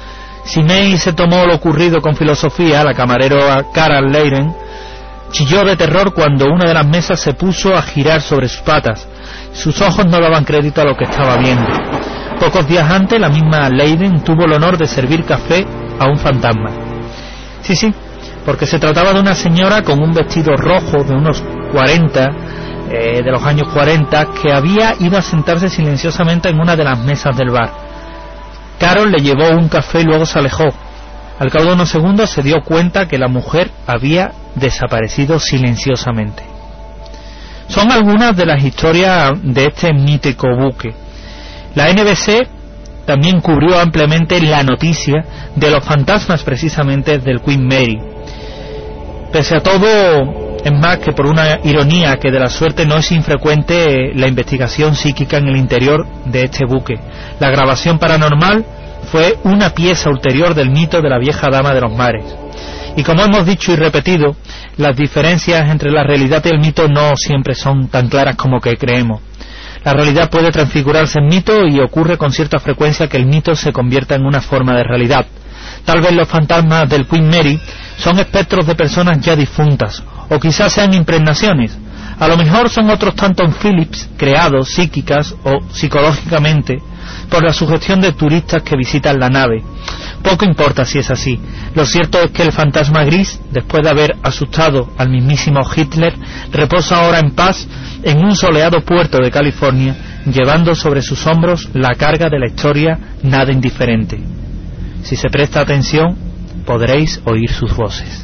Si May se tomó lo ocurrido con filosofía, la camarera Carol Leyden chilló de terror cuando una de las mesas se puso a girar sobre sus patas. Sus ojos no daban crédito a lo que estaba viendo. Pocos días antes, la misma Leyden tuvo el honor de servir café a un fantasma. Sí, porque se trataba de una señora con un vestido rojo de unos 40, de los años 40, que había ido a sentarse silenciosamente en una de las mesas del bar. Carol le llevó un café y luego se alejó. Al cabo de unos segundos se dio cuenta que la mujer había desaparecido silenciosamente. Son algunas de las historias de este mítico buque. La NBC también cubrió ampliamente la noticia de los fantasmas precisamente del Queen Mary. Pese a todo, es más que por una ironía que de la suerte no es infrecuente la investigación psíquica en el interior de este buque. La grabación paranormal fue una pieza ulterior del mito de la vieja dama de los mares. Y como hemos dicho y repetido, las diferencias entre la realidad y el mito no siempre son tan claras como que creemos. La realidad puede transfigurarse en mito y ocurre con cierta frecuencia que el mito se convierta en una forma de realidad. Tal vez los fantasmas del Queen Mary son espectros de personas ya difuntas, o quizás sean impregnaciones. A lo mejor son otros tantos Phillips creados psíquicas o psicológicamente por la sugestión de turistas que visitan la nave. Poco importa si es así. Lo cierto es que el fantasma gris, después de haber asustado al mismísimo Hitler, reposa ahora en paz en un soleado puerto de California, llevando sobre sus hombros la carga de la historia nada indiferente. Si se presta atención, podréis oír sus voces.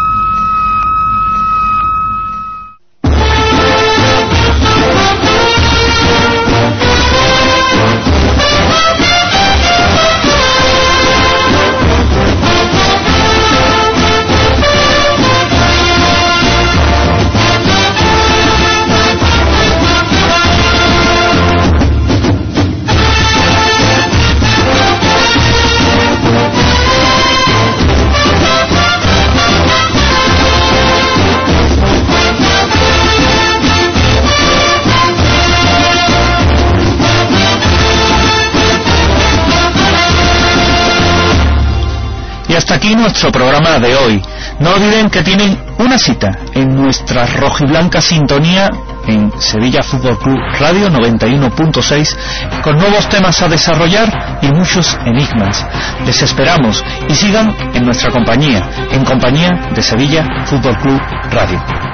Y hasta aquí nuestro programa de hoy. No olviden que tienen una cita en nuestra rojiblanca sintonía en Sevilla Fútbol Club Radio 91.6 con nuevos temas a desarrollar y muchos enigmas. Les esperamos y sigan en nuestra compañía, en compañía de Sevilla Fútbol Club Radio.